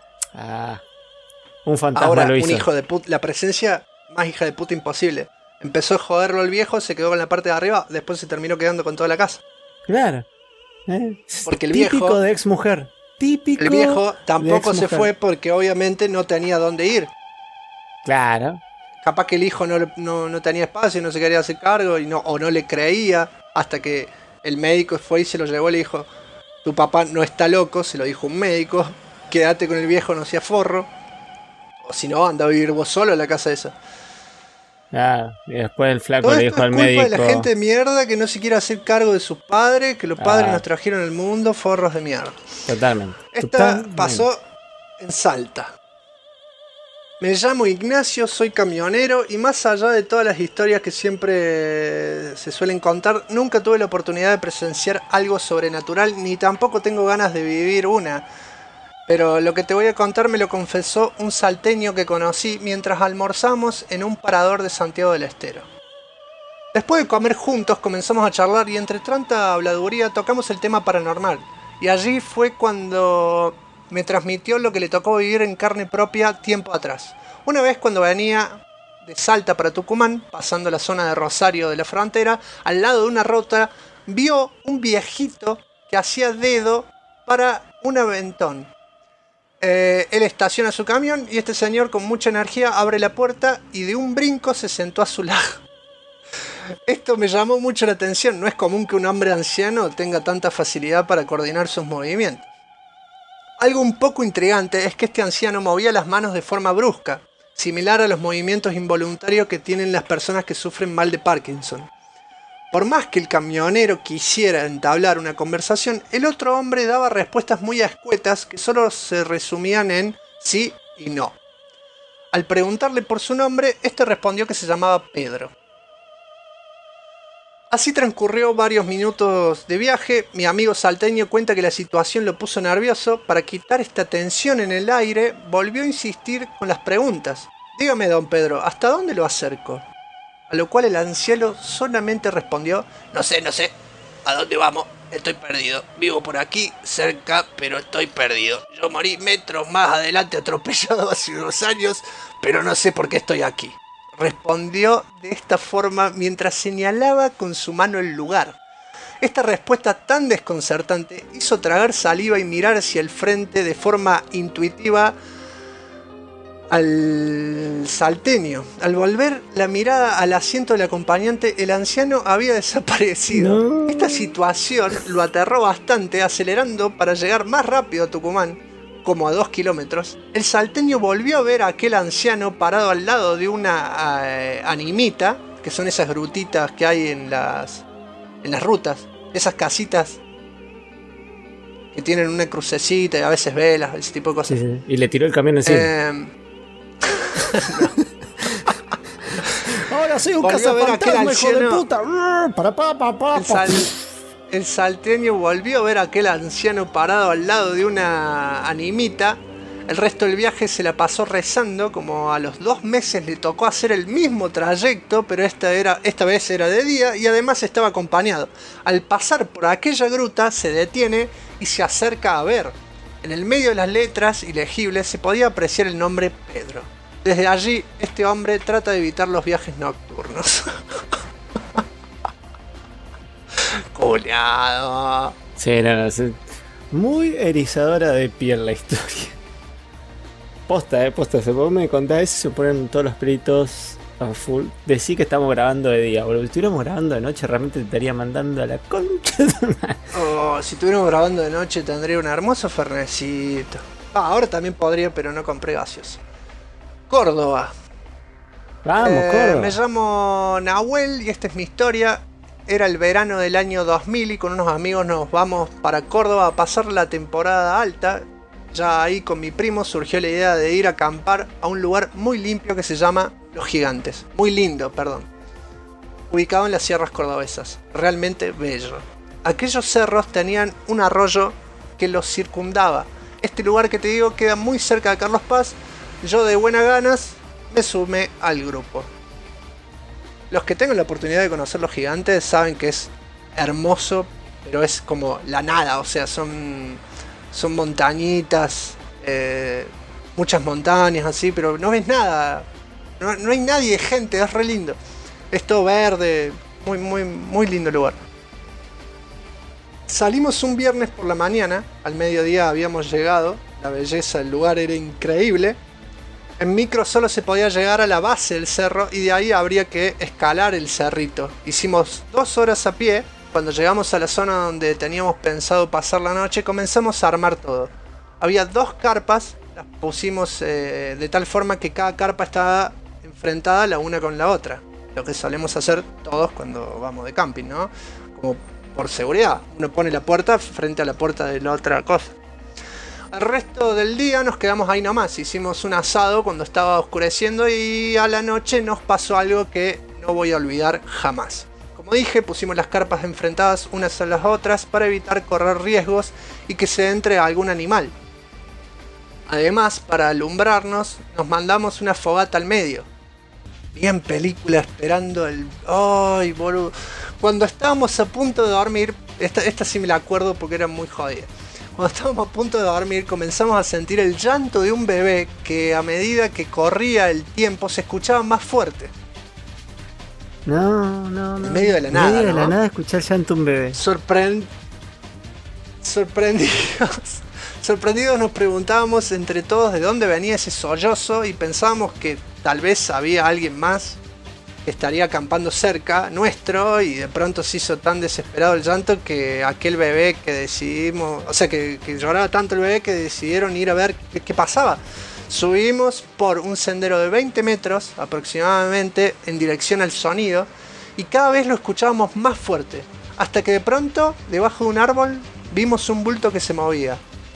Speaker 3: Un fantasma
Speaker 2: ahora,
Speaker 3: lo hizo.
Speaker 2: Un hijo de puta. La presencia más hija de puta imposible. Empezó a joderlo al viejo, se quedó con la parte de arriba, después se terminó quedando con toda la casa.
Speaker 3: Claro.
Speaker 2: Porque el
Speaker 3: típico
Speaker 2: viejo
Speaker 3: de ex mujer.
Speaker 2: El viejo tampoco se fue porque obviamente no tenía dónde ir.
Speaker 3: Claro.
Speaker 2: Capaz que el hijo no tenía espacio, no se quería hacer cargo o no le creía, hasta que el médico fue y se lo llevó y le dijo: tu papá no está loco, se lo dijo un médico, quédate con el viejo, no seas forro, o si no, anda a vivir vos solo en la casa esa.
Speaker 3: Y después el flaco
Speaker 2: todo
Speaker 3: le dijo al médico...
Speaker 2: es culpa de la gente de mierda que no se quiere hacer cargo de sus padres, que los padres nos trajeron al mundo forros de mierda.
Speaker 3: Totalmente.
Speaker 2: Pasó en Salta. Me llamo Ignacio, soy camionero y más allá de todas las historias que siempre se suelen contar, nunca tuve la oportunidad de presenciar algo sobrenatural, ni tampoco tengo ganas de vivir una. Pero lo que te voy a contar me lo confesó un salteño que conocí mientras almorzamos en un parador de Santiago del Estero. Después de comer juntos comenzamos a charlar y entre tanta habladuría tocamos el tema paranormal. Y allí fue cuando me transmitió lo que le tocó vivir en carne propia tiempo atrás. Una vez cuando venía de Salta para Tucumán, pasando la zona de Rosario de la frontera, al lado de una ruta, vio un viejito que hacía dedo para un aventón. Él estaciona su camión y este señor con mucha energía abre la puerta y de un brinco se sentó a su lado. Esto me llamó mucho la atención, no es común que un hombre anciano tenga tanta facilidad para coordinar sus movimientos. Algo un poco intrigante es que este anciano movía las manos de forma brusca, similar a los movimientos involuntarios que tienen las personas que sufren mal de Parkinson. Por más que el camionero quisiera entablar una conversación, el otro hombre daba respuestas muy escuetas que solo se resumían en sí y no. Al preguntarle por su nombre, este respondió que se llamaba Pedro. Así transcurrió varios minutos de viaje. Mi amigo salteño cuenta que la situación lo puso nervioso. Para quitar esta tensión en el aire, volvió a insistir con las preguntas. Dígame, don Pedro, ¿hasta dónde lo acerco? A lo cual el anciano solamente respondió: no sé, ¿a dónde vamos? Estoy perdido. Vivo por aquí, cerca, pero estoy perdido. Yo morí metros más adelante atropellado hace unos años, pero no sé por qué estoy aquí. Respondió de esta forma mientras señalaba con su mano el lugar. Esta respuesta tan desconcertante hizo tragar saliva y mirar hacia el frente de forma intuitiva al salteño. Al volver la mirada al asiento del acompañante, el anciano había desaparecido.
Speaker 3: No.
Speaker 2: Esta situación lo aterró bastante, acelerando para llegar más rápido a Tucumán, como a 2 kilómetros. El salteño volvió a ver a aquel anciano parado al lado de una animita, que son esas grutitas que hay en las rutas, esas casitas que tienen una crucecita y a veces velas, ese tipo de cosas.
Speaker 3: Sí, sí. Y le tiró el camión encima. Ahora sí, un
Speaker 2: Volvió a ver a aquel
Speaker 3: cazafantasma, hijo de
Speaker 2: anciano.
Speaker 3: puta.
Speaker 2: El salteño volvió a ver a aquel anciano parado al lado de una animita. El resto del viaje se la pasó rezando, como a los 2 meses le tocó hacer el mismo trayecto, pero esta vez era de día y además estaba acompañado. Al pasar por aquella gruta se detiene y se acerca a ver. En el medio de las letras ilegibles se podía apreciar el nombre Pedro. Desde allí, este hombre trata de evitar los viajes nocturnos. Culeado.
Speaker 3: Sí, no, sí. Muy erizadora de piel la historia. Posta, se me contás eso y se ponen todos los peritos a full. Decí que estamos grabando de día, boludo. Si estuviéramos grabando de noche, realmente te estaría mandando a la concha de madre.
Speaker 2: Oh, si estuviéramos grabando de noche tendría un hermoso fernecito. Ahora también podría, pero no compré gaseosa. Córdoba.
Speaker 3: Vamos, Córdoba.
Speaker 2: Me llamo Nahuel y esta es mi historia. Era el verano del año 2000 y con unos amigos nos vamos para Córdoba a pasar la temporada alta. Ya ahí con mi primo surgió la idea de ir a acampar a un lugar muy limpio que se llama Los Gigantes. Muy lindo, perdón. Ubicado en las sierras cordobesas. Realmente bello. Aquellos cerros tenían un arroyo que los circundaba. Este lugar que te digo queda muy cerca de Carlos Paz. Yo de buenas ganas me sumé al grupo. Los que tengan la oportunidad de conocer Los Gigantes saben que es hermoso, pero es como la nada, o sea, son montañitas, muchas montañas así, pero no ves nada, no hay nadie, gente, es re lindo. Es todo verde, muy lindo lugar. Salimos un viernes por la mañana, al mediodía habíamos llegado, la belleza del lugar era increíble. En micro solo se podía llegar a la base del cerro y de ahí habría que escalar el cerrito. Hicimos 2 horas a pie. Cuando llegamos a la zona donde teníamos pensado pasar la noche, comenzamos a armar todo. Había 2 carpas, las pusimos de tal forma que cada carpa estaba enfrentada la una con la otra. Lo que solemos hacer todos cuando vamos de camping, ¿no? Como por seguridad. Uno pone la puerta frente a la puerta de la otra cosa. El resto del día nos quedamos ahí nomás. Hicimos un asado cuando estaba oscureciendo y a la noche nos pasó algo que no voy a olvidar jamás. Como dije, pusimos las carpas enfrentadas unas a las otras para evitar correr riesgos y que se entre algún animal. Además, para alumbrarnos, nos mandamos una fogata al medio. Bien película esperando el... ¡Ay, boludo! Cuando estábamos a punto de dormir, esta sí me la acuerdo porque era muy jodida. Cuando estábamos a punto de dormir comenzamos a sentir el llanto de un bebé que a medida que corría el tiempo se escuchaba más fuerte.
Speaker 3: No.
Speaker 2: En medio de la nada,
Speaker 3: En medio de la
Speaker 2: ¿no?
Speaker 3: nada escuchar llanto un bebé.
Speaker 2: Sorprendidos nos preguntábamos entre todos de dónde venía ese sollozo y pensábamos que tal vez había alguien más que estaría acampando cerca nuestro y de pronto se hizo tan desesperado el llanto que aquel bebé que decidimos, o sea que lloraba tanto el bebé que decidieron ir a ver qué pasaba. Subimos por un sendero de 20 metros aproximadamente en dirección al sonido y cada vez lo escuchábamos más fuerte, hasta que de pronto debajo de un árbol vimos un bulto que se movía.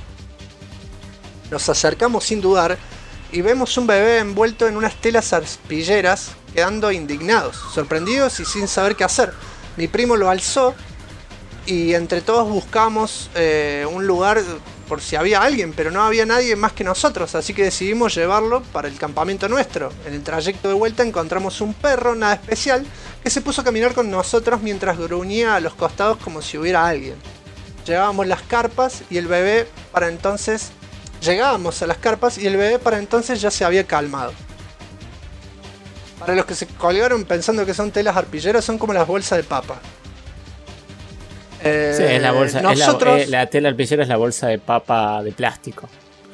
Speaker 2: Nos acercamos sin dudar y vemos un bebé envuelto en unas telas arpilleras, quedando indignados, sorprendidos y sin saber qué hacer. Mi primo lo alzó y entre todos buscamos un lugar por si había alguien, pero no había nadie más que nosotros, así que decidimos llevarlo para el campamento nuestro. En el trayecto de vuelta encontramos un perro, nada especial, que se puso a caminar con nosotros mientras gruñía a los costados como si hubiera alguien. Llegábamos a las carpas y el bebé para entonces ya se había calmado. Para los que se colgaron pensando que son telas arpilleras, son como las bolsas de papa.
Speaker 3: Sí, es la bolsa.
Speaker 2: Nosotros...
Speaker 3: La tela alpillera es la bolsa de papa de plástico.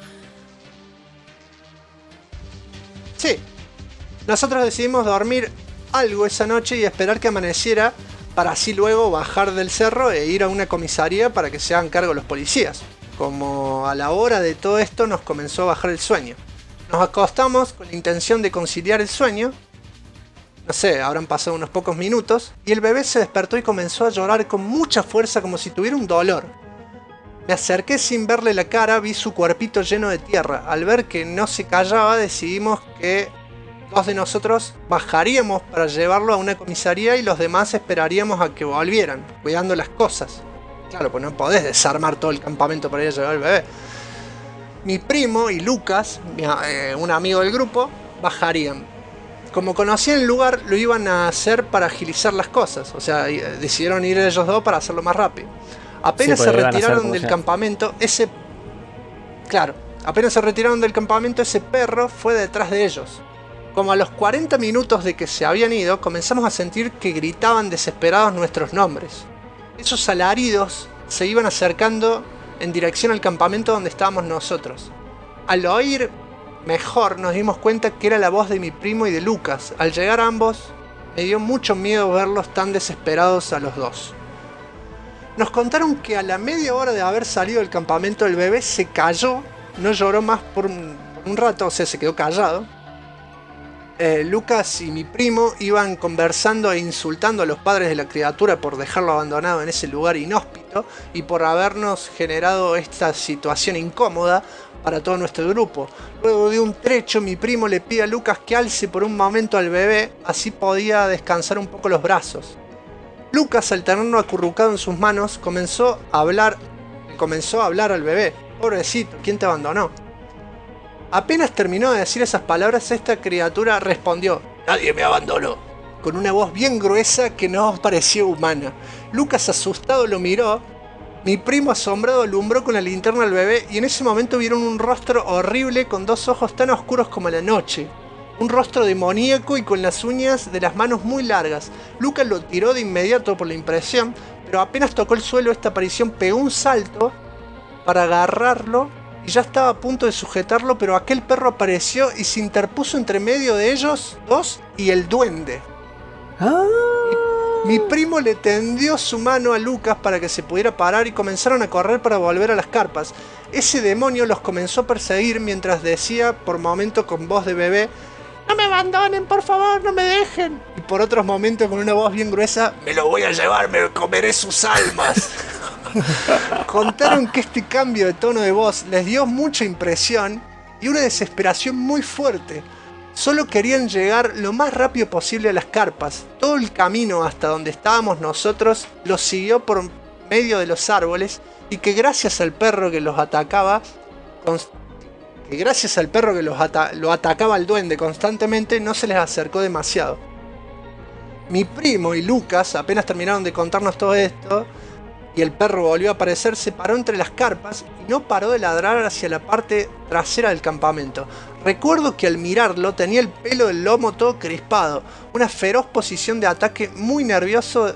Speaker 2: Sí. Nosotros decidimos dormir algo esa noche y esperar que amaneciera para así luego bajar del cerro e ir a una comisaría para que se hagan cargo los policías. Como a la hora de todo esto nos comenzó a bajar el sueño. Nos acostamos con la intención de conciliar el sueño. No sé, habrán pasado unos pocos minutos y el bebé se despertó y comenzó a llorar con mucha fuerza como si tuviera un dolor. Me acerqué sin verle la cara, vi su cuerpito lleno de tierra. Al ver que no se callaba, decidimos que dos de nosotros bajaríamos para llevarlo a una comisaría y los demás esperaríamos a que volvieran, cuidando las cosas. Claro, pues no podés desarmar todo el campamento para ir a llevar al bebé. Mi primo y Lucas, un amigo del grupo, bajarían. Como conocían el lugar, lo iban a hacer para agilizar las cosas. O sea, decidieron ir ellos dos para hacerlo más rápido. Apenas se retiraron del campamento, ese perro fue detrás de ellos. Como a los 40 minutos de que se habían ido, comenzamos a sentir que gritaban desesperados nuestros nombres. Esos alaridos se iban acercando en dirección al campamento donde estábamos nosotros. Al oír mejor nos dimos cuenta que era la voz de mi primo y de Lucas. Al llegar ambos, me dio mucho miedo verlos tan desesperados a los dos. Nos contaron que a la media hora de haber salido del campamento el bebé se cayó, no lloró más por un rato, o sea, se quedó callado. Lucas y mi primo iban conversando e insultando a los padres de la criatura por dejarlo abandonado en ese lugar inhóspito y por habernos generado esta situación incómoda para todo nuestro grupo. Luego de un trecho, mi primo le pide a Lucas que alce por un momento al bebé, así podía descansar un poco los brazos. Lucas, al tenerlo acurrucado en sus manos, comenzó a hablar al bebé. Pobrecito, ¿quién te abandonó? Apenas terminó de decir esas palabras, esta criatura respondió: "Nadie me abandonó", con una voz bien gruesa que no parecía humana. Lucas, asustado, lo miró. Mi primo, asombrado, alumbró con la linterna al bebé y en ese momento vieron un rostro horrible con dos ojos tan oscuros como la noche. Un rostro demoníaco y con las uñas de las manos muy largas. Lucas lo tiró de inmediato por la impresión, pero apenas tocó el suelo, esta aparición pegó un salto para agarrarlo y ya estaba a punto de sujetarlo, pero aquel perro apareció y se interpuso entre medio de ellos dos y el duende. Mi primo le tendió su mano a Lucas para que se pudiera parar y comenzaron a correr para volver a las carpas. Ese demonio los comenzó a perseguir mientras decía por momentos con voz de bebé: "No me abandonen, por favor, no me dejen". Y por otros momentos con una voz bien gruesa: "Me lo voy a llevar, me comeré sus almas". Contaron que este cambio de tono de voz les dio mucha impresión y una desesperación muy fuerte. Solo querían llegar lo más rápido posible a las carpas. Todo el camino hasta donde estábamos nosotros los siguió por medio de los árboles y que gracias al perro que los atacaba, lo atacaba al duende constantemente, no se les acercó demasiado. Mi primo y Lucas apenas terminaron de contarnos todo esto y el perro volvió a aparecer, se paró entre las carpas y no paró de ladrar hacia la parte trasera del campamento. Recuerdo que al mirarlo tenía el pelo del lomo todo crispado, una feroz posición de ataque, muy nervioso.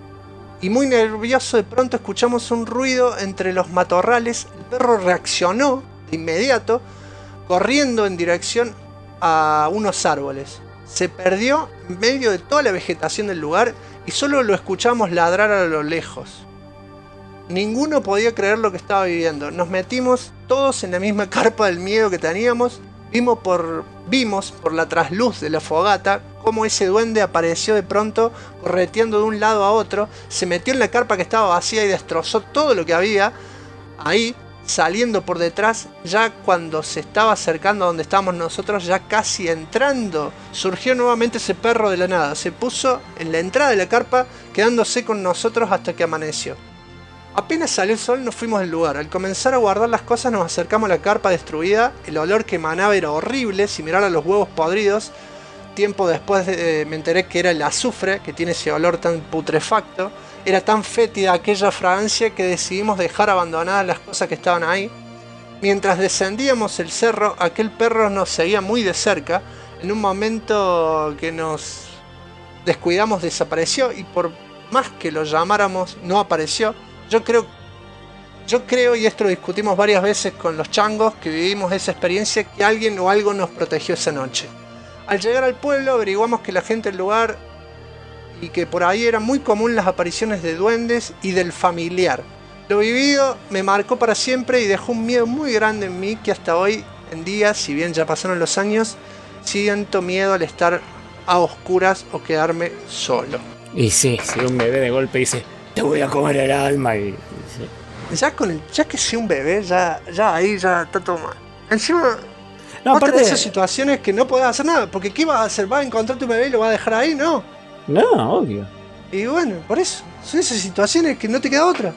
Speaker 2: De pronto escuchamos un ruido entre los matorrales. El perro reaccionó de inmediato, corriendo en dirección a unos árboles. Se perdió en medio de toda la vegetación del lugar y solo lo escuchamos ladrar a lo lejos. Ninguno podía creer lo que estaba viviendo. Nos metimos todos en la misma carpa del miedo que teníamos. Vimos por la trasluz de la fogata cómo ese duende apareció de pronto correteando de un lado a otro. Se metió en la carpa que estaba vacía y destrozó todo lo que había ahí, saliendo por detrás. Ya cuando se estaba acercando a donde estábamos nosotros, ya casi entrando, surgió nuevamente ese perro de la nada. Se puso en la entrada de la carpa, quedándose con nosotros hasta que amaneció. Apenas salió el sol nos fuimos del lugar. Al comenzar a guardar las cosas nos acercamos a la carpa destruida. El olor que emanaba era horrible, similar a los huevos podridos. Tiempo después me enteré que era el azufre, que tiene ese olor tan putrefacto. Era tan fétida aquella fragancia que decidimos dejar abandonadas las cosas que estaban ahí. Mientras descendíamos el cerro, aquel perro nos seguía muy de cerca. En un momento que nos descuidamos desapareció y por más que lo llamáramos, no apareció. Yo creo, y esto lo discutimos varias veces con los changos que vivimos esa experiencia, que alguien o algo nos protegió esa noche. Al llegar al pueblo averiguamos que la gente del lugar y que por ahí eran muy común las apariciones de duendes y del familiar. Lo vivido me marcó para siempre y dejó un miedo muy grande en mí que hasta hoy en día, si bien ya pasaron los años, siento miedo al estar a oscuras o quedarme solo.
Speaker 3: Y sí, si un bebé de golpe dice, te voy a comer el alma y sí.
Speaker 2: Ya que sea un bebé, ya ahí ya está todo mal. Encima,
Speaker 3: No,
Speaker 2: otra
Speaker 3: aparte
Speaker 2: de esas situaciones que no podés hacer nada, porque ¿qué vas a hacer? ¿Vas a encontrar tu bebé y lo vas a dejar ahí? No.
Speaker 3: No, obvio.
Speaker 2: Y bueno, por eso, son esas situaciones que no te queda otra.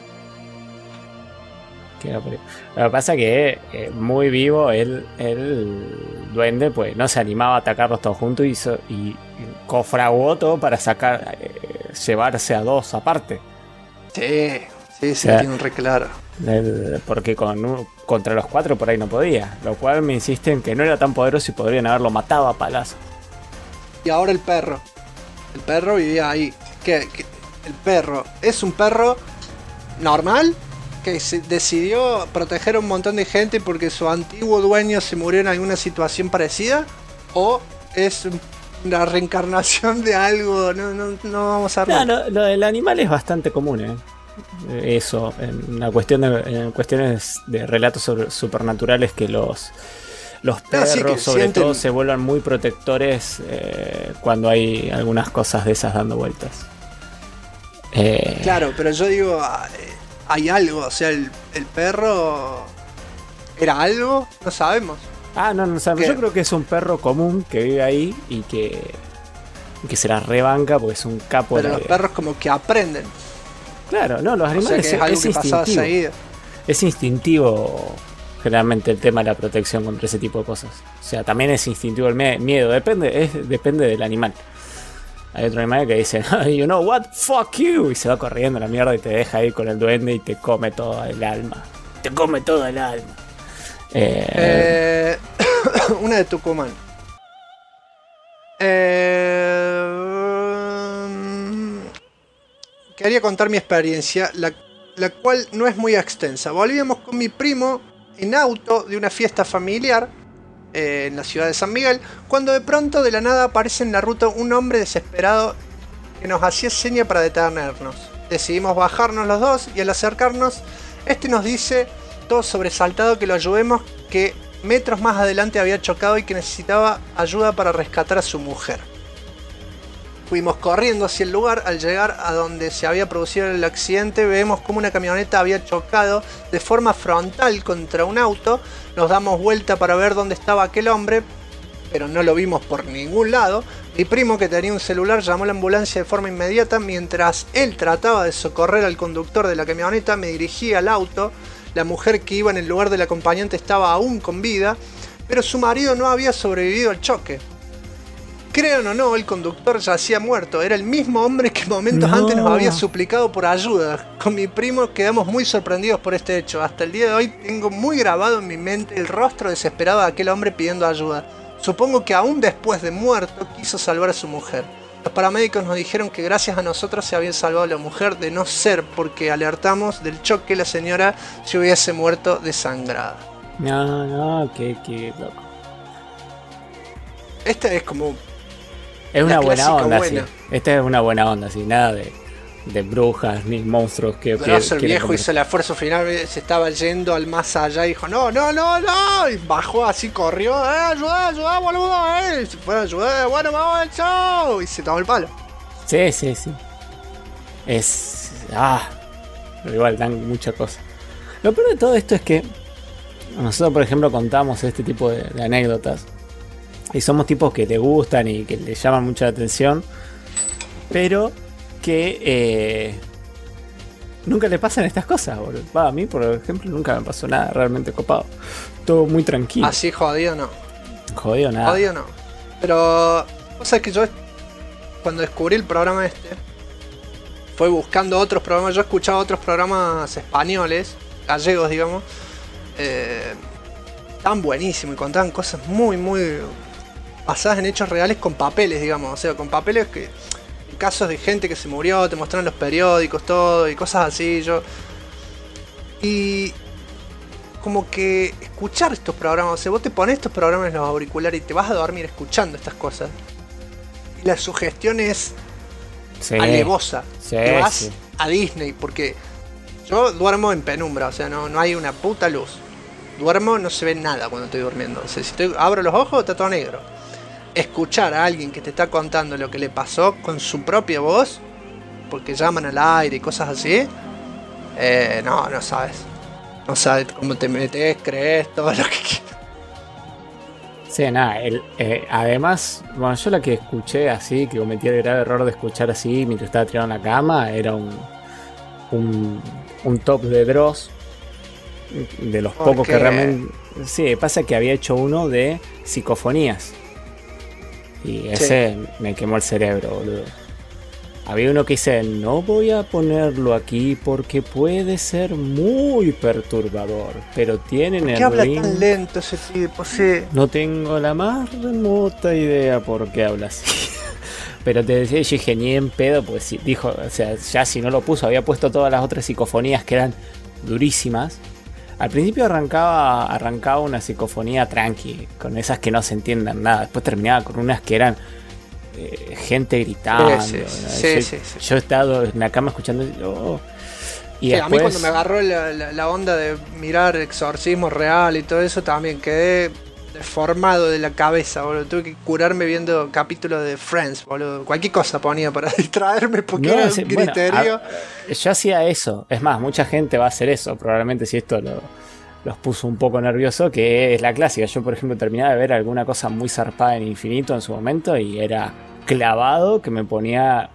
Speaker 3: Lo que pasa que muy vivo el duende pues no se animaba a atacarlos todos juntos y cofraguó todo para llevarse a dos aparte.
Speaker 2: Sí,
Speaker 3: O sea,
Speaker 2: tiene un re claro.
Speaker 3: Porque contra los 4 por ahí no podía, lo cual me insiste en que no era tan poderoso y podrían haberlo matado a palazos.
Speaker 2: Y ahora el perro vivía ahí. ¿Qué? El perro es un perro normal que decidió proteger a un montón de gente porque su antiguo dueño se murió en alguna situación parecida, o es una reencarnación de algo. No vamos a ver.
Speaker 3: No, lo del animal es bastante común, eso en cuestiones de relatos supernaturales, que los perros
Speaker 2: sí, que
Speaker 3: sobre
Speaker 2: sienten...
Speaker 3: todo se vuelvan muy protectores cuando hay algunas cosas de esas dando vueltas.
Speaker 2: Claro, pero yo digo, hay algo, o sea, el perro era algo, no sabemos.
Speaker 3: No sabemos. Yo creo que es un perro común que vive ahí y que se la rebanca porque es un capo.
Speaker 2: Pero los perros como que aprenden.
Speaker 3: Claro, no, los animales,
Speaker 2: o sea, que es algo que pasaba seguido.
Speaker 3: Es instintivo generalmente el tema de la protección contra ese tipo de cosas. O sea, también es instintivo el miedo, depende del animal. Hay otro animal que dice, you know what, fuck you, y se va corriendo a la mierda y te deja ahí con el duende y te come todo el alma. Te come todo el alma.
Speaker 2: Una de Tucumán. Quería contar mi experiencia, la cual no es muy extensa. Volvíamos con mi primo en auto de una fiesta familiar en la ciudad de San Miguel, cuando de pronto de la nada aparece en la ruta un hombre desesperado que nos hacía seña para detenernos. Decidimos bajarnos los dos y al acercarnos, este nos dice, todo sobresaltado, que lo ayudemos, que metros más adelante había chocado y que necesitaba ayuda para rescatar a su mujer. Fuimos corriendo hacia el lugar. Al llegar a donde se había producido el accidente, vemos como una camioneta había chocado de forma frontal contra un auto. Nos damos vuelta para ver dónde estaba aquel hombre, pero no lo vimos por ningún lado. Mi primo, que tenía un celular, llamó a la ambulancia de forma inmediata. Mientras él trataba de socorrer al conductor de la camioneta, me dirigí al auto. La mujer que iba en el lugar del acompañante estaba aún con vida, pero su marido no había sobrevivido al choque. Crean o no, el conductor yacía muerto. Era el mismo hombre que momentos antes nos había suplicado por ayuda. Con mi primo quedamos muy sorprendidos por este hecho. Hasta el día de hoy tengo muy grabado en mi mente el rostro desesperado de aquel hombre pidiendo ayuda. Supongo que aún después de muerto quiso salvar a su mujer. Los paramédicos nos dijeron que gracias a nosotros se había salvado a la mujer, de no ser porque alertamos del choque, la señora se hubiese muerto desangrada.
Speaker 3: No, qué loco.
Speaker 2: Esta es como...
Speaker 3: Es una buena onda,
Speaker 2: buena.
Speaker 3: sí. Esta es una buena onda, sí. Nada de brujas ni monstruos que...
Speaker 2: El viejo hizo el esfuerzo final, se estaba yendo al más allá y dijo, no. Y bajó así, corrió, ayuda, boludo, y se fue a ayudar, bueno, vamos al show. Y se tomó el palo.
Speaker 3: Sí. Pero igual dan muchas cosas. Lo peor de todo esto es que nosotros, por ejemplo, contamos este tipo de anécdotas. Y somos tipos que te gustan y que le llaman mucha atención, pero que nunca le pasan estas cosas, boludo. A mí, por ejemplo, nunca me pasó nada realmente copado. Todo muy tranquilo.
Speaker 2: Así jodido no.
Speaker 3: Jodido nada.
Speaker 2: Jodido no. Pero, o sea que yo, cuando descubrí el programa fue buscando otros programas. Yo escuchaba otros programas españoles, gallegos, digamos. Estaban buenísimos y contaban cosas muy basadas en hechos reales con papeles, digamos. O sea, con papeles que casos de gente que se murió, te mostraron los periódicos, todo, y cosas así, y como que escuchar estos programas, o sea, vos te pones estos programas en los auriculares y te vas a dormir escuchando estas cosas. Y la sugestión es alevosa. Te vas a Disney, porque yo duermo en penumbra, o sea, no hay una puta luz. Duermo, no se ve nada cuando estoy durmiendo. O sea, si abro los ojos, está todo negro. Escuchar a alguien que te está contando lo que le pasó con su propia voz, porque llaman al aire y cosas así, no sabes. No sabes cómo te metes, crees, todo lo que quieras.
Speaker 3: Sí, nada, además, bueno, yo la que escuché así, que cometí el grave error de escuchar así mientras estaba tirado en la cama, era un top de Dross, de los pocos que realmente... Sí, pasa que había hecho uno de psicofonías, y ese me quemó el cerebro, boludo. Había uno que dice, no voy a ponerlo aquí porque puede ser muy perturbador, pero tienen el
Speaker 2: ¿Qué habla
Speaker 3: ring...
Speaker 2: tan lento ese tipo? Sí.
Speaker 3: No tengo la más remota idea por qué habla así. Pero te decía, yo dije, ni en pedo, pues si dijo, o sea, ya si no lo puso, había puesto todas las otras psicofonías que eran durísimas. Al principio arrancaba una psicofonía tranqui, con esas que no se entiendan nada. Después terminaba con unas que eran... gente gritando. Yo he estado en la cama escuchando y después...
Speaker 2: A mí cuando me agarró la onda de mirar exorcismo real y todo eso, también quedé deformado de la cabeza, boludo. Tuve que curarme viendo capítulos de Friends, boludo. Cualquier cosa ponía para distraerme porque era un griterío.
Speaker 3: Yo hacía eso. Es más, mucha gente va a hacer eso. Probablemente si esto los puso un poco nervioso, que es la clásica. Yo, por ejemplo, terminaba de ver alguna cosa muy zarpada en Infinito en su momento y era clavado que me ponía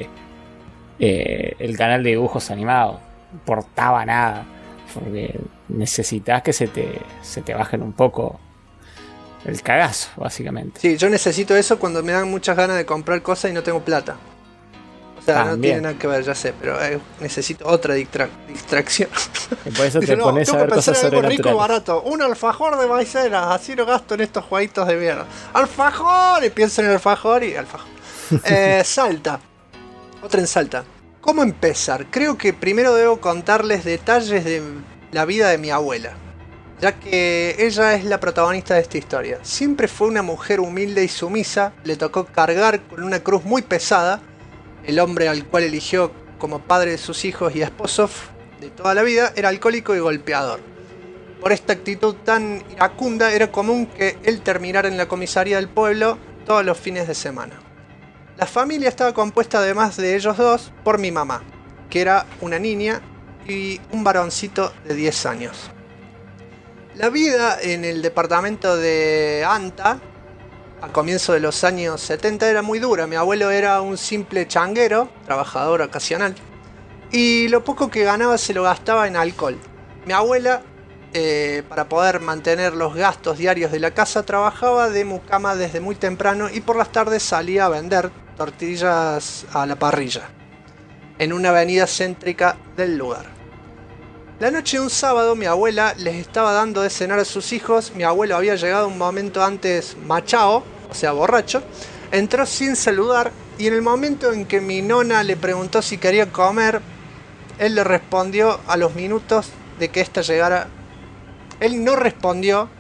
Speaker 3: el canal de dibujos animados. No importaba nada, porque necesitas que se te bajen un poco el cagazo, básicamente.
Speaker 2: Sí, yo necesito eso cuando me dan muchas ganas de comprar cosas y no tengo plata. O sea, no tiene nada que ver, ya sé, pero necesito otra distracción.
Speaker 3: Y por eso te pones a ver cosas sobrenaturales.
Speaker 2: Rico barato, un alfajor de maicena, así lo gasto en estos jueguitos de mierda. ¡Alfajor! Y pienso en el alfajor y alfajor. Salta. Otra en Salta. ¿Cómo empezar? Creo que primero debo contarles detalles de la vida de mi abuela, ya que ella es la protagonista de esta historia. Siempre fue una mujer humilde y sumisa, le tocó cargar con una cruz muy pesada. El hombre al cual eligió como padre de sus hijos y esposo de toda la vida era alcohólico y golpeador. Por esta actitud tan iracunda era común que él terminara en la comisaría del pueblo todos los fines de semana. La familia estaba compuesta, además de ellos dos, por mi mamá, que era una niña, y un varoncito de 10 años. La vida en el departamento de Anta, a comienzos de los años 70, era muy dura. Mi abuelo era un simple changuero, trabajador ocasional, y lo poco que ganaba se lo gastaba en alcohol. Mi abuela, para poder mantener los gastos diarios de la casa, trabajaba de mucama desde muy temprano y por las tardes salía a vender tortillas a la parrilla en una avenida céntrica del lugar. La noche de un sábado mi abuela les estaba dando de cenar a sus hijos. Mi abuelo había llegado un momento antes machao, o sea borracho. Entró sin saludar y en el momento en que mi nona le preguntó si quería comer, él le respondió a los minutos de que ésta llegara. Él no respondió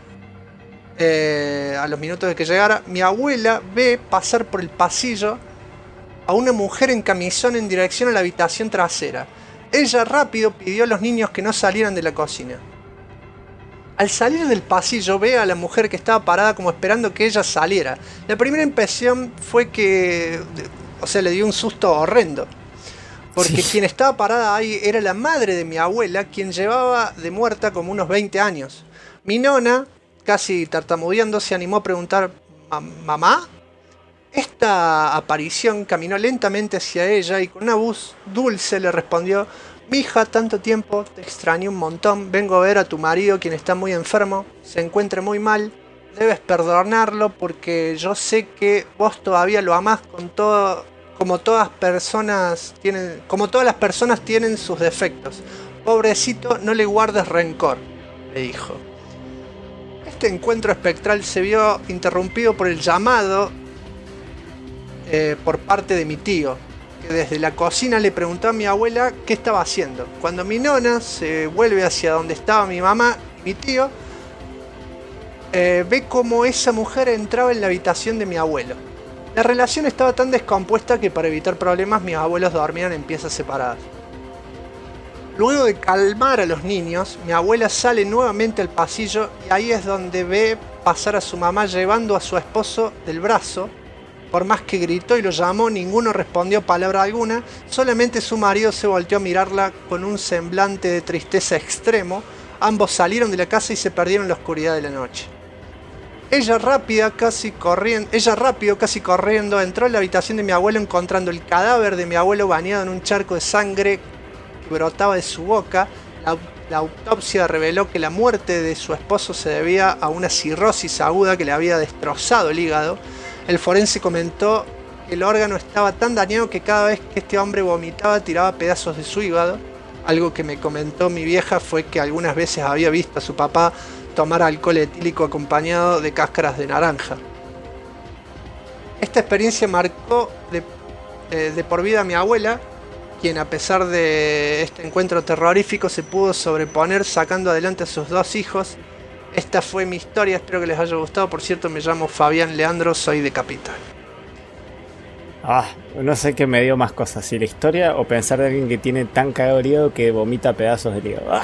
Speaker 2: a los minutos de que llegara. Mi abuela ve pasar por el pasillo a una mujer en camisón en dirección a la habitación trasera. Ella rápido pidió a los niños que no salieran de la cocina. Al salir del pasillo ve a la mujer que estaba parada como esperando que ella saliera. La primera impresión fue que, o sea, le dio un susto horrendo. Porque quien estaba parada ahí era la madre de mi abuela, quien llevaba de muerta como unos 20 años. Mi nona, casi tartamudeando, se animó a preguntar, ¿mamá? Esta aparición caminó lentamente hacia ella y con una voz dulce le respondió: «Mija, tanto tiempo, te extrañé un montón, vengo a ver a tu marido, quien está muy enfermo, se encuentra muy mal, debes perdonarlo porque yo sé que vos todavía lo amás con todo, como todas las personas tienen sus defectos. Pobrecito, no le guardes rencor», le dijo. Este encuentro espectral se vio interrumpido por el llamado por parte de mi tío, que desde la cocina le preguntó a mi abuela qué estaba haciendo. Cuando mi nona se vuelve hacia donde estaba mi mamá y mi tío, ve como esa mujer entraba en la habitación de mi abuelo. La relación estaba tan descompuesta que para evitar problemas mis abuelos dormían en piezas separadas. Luego de calmar a los niños, mi abuela sale nuevamente al pasillo y ahí es donde ve pasar a su mamá llevando a su esposo del brazo. Por más que gritó y lo llamó, ninguno respondió palabra alguna, solamente su marido se volteó a mirarla con un semblante de tristeza extremo. Ambos salieron de la casa y se perdieron en la oscuridad de la noche. Ella rápido, casi corriendo, entró en la habitación de mi abuelo encontrando el cadáver de mi abuelo bañado en un charco de sangre que brotaba de su boca. La autopsia reveló que la muerte de su esposo se debía a una cirrosis aguda que le había destrozado el hígado. El forense comentó que el órgano estaba tan dañado que cada vez que este hombre vomitaba tiraba pedazos de su hígado. Algo que me comentó mi vieja fue que algunas veces había visto a su papá tomar alcohol etílico acompañado de cáscaras de naranja. Esta experiencia marcó de por vida a mi abuela, quien a pesar de este encuentro terrorífico se pudo sobreponer sacando adelante a sus 2 hijos. Esta fue mi historia, espero que les haya gustado. Por cierto, me llamo Fabián Leandro, soy de Capital.
Speaker 3: No sé qué me dio más cosas, si la historia o pensar de alguien que tiene tan cagado el hígado que vomita pedazos de hígado.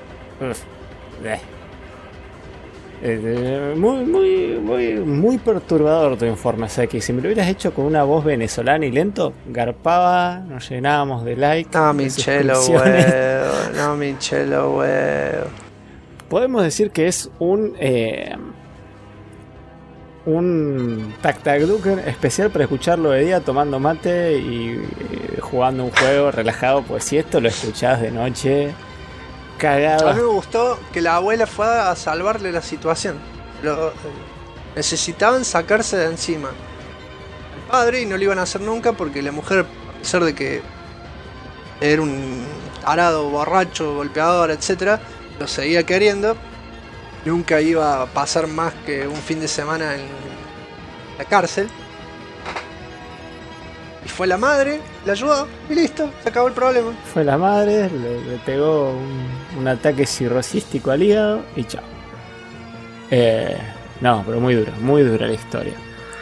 Speaker 3: Muy perturbador tu informe, Saki. Si me lo hubieras hecho con una voz venezolana y lento, garpaba, nos llenábamos de likes.
Speaker 2: No, Michelo, huevo. No, Michelo, huevo.
Speaker 3: Podemos decir que es un Tac-Tac-Duken especial para escucharlo de día tomando mate y jugando un juego relajado. Pues si esto lo escuchás de noche, cagado.
Speaker 2: A mí me gustó que la abuela fue a salvarle la situación. Necesitaban sacarse de encima al padre y no lo iban a hacer nunca porque la mujer, a pesar de que era un tarado, borracho, golpeador, etc., lo seguía queriendo. Nunca iba a pasar más que un fin de semana en la cárcel. Y fue la madre, la ayudó y listo, se acabó el problema.
Speaker 3: Fue la madre, le pegó un ataque cirrosístico al hígado y chao. No, pero muy dura la historia.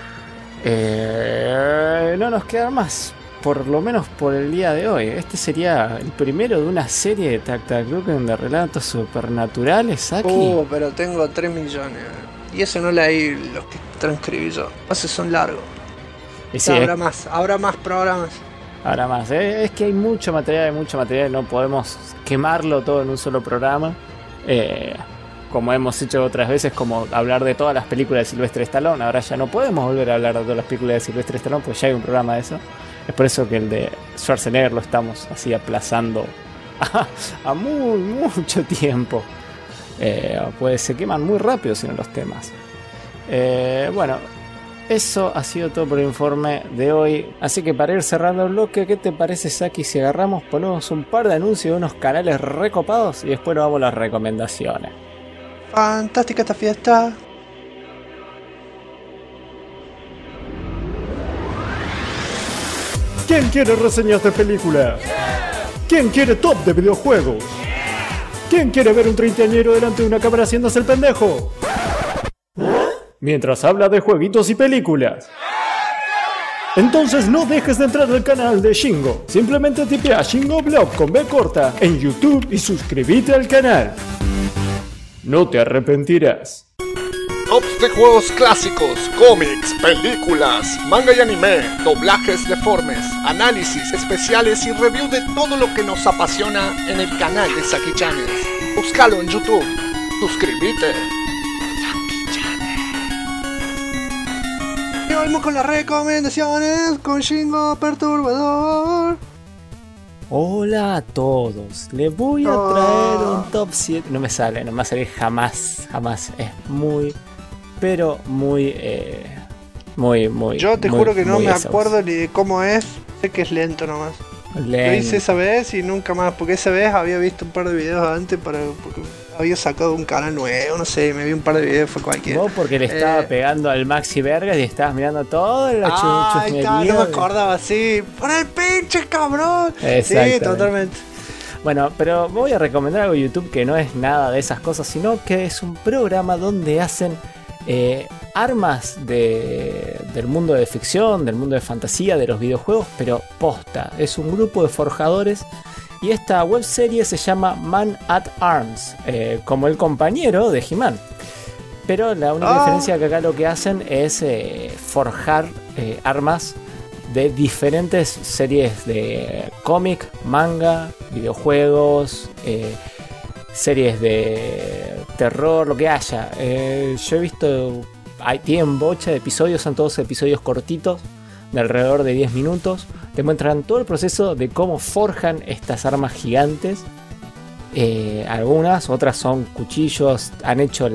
Speaker 3: No nos queda más, por lo menos por el día de hoy. Este sería el primero de una serie de Tac-Tac-Duken de relatos supernaturales aquí.
Speaker 2: Pero tengo 3 millones. Y eso no leí los que transcribí yo. Esos son largos.
Speaker 3: Y sí,
Speaker 2: habrá más programas.
Speaker 3: Habrá más. Es que hay mucho material, no podemos quemarlo todo en un solo programa. Como hemos hecho otras veces, como hablar de todas las películas de Sylvester Stallone. Ahora ya no podemos volver a hablar de todas las películas de Sylvester Stallone, pues ya hay un programa de eso. Es por eso que el de Schwarzenegger lo estamos así aplazando a mucho tiempo. Pues se queman muy rápido si no los temas. Bueno, eso ha sido todo por el informe de hoy. Así que para ir cerrando el bloque, ¿qué te parece, Saki, si agarramos, ponemos un par de anuncios de unos canales recopados y después nos vamos a las recomendaciones?
Speaker 2: Fantástica esta fiesta.
Speaker 5: ¿Quién quiere reseñas de películas? ¿Quién quiere top de videojuegos? ¿Quién quiere ver un treintañero delante de una cámara haciéndose el pendejo? Mientras habla de jueguitos y películas. Entonces no dejes de entrar al canal de Shingo. Simplemente tipea Shingo Blog con B corta en YouTube y suscríbete al canal. No te arrepentirás.
Speaker 1: Tops de juegos clásicos, cómics, películas, manga y anime, doblajes deformes, análisis especiales y review de todo lo que nos apasiona en el canal de Saki Channels. Búscalo en YouTube. Suscríbete.
Speaker 2: Y volvemos con las recomendaciones con Shingo Perturbador.
Speaker 3: Hola a todos, les voy a traer un top 7. No me sale, no me va a salir jamás. Es muy, pero muy.
Speaker 2: Yo te juro que no me acuerdo ni de cómo es. Sé que es lento nomás. Lo hice esa vez y nunca más, porque esa vez había visto un par de videos antes porque había sacado un canal nuevo, no sé, me vi un par de videos, fue cualquiera.
Speaker 3: Vos porque le estaba pegando al Maxi Vergas y estabas mirando todo el
Speaker 2: no me acordaba, sí. ¡Por el pinche cabrón! Sí, totalmente.
Speaker 3: Bueno, pero voy a recomendar algo de YouTube que no es nada de esas cosas, sino que es un programa donde hacen armas del mundo de ficción, del mundo de fantasía, de los videojuegos, pero posta. Es un grupo de forjadores y esta webserie se llama Man at Arms, como el compañero de He-Man. Pero la única diferencia que acá lo que hacen es forjar armas de diferentes series de cómic, manga, videojuegos, series de terror, lo que haya. Yo he visto, tienen bocha de episodios, son todos episodios cortitos, de alrededor de 10 minutos. Te muestran todo el proceso de cómo forjan estas armas gigantes. Algunas, otras son cuchillos, han hecho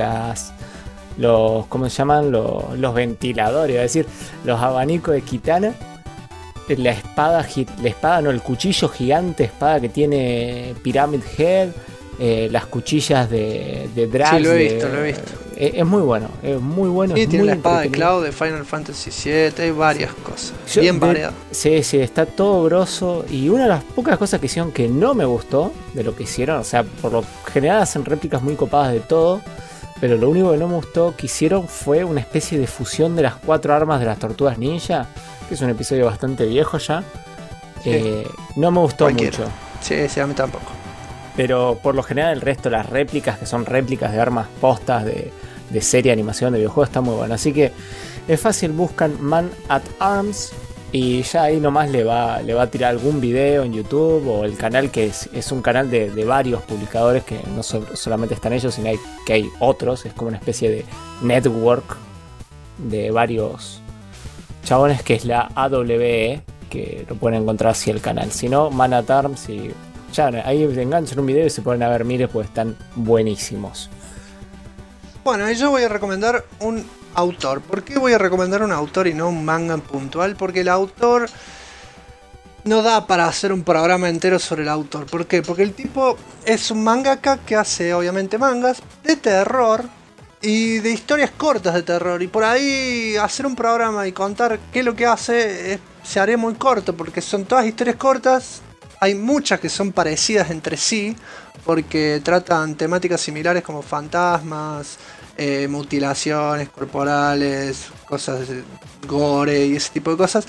Speaker 3: ¿cómo se llaman? Los ventiladores, es decir, los abanicos de Kitana. La espada no, el cuchillo gigante, espada que tiene Pyramid Head, las cuchillas de Drax.
Speaker 2: Sí, lo he visto.
Speaker 3: Es muy bueno, es muy bueno.
Speaker 2: Sí, tiene la espada de Cloud de Final Fantasy VII, hay varias cosas. Bien variadas.
Speaker 3: Sí, está todo grosso. Y una de las pocas cosas que hicieron que no me gustó de lo que hicieron, o sea, por lo general hacen réplicas muy copadas de todo, pero lo único que no me gustó que hicieron fue una especie de fusión de las 4 armas de las Tortugas Ninja, que es un episodio bastante viejo ya.
Speaker 2: Sí.
Speaker 3: No me gustó mucho.
Speaker 2: Sí, a mí tampoco.
Speaker 3: Pero por lo general el resto, las réplicas, que son réplicas de armas postas de serie, animación, de videojuegos, está muy bueno. Así que es fácil, buscan Man at Arms y ya ahí nomás le va a tirar algún video en YouTube o el canal, que es un canal de varios publicadores, que no solamente están ellos, sino que hay otros. Es como una especie de network de varios chabones, que es la AWE, que lo pueden encontrar así el canal. Si no, Man at Arms, y ya ahí enganchan un video y se ponen a ver miles, pues están buenísimos.
Speaker 2: Bueno, yo voy a recomendar un autor. ¿Por qué voy a recomendar un autor y no un manga puntual? Porque el autor no da para hacer un programa entero sobre el autor. ¿Por qué? Porque el tipo es un mangaka que hace obviamente mangas de terror y de historias cortas de terror. Y por ahí hacer un programa y contar qué es lo que hace se haría muy corto, porque son todas historias cortas. Hay muchas que son parecidas entre sí, porque tratan temáticas similares como fantasmas, mutilaciones corporales, cosas de gore y ese tipo de cosas.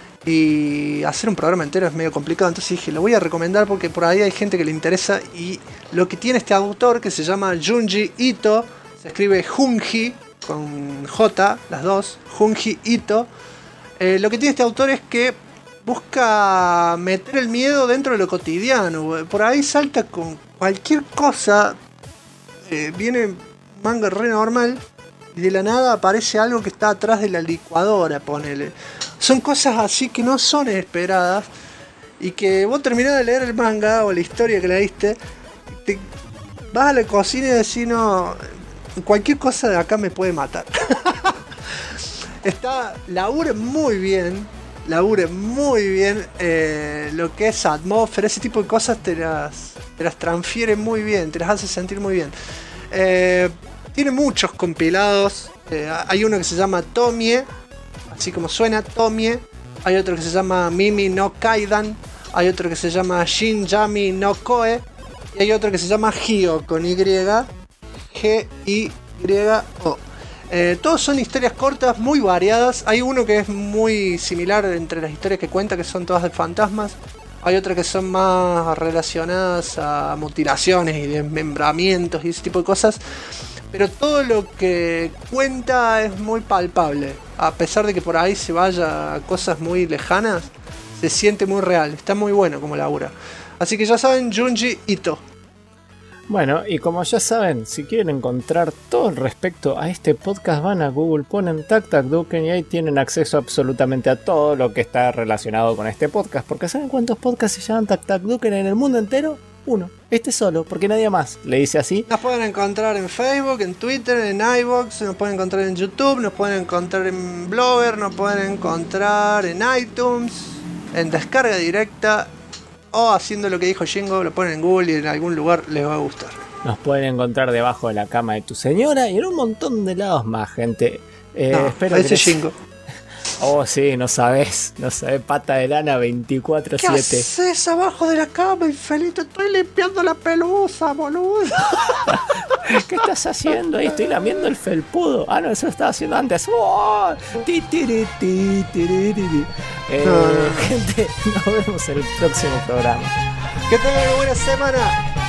Speaker 2: Y hacer un programa entero es medio complicado, entonces dije, lo voy a recomendar porque por ahí hay gente que le interesa. Y lo que tiene este autor, que se llama Junji Ito, se escribe Junji con J, las dos, Junji Ito. Lo que tiene este autor es que busca meter el miedo dentro de lo cotidiano. Por ahí salta con cualquier cosa. Viene manga re normal y de la nada aparece algo que está atrás de la licuadora, ponele. Son cosas así que no son esperadas y que vos terminás de leer el manga o la historia que leíste, te vas a la cocina y decís, no, cualquier cosa de acá me puede matar. Labure muy bien lo que es atmósfera, ese tipo de cosas te las transfiere muy bien, te las hace sentir muy bien. Tiene muchos compilados. Hay uno que se llama Tomie, así como suena, Tomie. Hay otro que se llama Mimi no Kaidan. Hay otro que se llama Shin Yami no Koe. Y hay otro que se llama Hyo con Y, G-I-Y-O. Todos son historias cortas, muy variadas. Hay uno que es muy similar entre las historias que cuenta, que son todas de fantasmas. Hay otras que son más relacionadas a mutilaciones y desmembramientos y ese tipo de cosas. Pero todo lo que cuenta es muy palpable. A pesar de que por ahí se vaya a cosas muy lejanas, se siente muy real. Está muy bueno como labura. Así que ya saben, Junji Ito.
Speaker 3: Bueno, y como ya saben, si quieren encontrar todo el respecto a este podcast, van a Google, ponen TacTacDuken y ahí tienen acceso absolutamente a todo lo que está relacionado con este podcast. Porque ¿saben cuántos podcasts se llaman TacTacDuken en el mundo entero? Uno. Este solo, porque nadie más le dice así.
Speaker 2: Nos pueden encontrar en Facebook, en Twitter, en iVoox, nos pueden encontrar en YouTube, nos pueden encontrar en Blogger, nos pueden encontrar en iTunes, en descarga directa, o haciendo lo que dijo Shingo, lo ponen en Google y en algún lugar les va a gustar.
Speaker 3: Nos pueden encontrar debajo de la cama de tu señora y en un montón de lados más, gente. Espero
Speaker 2: ese
Speaker 3: que
Speaker 2: Shingo.
Speaker 3: Oh, sí, no sabés, pata de lana
Speaker 2: ¿Qué
Speaker 3: 24/7.
Speaker 2: haces abajo de la cama, infeliz? Te estoy limpiando la pelusa, boludo.
Speaker 3: ¿Qué estás haciendo ahí? Estoy lamiendo el felpudo. Ah, no, eso lo estaba haciendo antes. ¡Oh! Gente, nos vemos en el próximo programa.
Speaker 2: Que tengan una buena semana.